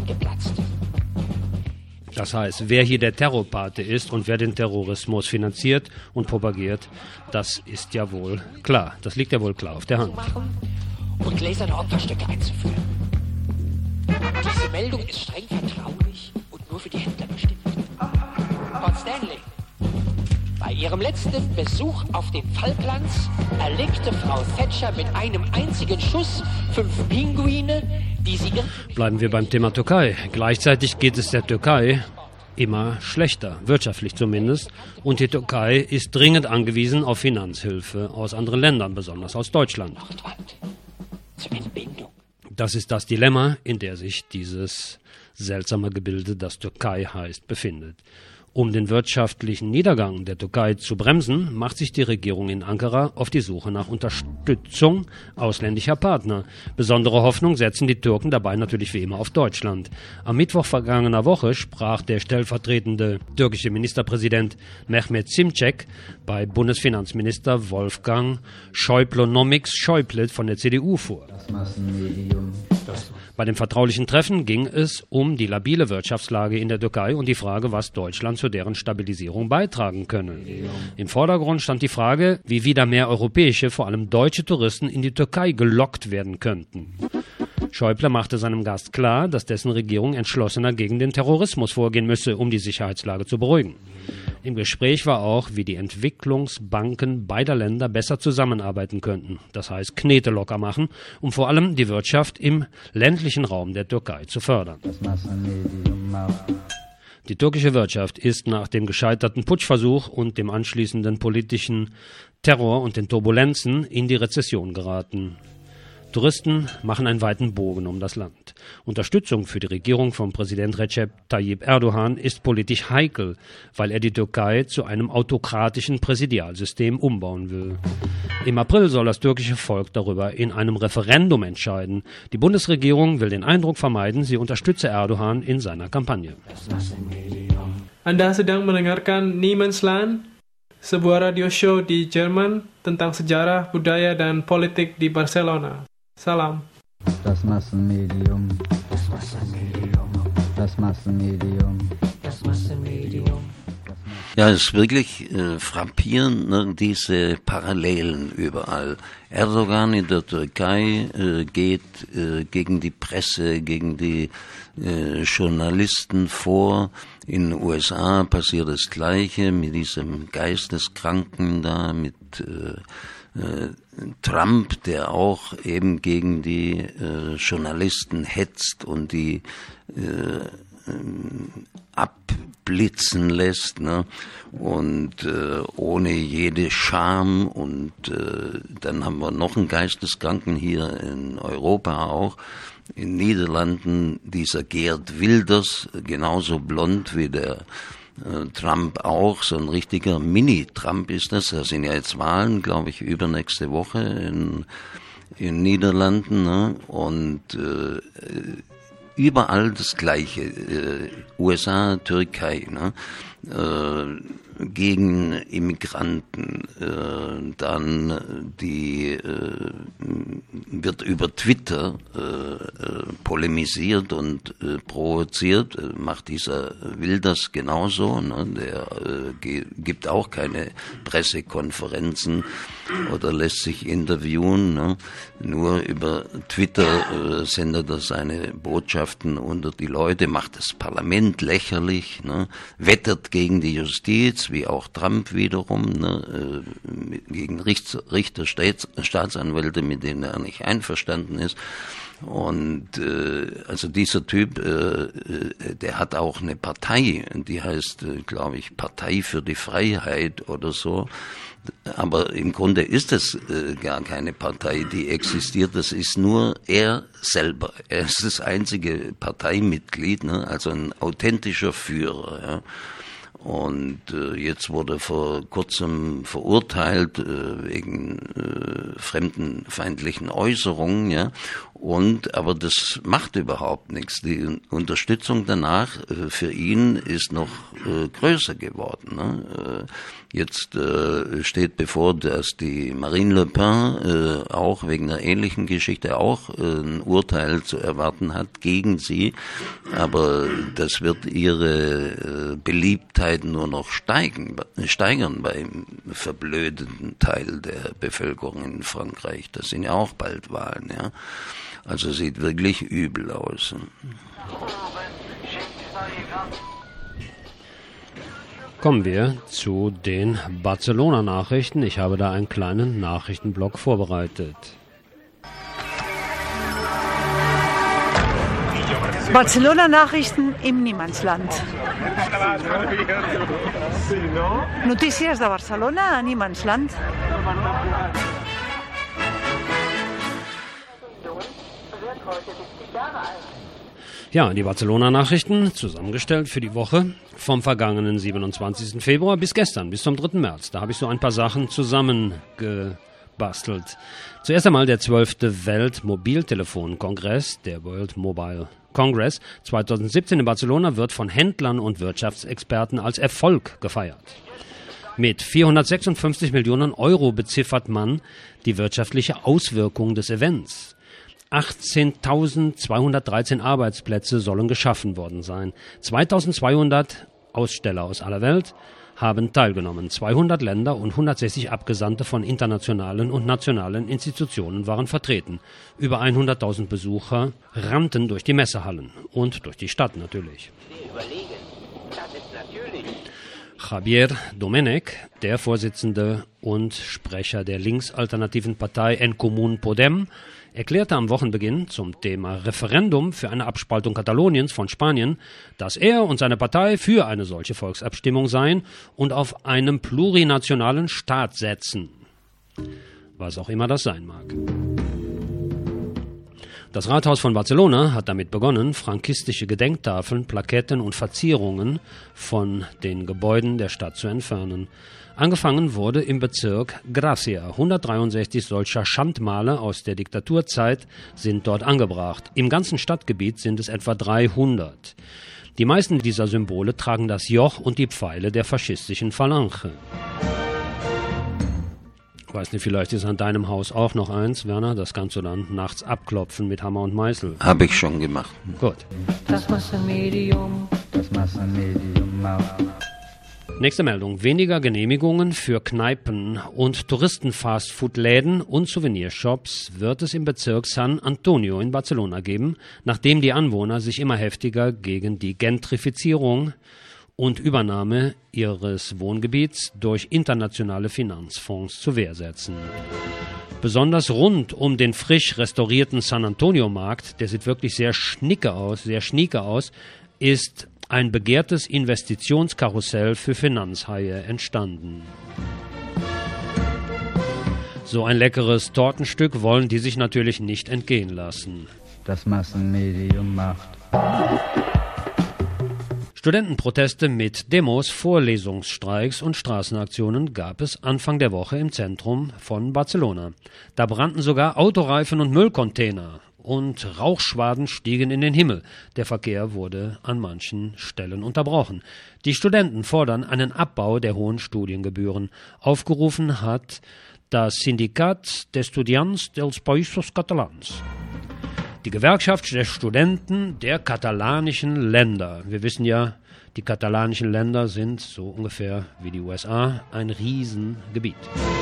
Das heißt, wer hier der Terrorpate ist und wer den Terrorismus finanziert und propagiert, das ist ja wohl klar. Das liegt ja wohl klar auf der Hand. Und gläserne Opferstücke einzuführen. Diese Meldung ist streng vertraulich und nur für die Händler bestimmt. Lord Stanley, bei ihrem letzten Besuch auf dem Falklands erlegte Frau Thatcher mit einem einzigen Schuss 5 Pinguine, die sie... Bleiben wir beim Thema Türkei. Gleichzeitig geht es der Türkei immer schlechter, wirtschaftlich zumindest. Und die Türkei ist dringend angewiesen auf Finanzhilfe aus anderen Ländern, besonders aus Deutschland. Das ist das Dilemma, in der sich dieses seltsame Gebilde, das Türkei heißt, befindet. Um den wirtschaftlichen Niedergang der Türkei zu bremsen, macht sich die Regierung in Ankara auf die Suche nach Unterstützung ausländischer Partner. Besondere Hoffnung setzen die Türken dabei natürlich wie immer auf Deutschland. Am Mittwoch vergangener Woche sprach der stellvertretende türkische Ministerpräsident Mehmet Şimşek bei Bundesfinanzminister Wolfgang Schäuble von der CDU vor. Bei dem vertraulichen Treffen ging es um die labile Wirtschaftslage in der Türkei und die Frage, was Deutschland zu deren Stabilisierung beitragen könne. Im Vordergrund stand die Frage, wie wieder mehr europäische, vor allem deutsche Touristen in die Türkei gelockt werden könnten. Schäuble machte seinem Gast klar, dass dessen Regierung entschlossener gegen den Terrorismus vorgehen müsse, um die Sicherheitslage zu beruhigen. Im Gespräch war auch, wie die Entwicklungsbanken beider Länder besser zusammenarbeiten könnten, das heißt Knete locker machen, um vor allem die Wirtschaft im ländlichen Raum der Türkei zu fördern. Die türkische Wirtschaft ist nach dem gescheiterten Putschversuch und dem anschließenden politischen Terror und den Turbulenzen in die Rezession geraten. Touristen machen einen weiten Bogen um das Land. Unterstützung für die Regierung von Präsident Recep Tayyip Erdogan ist politisch heikel, weil er die Türkei zu einem autokratischen Präsidialsystem umbauen will. Im April soll das türkische Volk darüber in einem Referendum entscheiden. Die Bundesregierung will den Eindruck vermeiden, sie unterstütze Erdogan in seiner Kampagne. Anda sedang mendengarkan Niemandsland, sebuah radio show di Jerman tentang sejarah, budaya, dan politik di Barcelona. Salam. Das Massenmedium. Das Massenmedium. Das Massenmedium. Das Massenmedium. Ja, es ist wirklich frappierend, ne, diese Parallelen überall. Erdogan in der Türkei geht gegen die Presse, gegen die Journalisten vor. In den USA passiert das Gleiche mit diesem Geisteskranken da, mit Trump, der auch eben gegen die Journalisten hetzt und die abblitzen lässt, ne? Und ohne jede Scham. Und dann haben wir noch einen Geisteskranken hier in Europa auch. In Niederlanden dieser Geert Wilders, genauso blond wie der Trump auch, so ein richtiger Mini-Trump ist das. Da sind ja jetzt Wahlen, glaube ich, übernächste Woche in Niederlanden, ne? Und überall das Gleiche. USA, Türkei, ne? Gegen Immigranten, dann die wird über Twitter polemisiert und provoziert, macht dieser Wilders genauso, ne? Der gibt auch keine Pressekonferenzen oder lässt sich interviewen, ne? Nur über Twitter sendet er seine Botschaften unter die Leute, macht das Parlament lächerlich, ne? Wettert gegen die Justiz, wie auch Trump wiederum, ne? Gegen Richter, Staatsanwälte, mit denen er nicht einverstanden ist. Und also dieser Typ, der hat auch eine Partei, die heißt, glaube ich, Partei für die Freiheit oder so. Aber im Grunde ist es gar keine Partei, die existiert. Das ist nur er selber. Er ist das einzige Parteimitglied, ne? Also ein authentischer Führer. Ja? Und jetzt wurde vor kurzem verurteilt wegen fremdenfeindlichen Äußerungen, ja. Aber das macht überhaupt nichts. Die Unterstützung danach für ihn ist noch größer geworden, ne? Jetzt steht bevor, dass die Marine Le Pen auch wegen einer ähnlichen Geschichte auch ein Urteil zu erwarten hat gegen sie. Aber das wird ihre Beliebtheit nur noch steigern beim verblödeten Teil der Bevölkerung in Frankreich. Das sind ja auch bald Wahlen, ja. Also sieht wirklich übel aus. Kommen wir zu den Barcelona-Nachrichten. Ich habe da einen kleinen Nachrichtenblock vorbereitet. Barcelona-Nachrichten im Niemandsland. Notícies de Barcelona a Niemandsland. Ja, die Barcelona-Nachrichten, zusammengestellt für die Woche vom vergangenen 27. Februar bis gestern, bis zum 3. März. Da habe ich so ein paar Sachen zusammengebastelt. Zuerst einmal der 12. Weltmobiltelefon-Kongress, der World Mobile Congress 2017 in Barcelona, wird von Händlern und Wirtschaftsexperten als Erfolg gefeiert. Mit 456 Millionen Euro beziffert man die wirtschaftliche Auswirkung des Events. 18.213 Arbeitsplätze sollen geschaffen worden sein. 2.200 Aussteller aus aller Welt haben teilgenommen. 200 Länder und 160 Abgesandte von internationalen und nationalen Institutionen waren vertreten. Über 100.000 Besucher rannten durch die Messehallen und durch die Stadt natürlich. Javier Domènech, der Vorsitzende und Sprecher der linksalternativen Partei En Comú Podem, erklärte am Wochenbeginn zum Thema Referendum für eine Abspaltung Kataloniens von Spanien, dass er und seine Partei für eine solche Volksabstimmung seien und auf einem plurinationalen Staat setzen. Was auch immer das sein mag. Das Rathaus von Barcelona hat damit begonnen, frankistische Gedenktafeln, Plaketten und Verzierungen von den Gebäuden der Stadt zu entfernen. Angefangen wurde im Bezirk Gracia. 163 solcher Schandmale aus der Diktaturzeit sind dort angebracht. Im ganzen Stadtgebiet sind es etwa 300. Die meisten dieser Symbole tragen das Joch und die Pfeile der faschistischen Phalange. Ich weiß nicht, vielleicht ist an deinem Haus auch noch eins, Werner. Das kannst du dann nachts abklopfen mit Hammer und Meißel. Habe ich schon gemacht. Gut. Das Massenmedium macht. Nächste Meldung. Weniger Genehmigungen für Kneipen und Touristen-Fastfood-Läden und Souvenirshops wird es im Bezirk San Antonio in Barcelona geben, nachdem die Anwohner sich immer heftiger gegen die Gentrifizierung und Übernahme ihres Wohngebiets durch internationale Finanzfonds zur Wehr setzen. Besonders rund um den frisch restaurierten San Antonio-Markt, der sieht wirklich sehr schnieke aus, ist ein begehrtes Investitionskarussell für Finanzhaie entstanden. So ein leckeres Tortenstück wollen die sich natürlich nicht entgehen lassen. Das Massenmedium macht. Studentenproteste mit Demos, Vorlesungsstreiks und Straßenaktionen gab es Anfang der Woche im Zentrum von Barcelona. Da brannten sogar Autoreifen und Müllcontainer und Rauchschwaden stiegen in den Himmel. Der Verkehr wurde an manchen Stellen unterbrochen. Die Studenten fordern einen Abbau der hohen Studiengebühren. Aufgerufen hat das Sindicat d'Estudiants dels Països Catalans. Die Gewerkschaft der Studenten der katalanischen Länder. Wir wissen ja, die katalanischen Länder sind so ungefähr wie die USA ein Riesengebiet.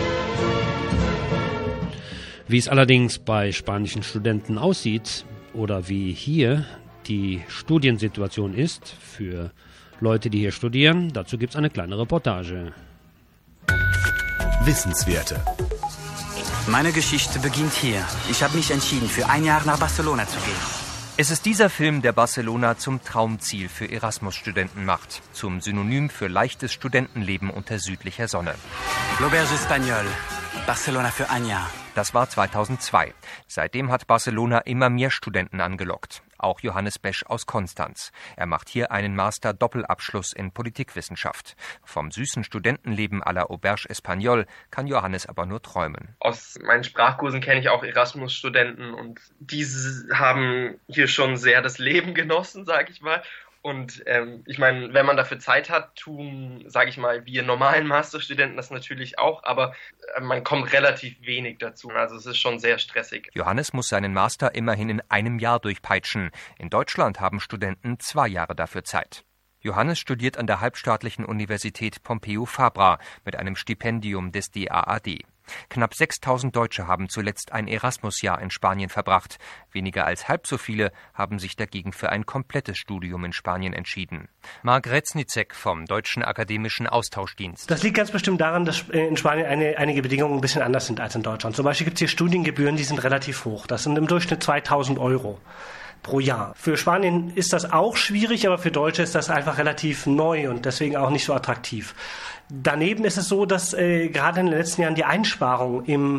Wie es allerdings bei spanischen Studenten aussieht oder wie hier die Studiensituation ist für Leute, die hier studieren, dazu gibt es eine kleine Reportage. Wissenswerte. Meine Geschichte beginnt hier. Ich habe mich entschieden, für ein Jahr nach Barcelona zu gehen. Es ist dieser Film, der Barcelona zum Traumziel für Erasmus-Studenten macht. Zum Synonym für leichtes Studentenleben unter südlicher Sonne. L'Auberge Espagnole. Barcelona für ein Jahr. Das war 2002. Seitdem hat Barcelona immer mehr Studenten angelockt. Auch Johannes Besch aus Konstanz. Er macht hier einen Master-Doppelabschluss in Politikwissenschaft. Vom süßen Studentenleben à la Auberge Espagnole kann Johannes aber nur träumen. Aus meinen Sprachkursen kenne ich auch Erasmus-Studenten und diese haben hier schon sehr das Leben genossen, sag ich mal. Und ich meine, wenn man dafür Zeit hat, tun, sage ich mal, wir normalen Masterstudenten das natürlich auch, aber man kommt relativ wenig dazu. Also es ist schon sehr stressig. Johannes muss seinen Master immerhin in einem Jahr durchpeitschen. In Deutschland haben Studenten 2 Jahre dafür Zeit. Johannes studiert an der halbstaatlichen Universität Pompeu Fabra mit einem Stipendium des DAAD. Knapp 6.000 Deutsche haben zuletzt ein Erasmus-Jahr in Spanien verbracht. Weniger als halb so viele haben sich dagegen für ein komplettes Studium in Spanien entschieden. Marc Reznicek vom Deutschen Akademischen Austauschdienst. Das liegt ganz bestimmt daran, dass in Spanien einige Bedingungen ein bisschen anders sind als in Deutschland. Zum Beispiel gibt es hier Studiengebühren, die sind relativ hoch. Das sind im Durchschnitt 2.000 Euro pro Jahr. Für Spanien ist das auch schwierig, aber für Deutsche ist das einfach relativ neu und deswegen auch nicht so attraktiv. Daneben ist es so, dass gerade in den letzten Jahren die Einsparungen im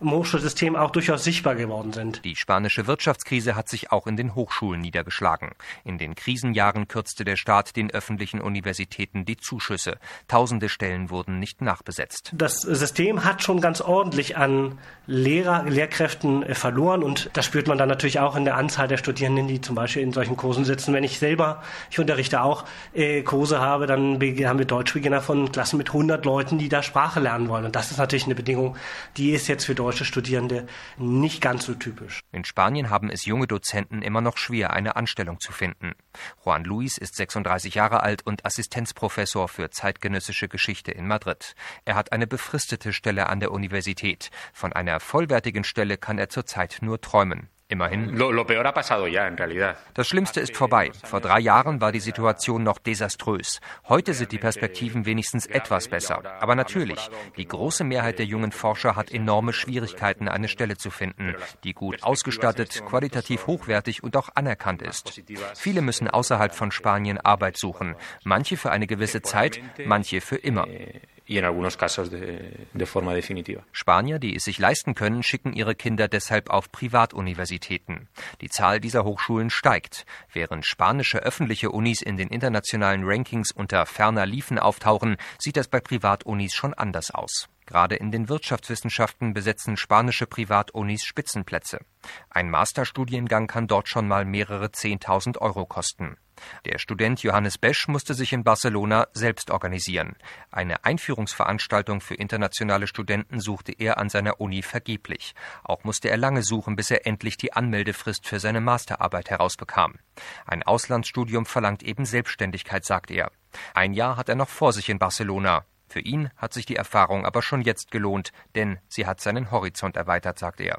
im Hochschulsystem auch durchaus sichtbar geworden sind. Die spanische Wirtschaftskrise hat sich auch in den Hochschulen niedergeschlagen. In den Krisenjahren kürzte der Staat den öffentlichen Universitäten die Zuschüsse. Tausende Stellen wurden nicht nachbesetzt. Das System hat schon ganz ordentlich an Lehrkräften verloren und das spürt man dann natürlich auch in der Anzahl der Studierenden, die zum Beispiel in solchen Kursen sitzen. Wenn ich unterrichte auch Kurse habe, dann haben wir Deutschbeginner von Klassen mit 100 Leuten, die da Sprache lernen wollen. Und das ist natürlich eine Bedingung, die ist jetzt für deutsche Studierende nicht ganz so typisch. In Spanien haben es junge Dozenten immer noch schwer, eine Anstellung zu finden. Juan Luis ist 36 Jahre alt und Assistenzprofessor für zeitgenössische Geschichte in Madrid. Er hat eine befristete Stelle an der Universität. Von einer vollwertigen Stelle kann er zurzeit nur träumen. Immerhin. Das Schlimmste ist vorbei. Vor 3 Jahren war die Situation noch desaströs. Heute sind die Perspektiven wenigstens etwas besser. Aber natürlich, die große Mehrheit der jungen Forscher hat enorme Schwierigkeiten, eine Stelle zu finden, die gut ausgestattet, qualitativ hochwertig und auch anerkannt ist. Viele müssen außerhalb von Spanien Arbeit suchen. Manche für eine gewisse Zeit, manche für immer. Spanier, die es sich leisten können, schicken ihre Kinder deshalb auf Privatuniversitäten. Die Zahl dieser Hochschulen steigt. Während spanische öffentliche Unis in den internationalen Rankings unter ferner Liefen auftauchen, sieht das bei Privatunis schon anders aus. Gerade in den Wirtschaftswissenschaften besetzen spanische Privatunis Spitzenplätze. Ein Masterstudiengang kann dort schon mal mehrere 10.000 Euro kosten. Der Student Johannes Besch musste sich in Barcelona selbst organisieren. Eine Einführungsveranstaltung für internationale Studenten suchte er an seiner Uni vergeblich. Auch musste er lange suchen, bis er endlich die Anmeldefrist für seine Masterarbeit herausbekam. Ein Auslandsstudium verlangt eben Selbstständigkeit, sagt er. 1 Jahr hat er noch vor sich in Barcelona. Für ihn hat sich die Erfahrung aber schon jetzt gelohnt, denn sie hat seinen Horizont erweitert, sagt er.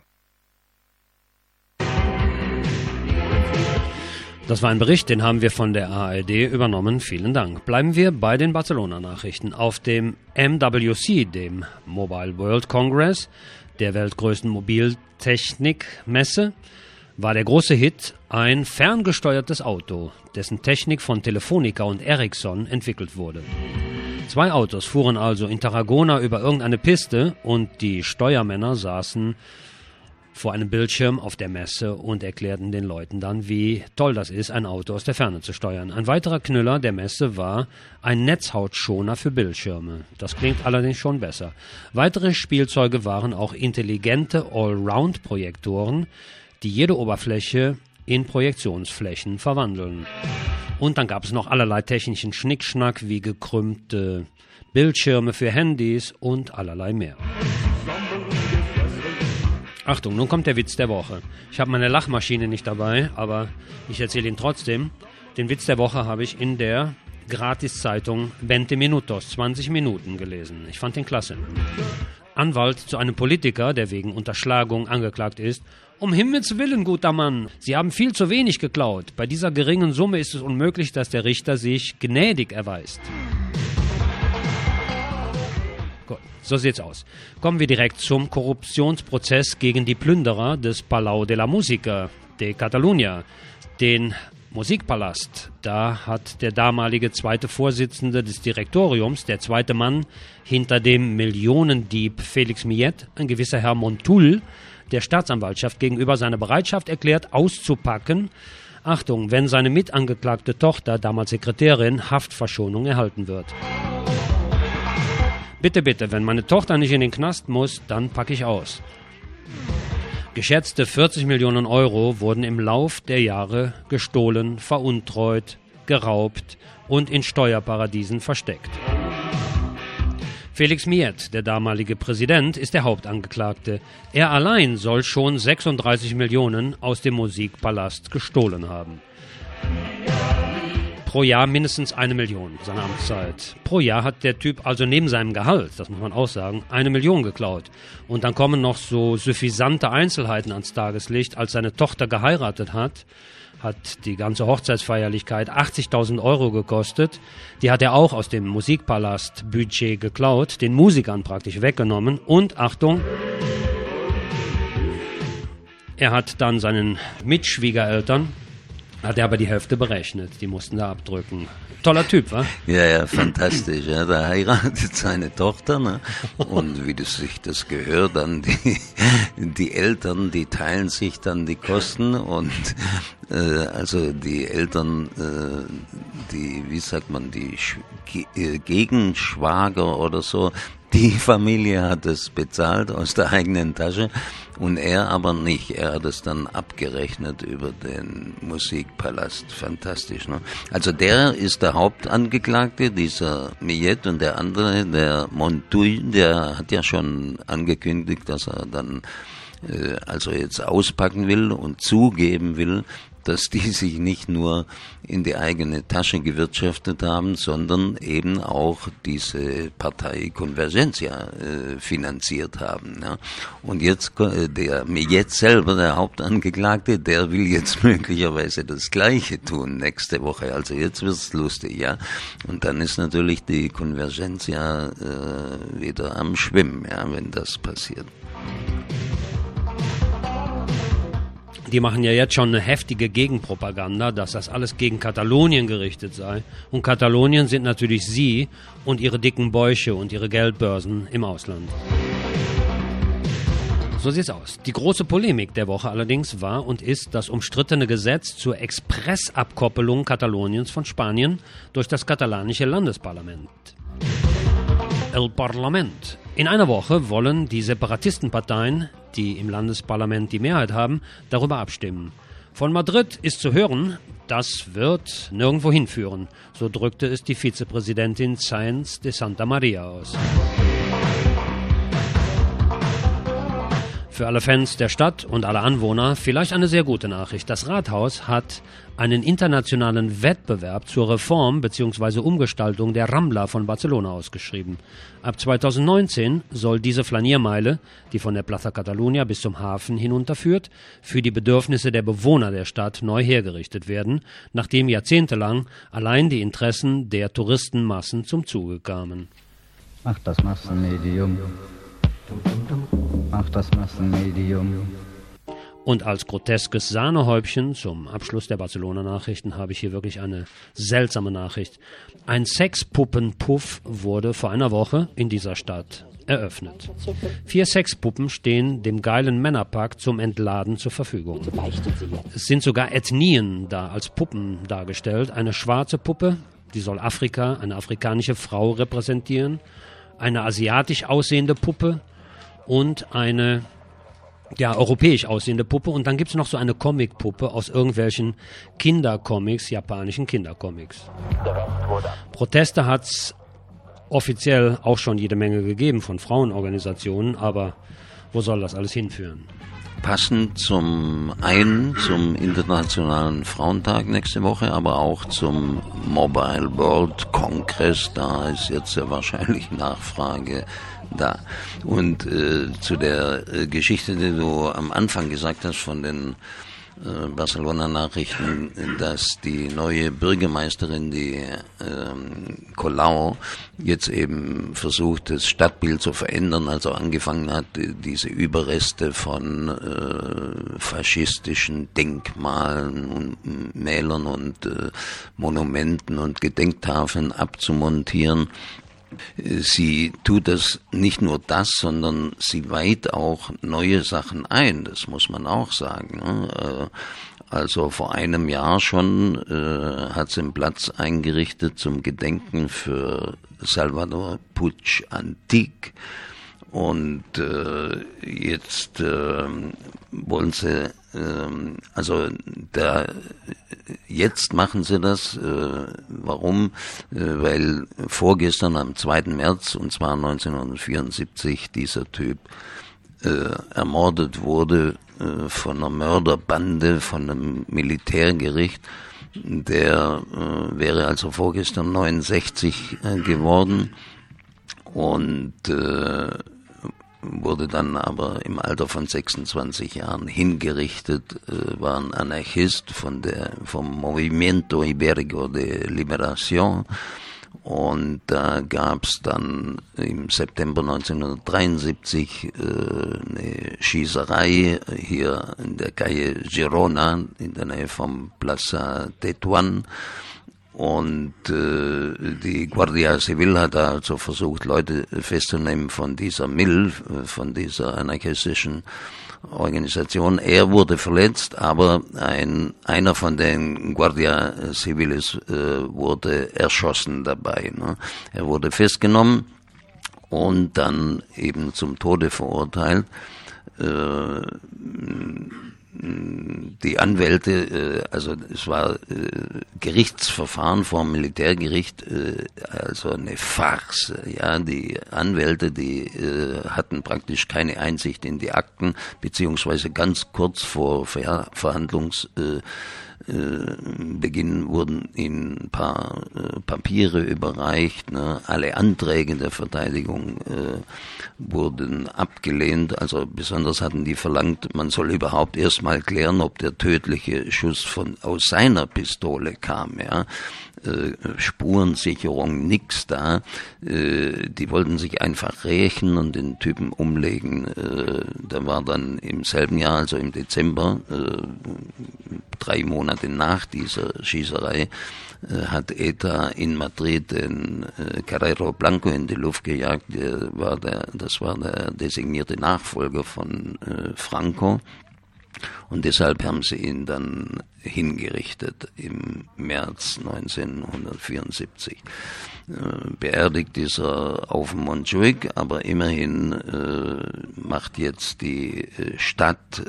Das war ein Bericht, den haben wir von der ARD übernommen. Vielen Dank. Bleiben wir bei den Barcelona-Nachrichten. Auf dem MWC, dem Mobile World Congress, der weltgrößten Mobiltechnikmesse, war der große Hit ein ferngesteuertes Auto, dessen Technik von Telefonica und Ericsson entwickelt wurde. 2 Autos fuhren also in Tarragona über irgendeine Piste und die Steuermänner saßen vor einem Bildschirm auf der Messe und erklärten den Leuten dann, wie toll das ist, ein Auto aus der Ferne zu steuern. Ein weiterer Knüller der Messe war ein Netzhautschoner für Bildschirme. Das klingt allerdings schon besser. Weitere Spielzeuge waren auch intelligente Allround-Projektoren, die jede Oberfläche in Projektionsflächen verwandeln. Und dann gab es noch allerlei technischen Schnickschnack wie gekrümmte Bildschirme für Handys und allerlei mehr. Achtung, nun kommt der Witz der Woche. Ich habe meine Lachmaschine nicht dabei, aber ich erzähle ihn trotzdem. Den Witz der Woche habe ich in der Gratiszeitung 20 Minutos, 20 Minuten gelesen. Ich fand den klasse. Anwalt zu einem Politiker, der wegen Unterschlagung angeklagt ist. Um Himmels Willen, guter Mann, Sie haben viel zu wenig geklaut. Bei dieser geringen Summe ist es unmöglich, dass der Richter sich gnädig erweist. Gut, so sieht's aus. Kommen wir direkt zum Korruptionsprozess gegen die Plünderer des Palau de la Música de Catalunya, den Musikpalast. Da hat der damalige zweite Vorsitzende des Direktoriums, der zweite Mann hinter dem Millionendieb Felix Millet, ein gewisser Herr Montull, der Staatsanwaltschaft gegenüber seine Bereitschaft erklärt, auszupacken. Achtung, wenn seine mitangeklagte Tochter, damals Sekretärin, Haftverschonung erhalten wird. Bitte, bitte, wenn meine Tochter nicht in den Knast muss, dann packe ich aus. Geschätzte 40 Millionen Euro wurden im Lauf der Jahre gestohlen, veruntreut, geraubt und in Steuerparadiesen versteckt. Felix Millet, der damalige Präsident, ist der Hauptangeklagte. Er allein soll schon 36 Millionen aus dem Musikpalast gestohlen haben. Pro Jahr mindestens 1 Million, seine Amtszeit. Pro Jahr hat der Typ also neben seinem Gehalt, das muss man auch sagen, 1 Million geklaut. Und dann kommen noch so suffisante Einzelheiten ans Tageslicht. Als seine Tochter geheiratet hat die ganze Hochzeitsfeierlichkeit 80.000 Euro gekostet. Die hat er auch aus dem Musikpalast-Budget geklaut, den Musikern praktisch weggenommen. Und, Achtung, er hat dann seinen Mitschwiegereltern Hat er aber die Hälfte berechnet, die mussten da abdrücken. Toller Typ, wa? Ja, fantastisch. Ja, da heiratet seine Tochter, ne? Und wie sich das gehört, dann die Eltern, die teilen sich dann die Kosten und also die Eltern, die, wie sagt man, die Gegenschwager oder so, die Familie hat es bezahlt aus der eigenen Tasche und er aber nicht. Er hat es dann abgerechnet über den Musikpalast. Fantastisch, ne? Also der ist der Hauptangeklagte, dieser Millet, und der andere, der Montuy, der hat ja schon angekündigt, dass er dann also jetzt auspacken will und zugeben will, dass die sich nicht nur in die eigene Tasche gewirtschaftet haben, sondern eben auch diese Partei Convergencia finanziert haben. Ja. Und jetzt der Millet selber, der Hauptangeklagte, der will jetzt möglicherweise das Gleiche tun nächste Woche. Also jetzt wird's lustig, ja. Und dann ist natürlich die Convergencia wieder am Schwimmen, ja, wenn das passiert. Die machen ja jetzt schon eine heftige Gegenpropaganda, dass das alles gegen Katalonien gerichtet sei. Und Katalonien sind natürlich sie und ihre dicken Bäuche und ihre Geldbörsen im Ausland. So sieht's aus. Die große Polemik der Woche allerdings war und ist das umstrittene Gesetz zur Expressabkoppelung Kataloniens von Spanien durch das katalanische Landesparlament. El Parlament. In einer Woche wollen die Separatistenparteien, die im Landesparlament die Mehrheit haben, darüber abstimmen. Von Madrid ist zu hören, das wird nirgendwo hinführen. So drückte es die Vizepräsidentin Sáenz de Santa Maria aus. Für alle Fans der Stadt und alle Anwohner vielleicht eine sehr gute Nachricht. Das Rathaus hat einen internationalen Wettbewerb zur Reform bzw. Umgestaltung der Rambla von Barcelona ausgeschrieben. Ab 2019 soll diese Flaniermeile, die von der Plaza Catalunya bis zum Hafen hinunterführt, für die Bedürfnisse der Bewohner der Stadt neu hergerichtet werden, nachdem jahrzehntelang allein die Interessen der Touristenmassen zum Zuge kamen. Mach das Massenmedium. Mach das Massenmedium. Und als groteskes Sahnehäubchen zum Abschluss der Barcelona-Nachrichten habe ich hier wirklich eine seltsame Nachricht. Ein Sexpuppenpuff wurde vor einer Woche in dieser Stadt eröffnet. 4 Sexpuppen stehen dem geilen Männerpack zum Entladen zur Verfügung. Es sind sogar Ethnien da als Puppen dargestellt. Eine schwarze Puppe, die soll Afrika, eine afrikanische Frau repräsentieren. Eine asiatisch aussehende Puppe und eine europäisch aussehende Puppe. Und dann gibt es noch so eine Comicpuppe aus irgendwelchen Kindercomics, japanischen Kindercomics. Proteste hat es offiziell auch schon jede Menge gegeben von Frauenorganisationen, aber wo soll das alles hinführen? Passend zum Internationalen Frauentag nächste Woche, aber auch zum Mobile World Congress, da ist jetzt ja wahrscheinlich Nachfrage da. Und zu der Geschichte, die du am Anfang gesagt hast von den Barcelona-Nachrichten, dass die neue Bürgermeisterin, die Colau, jetzt eben versucht, das Stadtbild zu verändern, also angefangen hat, diese Überreste von faschistischen Denkmalen und Mälern und Monumenten und Gedenktafeln abzumontieren. Sie tut das nicht nur das, sondern sie weiht auch neue Sachen ein, das muss man auch sagen. Also vor einem Jahr schon hat sie einen Platz eingerichtet zum Gedenken für Salvador Puig Antich. Und jetzt wollen sie, jetzt machen sie das. Warum? Weil vorgestern am 2. März, und zwar 1974, dieser Typ ermordet wurde von einer Mörderbande, von einem Militärgericht. Der wäre also vorgestern 69 geworden und wurde dann aber im Alter von 26 Jahren hingerichtet, war ein Anarchist vom Movimiento Ibérico de Liberación Und da gab es dann im September 1973 eine Schießerei hier in der Calle Girona in der Nähe vom Plaza Tetuan. Und die Guardia Civil hat also versucht, Leute festzunehmen von dieser MIL, von dieser anarchistischen Organisation. Er wurde verletzt, aber einer von den Guardia Civiles wurde erschossen dabei. Ne? Er wurde festgenommen und dann eben zum Tode verurteilt. Die Anwälte, also es war Gerichtsverfahren vor dem Militärgericht, also eine Farce. Ja, die Anwälte, die hatten praktisch keine Einsicht in die Akten, beziehungsweise ganz kurz vor Verhandlungsbeginn wurden ihnen ein paar Papiere überreicht. Ne? Alle Anträge der Verteidigung wurden abgelehnt. Also besonders hatten die verlangt, man soll überhaupt erstmal klären, ob der tödliche Schuss aus seiner Pistole kam. Ja? Spurensicherung, nix da. Die wollten sich einfach rächen und den Typen umlegen. Da war dann im selben Jahr, also im Dezember, 3 Monate nach dieser Schießerei, hat ETA in Madrid den Carrero Blanco in die Luft gejagt. Das war der designierte Nachfolger von Franco. Und deshalb haben sie ihn dann hingerichtet im März 1974. Beerdigt ist er auf Montjuic, aber immerhin macht jetzt die Stadt,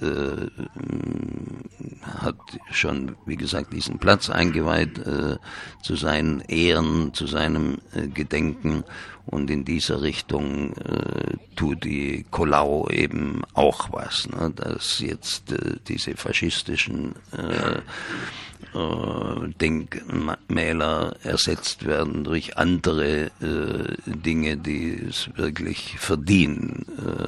hat schon, wie gesagt, diesen Platz eingeweiht zu seinen Ehren, zu seinem Gedenken. Und in dieser Richtung tut die Colau eben auch was, ne? Dass jetzt diese faschistischen Denkmäler ersetzt werden durch andere Dinge, die es wirklich verdienen,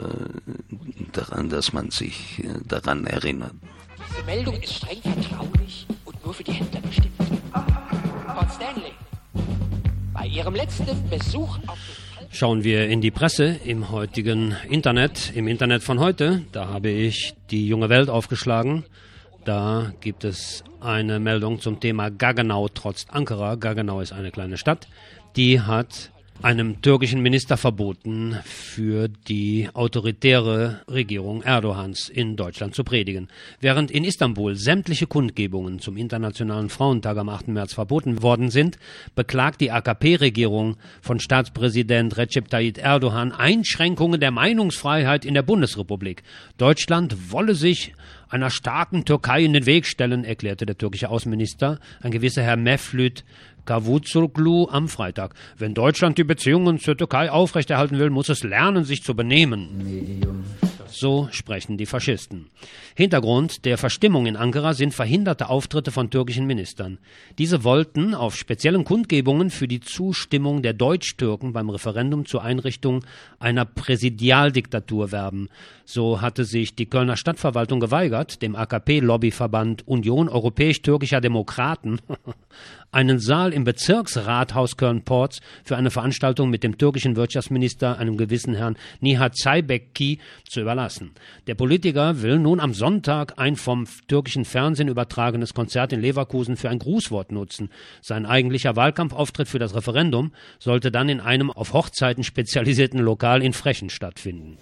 daran, dass man sich daran erinnert. Diese Meldung ist streng vertraulich und nur für die Händler bestimmt. Lord Stanley, bei Ihrem letzten Besuch auf Schauen wir in die Presse im heutigen Internet, im Internet von heute. Da habe ich die Junge Welt aufgeschlagen. Da gibt es eine Meldung zum Thema Gaggenau trotz Ankara. Gaggenau ist eine kleine Stadt. Die hat einem türkischen Minister verboten, für die autoritäre Regierung Erdogans in Deutschland zu predigen. Während in Istanbul sämtliche Kundgebungen zum Internationalen Frauentag am 8. März verboten worden sind, beklagt die AKP-Regierung von Staatspräsident Recep Tayyip Erdogan Einschränkungen der Meinungsfreiheit in der Bundesrepublik. Deutschland wolle sich einer starken Türkei in den Weg stellen, erklärte der türkische Außenminister, ein gewisser Herr Mevlüt Cavusoglu am Freitag. Wenn Deutschland die Beziehungen zur Türkei aufrechterhalten will, muss es lernen, sich zu benehmen. So sprechen die Faschisten. Hintergrund der Verstimmung in Ankara sind verhinderte Auftritte von türkischen Ministern. Diese wollten auf speziellen Kundgebungen für die Zustimmung der Deutsch-Türken beim Referendum zur Einrichtung einer Präsidialdiktatur werben. So hatte sich die Kölner Stadtverwaltung geweigert, dem AKP-Lobbyverband Union Europäisch-Türkischer Demokraten einen Saal im Bezirksrathaus Köln-Porz für eine Veranstaltung mit dem türkischen Wirtschaftsminister, einem gewissen Herrn Nihat Zeybekci, zu überlassen. Der Politiker will nun am Sonntag ein vom türkischen Fernsehen übertragenes Konzert in Leverkusen für ein Grußwort nutzen. Sein eigentlicher Wahlkampfauftritt für das Referendum sollte dann in einem auf Hochzeiten spezialisierten Lokal in Frechen stattfinden.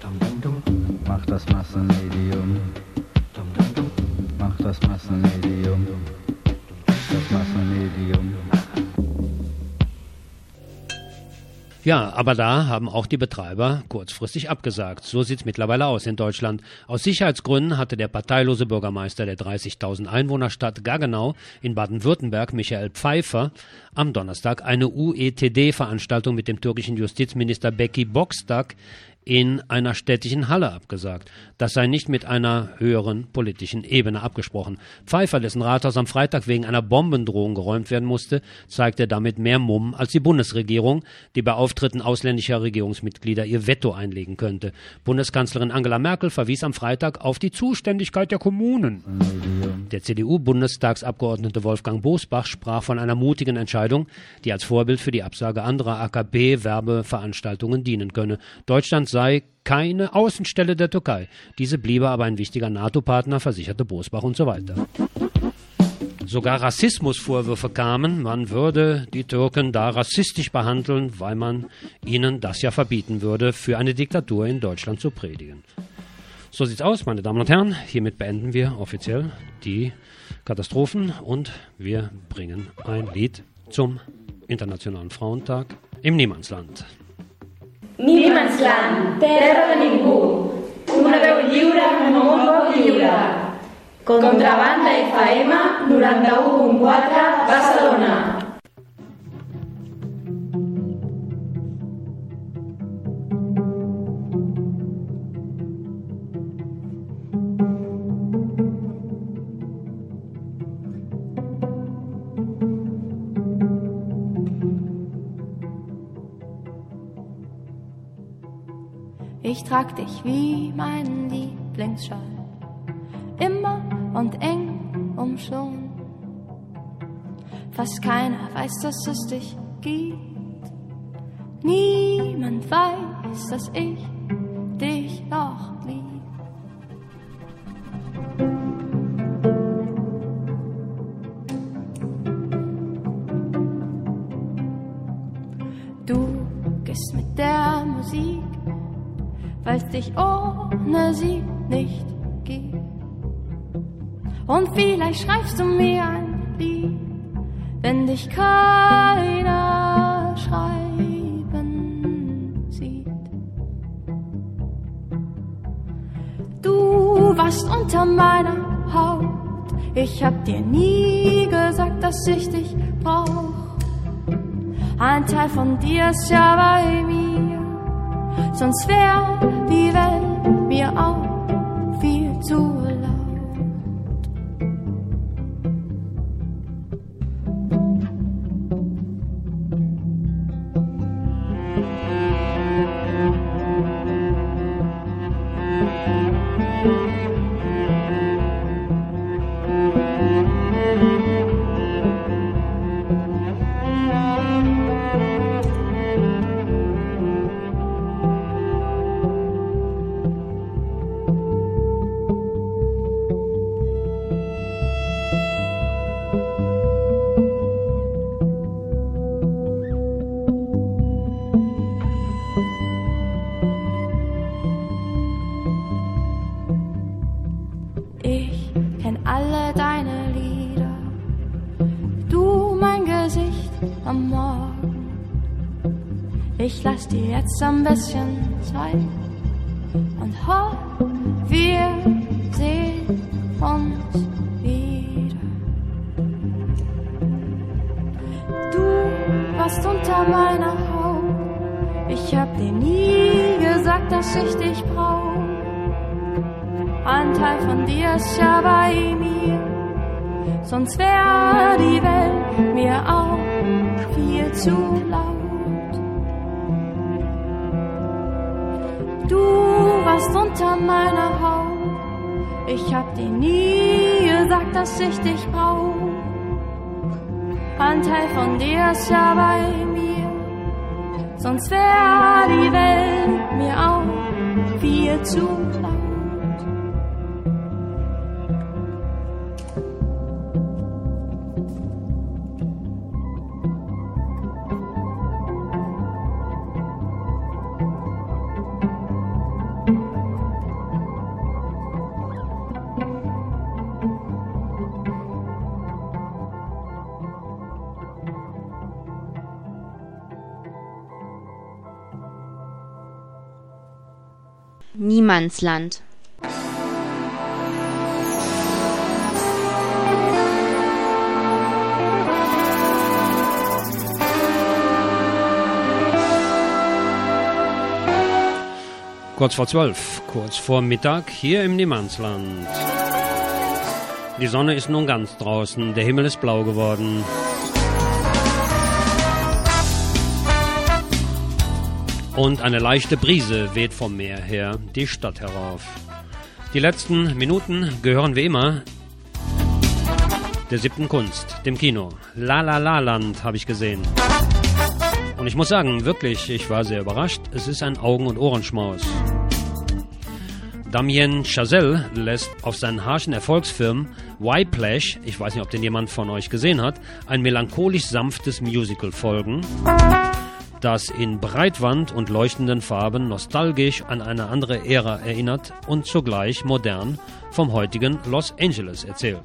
Mach das Massenmedium. Mach das Massenmedium. Das Massenmedium. Ja, aber da haben auch die Betreiber kurzfristig abgesagt. So sieht's mittlerweile aus in Deutschland. Aus Sicherheitsgründen hatte der parteilose Bürgermeister der 30.000 Einwohnerstadt Gaggenau in Baden-Württemberg, Michael Pfeiffer, am Donnerstag eine UETD-Veranstaltung mit dem türkischen Justizminister Beki Bokstak in einer städtischen Halle abgesagt. Das sei nicht mit einer höheren politischen Ebene abgesprochen. Pfeiffer, dessen Rathaus am Freitag wegen einer Bombendrohung geräumt werden musste, zeigte damit mehr Mumm als die Bundesregierung, die bei Auftritten ausländischer Regierungsmitglieder ihr Veto einlegen könnte. Bundeskanzlerin Angela Merkel verwies am Freitag auf die Zuständigkeit der Kommunen. Der CDU-Bundestagsabgeordnete Wolfgang Bosbach sprach von einer mutigen Entscheidung, die als Vorbild für die Absage anderer AKP-Werbeveranstaltungen dienen könne. Deutschland sei keine Außenstelle der Türkei. Diese bliebe aber ein wichtiger NATO-Partner, versicherte Bosbach und so weiter. Sogar Rassismusvorwürfe kamen, man würde die Türken da rassistisch behandeln, weil man ihnen das ja verbieten würde, für eine Diktatur in Deutschland zu predigen. So sieht's aus, meine Damen und Herren. Hiermit beenden wir offiziell die Katastrophen und wir bringen ein Lied zum Internationalen Frauentag im Niemandsland. Niemandsland, terra de ningú, una veu lliure en un món poc lliure. Contrabanda FM 91.4 Barcelona. Ich trag dich wie meinen Lieblingsschal, immer und eng umschlungen. Fast keiner weiß, dass es dich gibt. Niemand weiß, dass ich dich noch lieb. Du gehst mit der Musik, weil's dich ohne sie nicht gibt. Und vielleicht schreibst du mir ein Lied, wenn dich keiner schreiben sieht. Du warst unter meiner Haut, ich hab dir nie gesagt, dass ich dich brauch. Ein Teil von dir ist ja bei mir, sonst wär die Welt mir auch viel zu laut. Ich lass dir jetzt ein bisschen Zeit und hoff, wir sehen uns wieder. Du warst unter meiner Haut, ich hab dir nie gesagt, dass ich dich brauch. Ein Teil von dir ist ja bei mir, sonst wär die Welt mir auch viel zu laut. Du warst unter meiner Haut, ich hab dir nie gesagt, dass ich dich brauch. Ein Teil von dir ist ja bei mir, sonst wär die Welt mir auch viel zu laut. Niemandsland. Kurz vor 12, kurz vor Mittag, hier im Niemandsland. Die Sonne ist nun ganz draußen, der Himmel ist blau geworden. Und eine leichte Brise weht vom Meer her die Stadt herauf. Die letzten Minuten gehören wie immer der 7. Kunst, dem Kino. La La La Land habe ich gesehen. Und ich muss sagen, wirklich, ich war sehr überrascht. Es ist ein Augen- und Ohrenschmaus. Damien Chazelle lässt auf seinen harschen Erfolgsfilm Whiplash, ich weiß nicht, ob den jemand von euch gesehen hat, ein melancholisch sanftes Musical folgen, das in Breitwand und leuchtenden Farben nostalgisch an eine andere Ära erinnert und zugleich modern vom heutigen Los Angeles erzählt.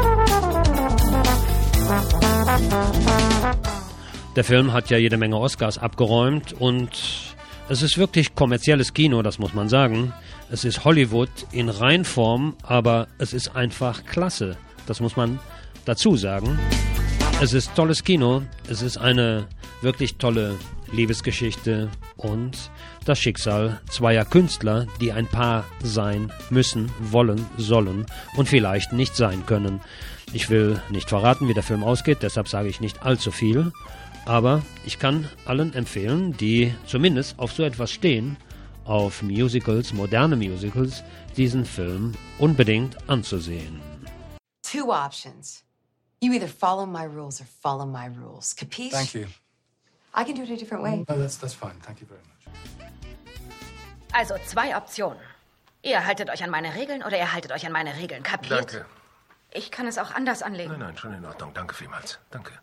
Der Film hat ja jede Menge Oscars abgeräumt und es ist wirklich kommerzielles Kino, das muss man sagen. Es ist Hollywood in Reinform, aber es ist einfach klasse, das muss man dazu sagen. Es ist tolles Kino, es ist eine wirklich tolle Liebesgeschichte und das Schicksal zweier Künstler, die ein Paar sein müssen, wollen, sollen und vielleicht nicht sein können. Ich will nicht verraten, wie der Film ausgeht, deshalb sage ich nicht allzu viel, aber ich kann allen empfehlen, die zumindest auf so etwas stehen, auf Musicals, moderne Musicals, diesen Film unbedingt anzusehen. Two options. You either follow my rules or follow my rules. Capiche? Thank you. I can do it a different way. No, that's fine. Thank you very much. Also 2 Optionen. Ihr haltet euch an meine Regeln oder ihr haltet euch an meine Regeln. Kapiert? Danke. Ich kann es auch anders anlegen. Nein, schon in Ordnung. Danke vielmals. Danke.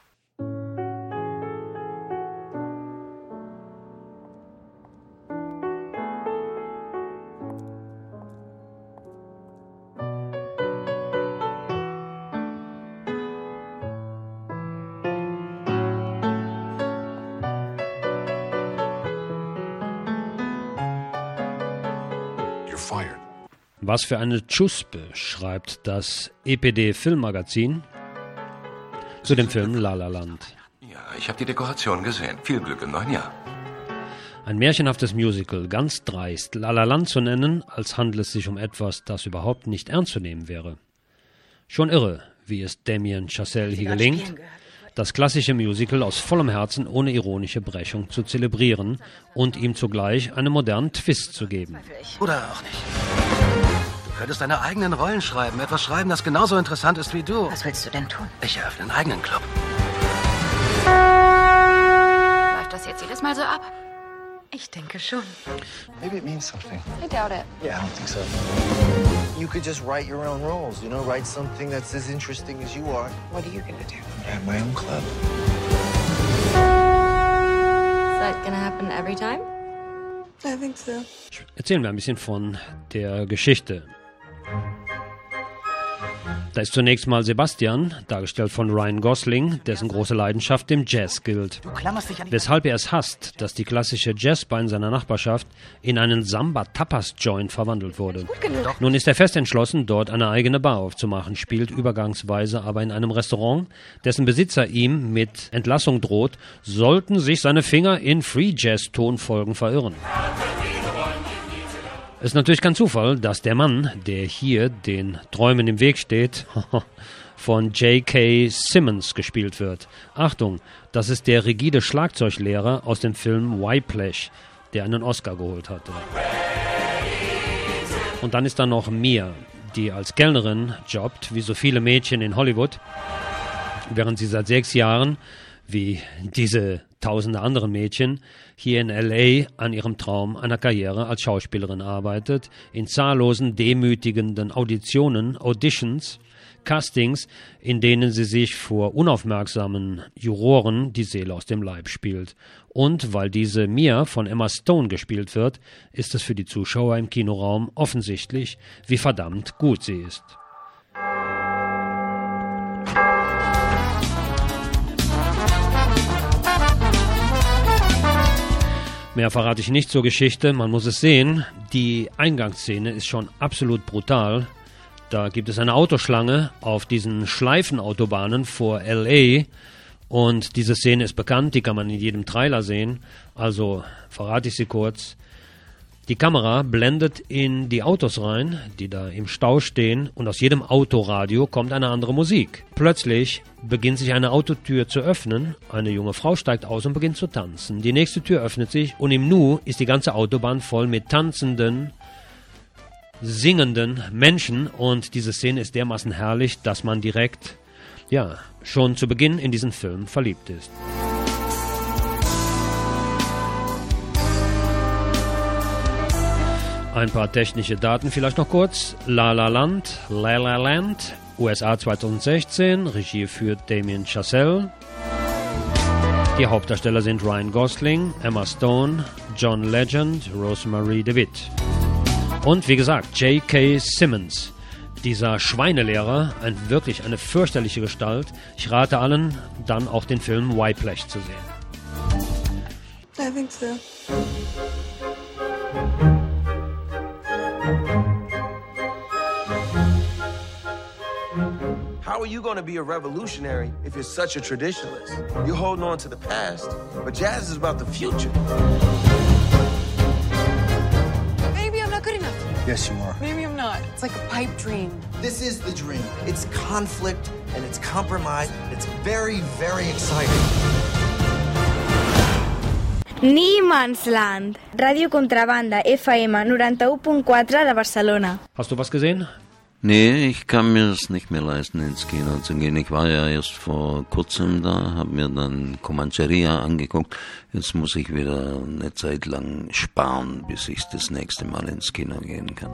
Was für eine Tschuspe, schreibt das EPD Filmmagazin zu dem Film La La Land. Ja, ich habe die Dekoration gesehen. Viel Glück im neuen Jahr. Ein märchenhaftes Musical, ganz dreist, La La Land zu nennen, als handelt es sich um etwas, das überhaupt nicht ernst zu nehmen wäre. Schon irre, wie es Damien Chazelle hier gelingt, das klassische Musical aus vollem Herzen ohne ironische Brechung zu zelebrieren und ihm zugleich einen modernen Twist zu geben. Oder auch nicht. Du könntest deine eigenen Rollen schreiben, etwas schreiben, das genauso interessant ist wie du. Was willst du denn tun? Ich eröffne einen eigenen Club. Läuft das jetzt jedes Mal so ab? Ich denke schon. Maybe it means something. I doubt it. Yeah, I don't think so. You could just write your own roles, you know, write something that's as interesting as you are. What are you gonna do? I have my own club. Is that gonna happen every time? I think so. Erzählen wir ein bisschen von der Geschichte. Da ist zunächst mal Sebastian, dargestellt von Ryan Gosling, dessen große Leidenschaft dem Jazz gilt. Weshalb er es hasst, dass die klassische Jazzbar in seiner Nachbarschaft in einen Samba-Tapas-Joint verwandelt wurde. Nun ist er fest entschlossen, dort eine eigene Bar aufzumachen, spielt übergangsweise aber in einem Restaurant, dessen Besitzer ihm mit Entlassung droht, sollten sich seine Finger in Free-Jazz-Tonfolgen verirren. Es ist natürlich kein Zufall, dass der Mann, der hier den Träumen im Weg steht, von J.K. Simmons gespielt wird. Achtung, das ist der rigide Schlagzeuglehrer aus dem Film Whiplash, der einen Oscar geholt hatte. Und dann ist da noch Mia, die als Kellnerin jobbt, wie so viele Mädchen in Hollywood, während sie seit 6 Jahren, wie diese tausende anderen Mädchen, hier in L.A. an ihrem Traum einer Karriere als Schauspielerin arbeitet, in zahllosen demütigenden Auditions, Castings, in denen sie sich vor unaufmerksamen Juroren die Seele aus dem Leib spielt. Und weil diese Mia von Emma Stone gespielt wird, ist es für die Zuschauer im Kinoraum offensichtlich, wie verdammt gut sie ist. Mehr verrate ich nicht zur Geschichte, man muss es sehen. Die Eingangsszene ist schon absolut brutal. Da gibt es eine Autoschlange auf diesen Schleifenautobahnen vor L.A. Und diese Szene ist bekannt, die kann man in jedem Trailer sehen. Also verrate ich sie kurz. Die Kamera blendet in die Autos rein, die da im Stau stehen, und aus jedem Autoradio kommt eine andere Musik. Plötzlich beginnt sich eine Autotür zu öffnen, eine junge Frau steigt aus und beginnt zu tanzen. Die nächste Tür öffnet sich und im Nu ist die ganze Autobahn voll mit tanzenden, singenden Menschen, und diese Szene ist dermaßen herrlich, dass man direkt, schon zu Beginn in diesen Film verliebt ist. Ein paar technische Daten vielleicht noch kurz. La La Land, USA 2016, Regie führt Damien Chazelle. Die Hauptdarsteller sind Ryan Gosling, Emma Stone, John Legend, Rosemary DeWitt. Und wie gesagt, J.K. Simmons, dieser Schweinelehrer, wirklich eine fürchterliche Gestalt. Ich rate allen, dann auch den Film Whiplash zu sehen. I think so. How are you going to be a revolutionary if you're such a traditionalist? You're holding on to the past, but jazz is about the future. Maybe I'm not good enough. Yes, you are. Maybe I'm not. It's like a pipe dream. This is the dream. It's conflict and it's compromise. It's very, very exciting. Niemandsland. Radio Contrabanda FM 91.4 de Barcelona. Hast du was gesehen? Nee, ich kann mir es nicht mehr leisten, ins Kino zu gehen. Ich war ja erst vor kurzem da, habe mir dann Comancheria angeguckt. Jetzt muss ich wieder eine Zeit lang sparen, bis ich das nächste Mal ins Kino gehen kann.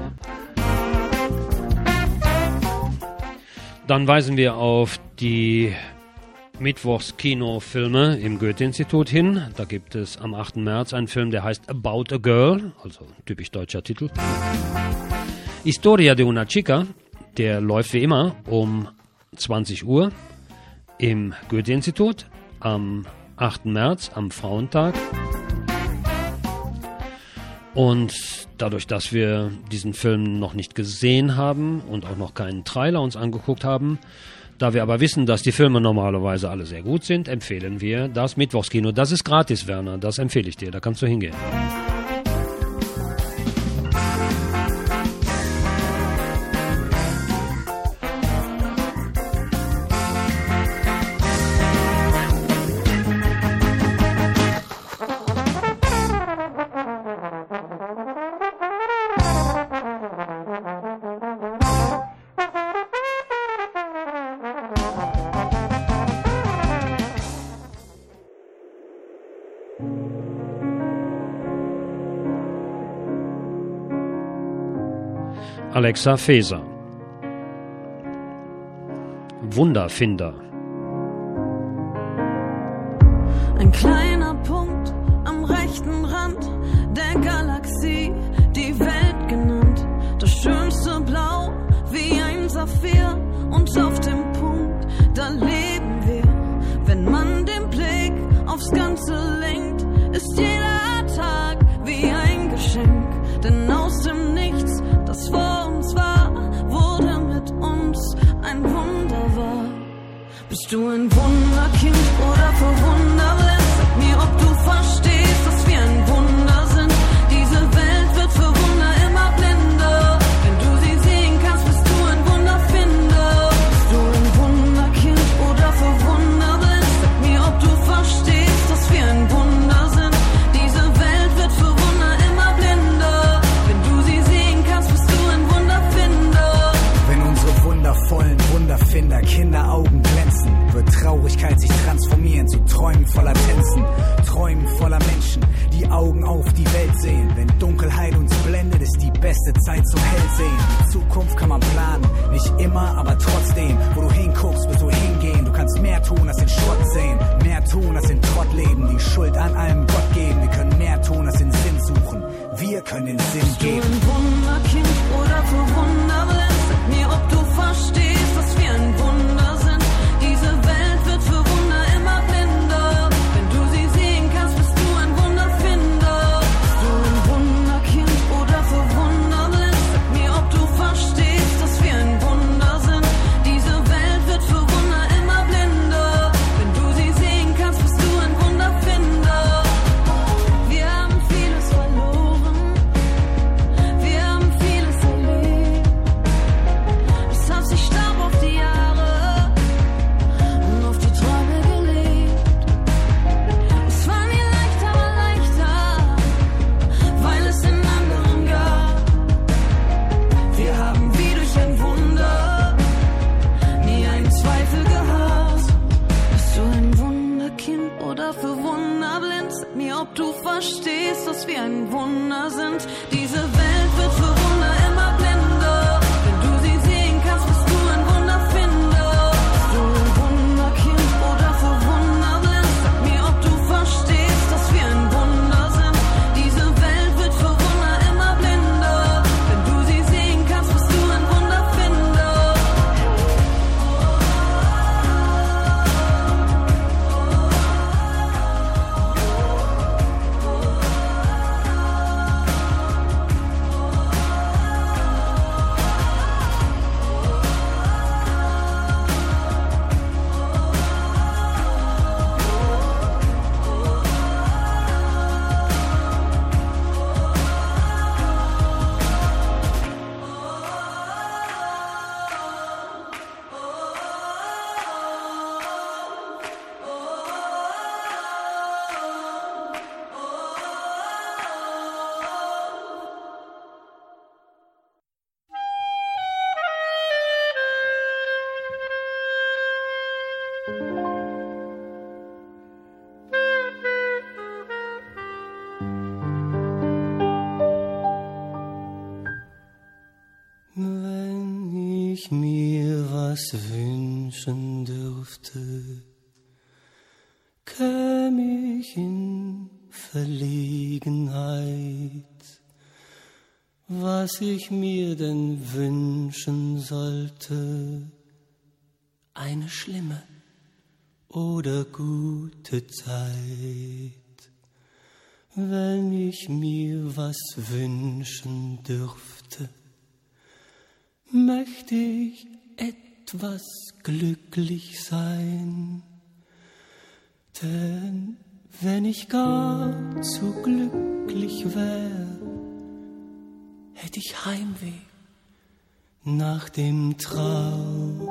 Dann weisen wir auf die Mittwochs-Kinofilme im Goethe-Institut hin. Da gibt es am 8. März einen Film, der heißt About a Girl, also typisch deutscher Titel. Historia de una Chica, der läuft wie immer um 20 Uhr im Goethe-Institut am 8. März, am Frauentag. Und dadurch, dass wir diesen Film noch nicht gesehen haben und auch noch keinen Trailer uns angeguckt haben, da wir aber wissen, dass die Filme normalerweise alle sehr gut sind, empfehlen wir das Mittwochskino. Das ist gratis, Werner, das empfehle ich dir, da kannst du hingehen. Alexa Feser. Wunderfinder. Ein kleiner Punkt am rechten Rand der Galaxie, die Welt genannt. Das schönste Blau wie ein Saphir und auf dem Punkt, da leben wir. Wenn man den Blick aufs Ganze lenkt, ist jeder Tag wie ein Geschenk. Denn aus dem Nichts, das vor uns war, wurde mit uns ein Wunder wahr. Bist du ein Wunderkind oder verwunderblind? Sag mir, ob du verstehst, dass wir ein Wunder sind. Diese Welt wird für Wunder immer blinder. Wenn du sie sehen kannst, bist du ein Wunderfinder. Bist du ein Wunderkind oder verwunderblind? Sag mir, ob du verstehst, dass wir ein Wunder sind. Diese Welt wird für Wunder immer blinder. Wenn du sie sehen kannst, bist du ein Wunderfinder. Wenn unsere wundervollen Wunderfinder Kinderaugen glänzen, wird Traurigkeit sich transformieren zu Träumen voller Tänzen, Träumen voller Menschen, die Augen auf die Welt sehen. Wenn Dunkelheit uns blendet, ist die beste Zeit zum Hellsehen. Die Zukunft kann man planen, nicht immer, aber trotzdem. Wo du hinguckst, wirst du hingehen. Du kannst mehr tun, als den Schrott sehen, mehr tun, als den Trott leben. Die Schuld an allem Gott geben. Wir können mehr tun, als den Sinn suchen. Wir können den Sinn geben. Bist du ein Wunderkind oder verwunderblind? Sag mir, ob du verstehst, dass wir ein Wunder sind. Diese Welt wird für Wunder immer blinder. Wenn du sie sehen kannst, bist du ein Wunderfinder. Bist du ein Wunderkind oder verwunderblind? Sag mir, ob du verstehst, dass wir ein Wunder sind. Diese Welt wird für Wunder ob du verstehst, dass wir ein Wunder sind. Diese Welt wird für Wunder immer blinder. Wenn du sie sehen kannst, bist du ein Wunderfinder. Bist du ein Wunderkind oder für Wunder blind? Sag mir, ob du verstehst, dass wir ein Wunder sind. Diese Welt wird für Wunder immer blinder. Wenn du sie sehen kannst, bist du ein Wunderfinder. Wenn ich mir was wünschen dürfte, käme ich in Verlegenheit, was ich mir denn wünschen sollte. Eine schlimme oder gute Zeit. Wenn ich mir was wünschen dürfte, möchte ich etwas glücklich sein. Denn wenn ich gar zu glücklich wär, hätte ich Heimweh nach dem traurig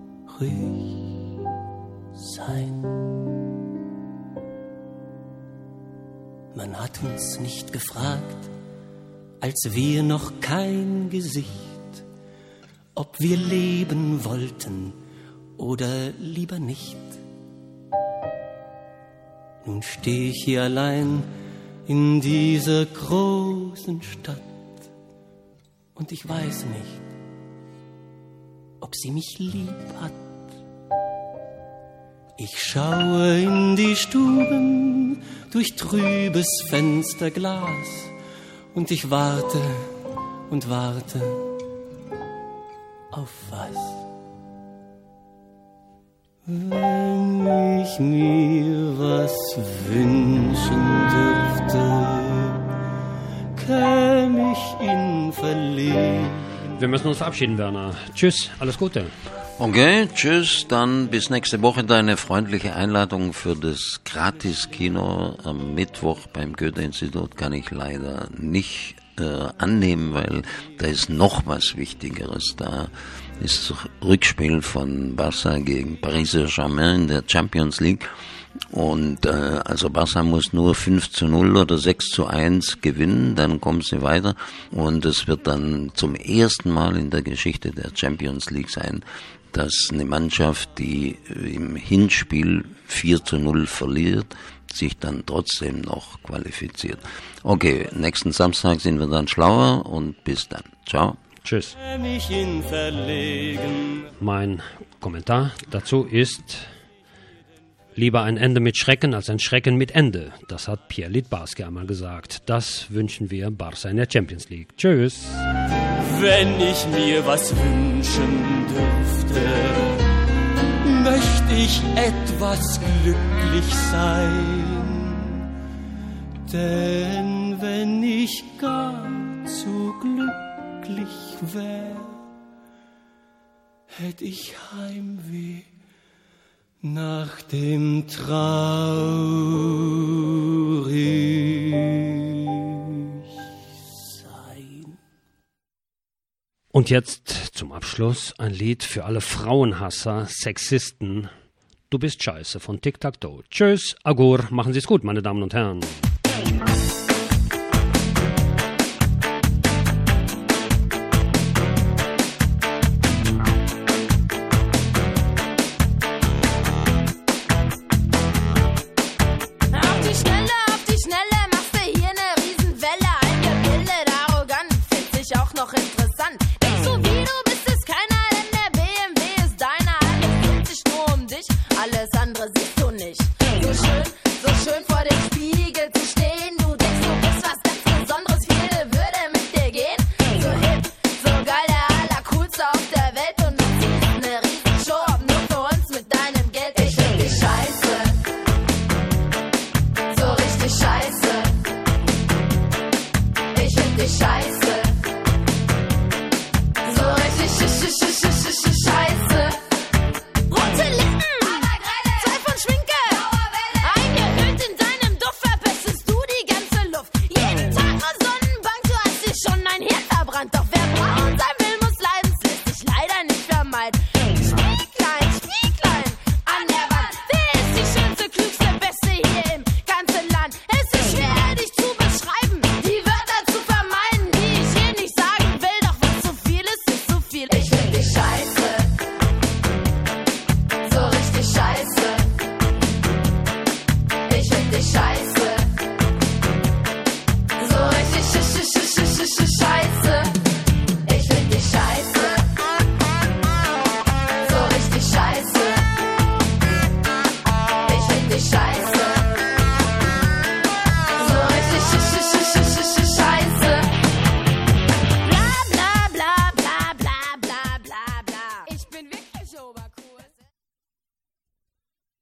sein. Man hat uns nicht gefragt, als wir noch kein Gesicht, ob wir leben wollten oder lieber nicht. Nun steh ich hier allein in dieser großen Stadt und ich weiß nicht, ob sie mich lieb hat. Ich schaue in die Stuben durch trübes Fensterglas und ich warte und warte. Auf was? Wenn ich mir was wünschen dürfte, käme ich in Verlegenheit. Wir müssen uns verabschieden, Werner. Tschüss, alles Gute. Okay, tschüss, dann bis nächste Woche. Deine freundliche Einladung für das Gratis-Kino am Mittwoch beim Goethe-Institut kann ich leider nicht annehmen, weil da ist noch was Wichtigeres. Da ist das Rückspiel von Barça gegen Paris Saint-Germain in der Champions League. Und also Barça muss nur 5:0 oder 6:1 gewinnen, dann kommen sie weiter. Und es wird dann zum ersten Mal in der Geschichte der Champions League sein, dass eine Mannschaft, die im Hinspiel 4:0 verliert, sich dann trotzdem noch qualifiziert. Okay, nächsten Samstag sind wir dann schlauer und bis dann. Ciao. Tschüss. Mein Kommentar dazu ist: Lieber ein Ende mit Schrecken als ein Schrecken mit Ende. Das hat Pierre Littbarski einmal gesagt. Das wünschen wir Barça in der Champions League. Tschüss. Wenn ich mir was wünschen dürfte, möchte ich etwas glücklich sein. Denn wenn ich gar zu glücklich wär, hätt ich Heimweh nach dem traurig sein. Und jetzt zum Abschluss ein Lied für alle Frauenhasser, Sexisten. Du bist scheiße von Tic Tac Toe. Tschüss, Agur, machen Sie es gut, meine Damen und Herren.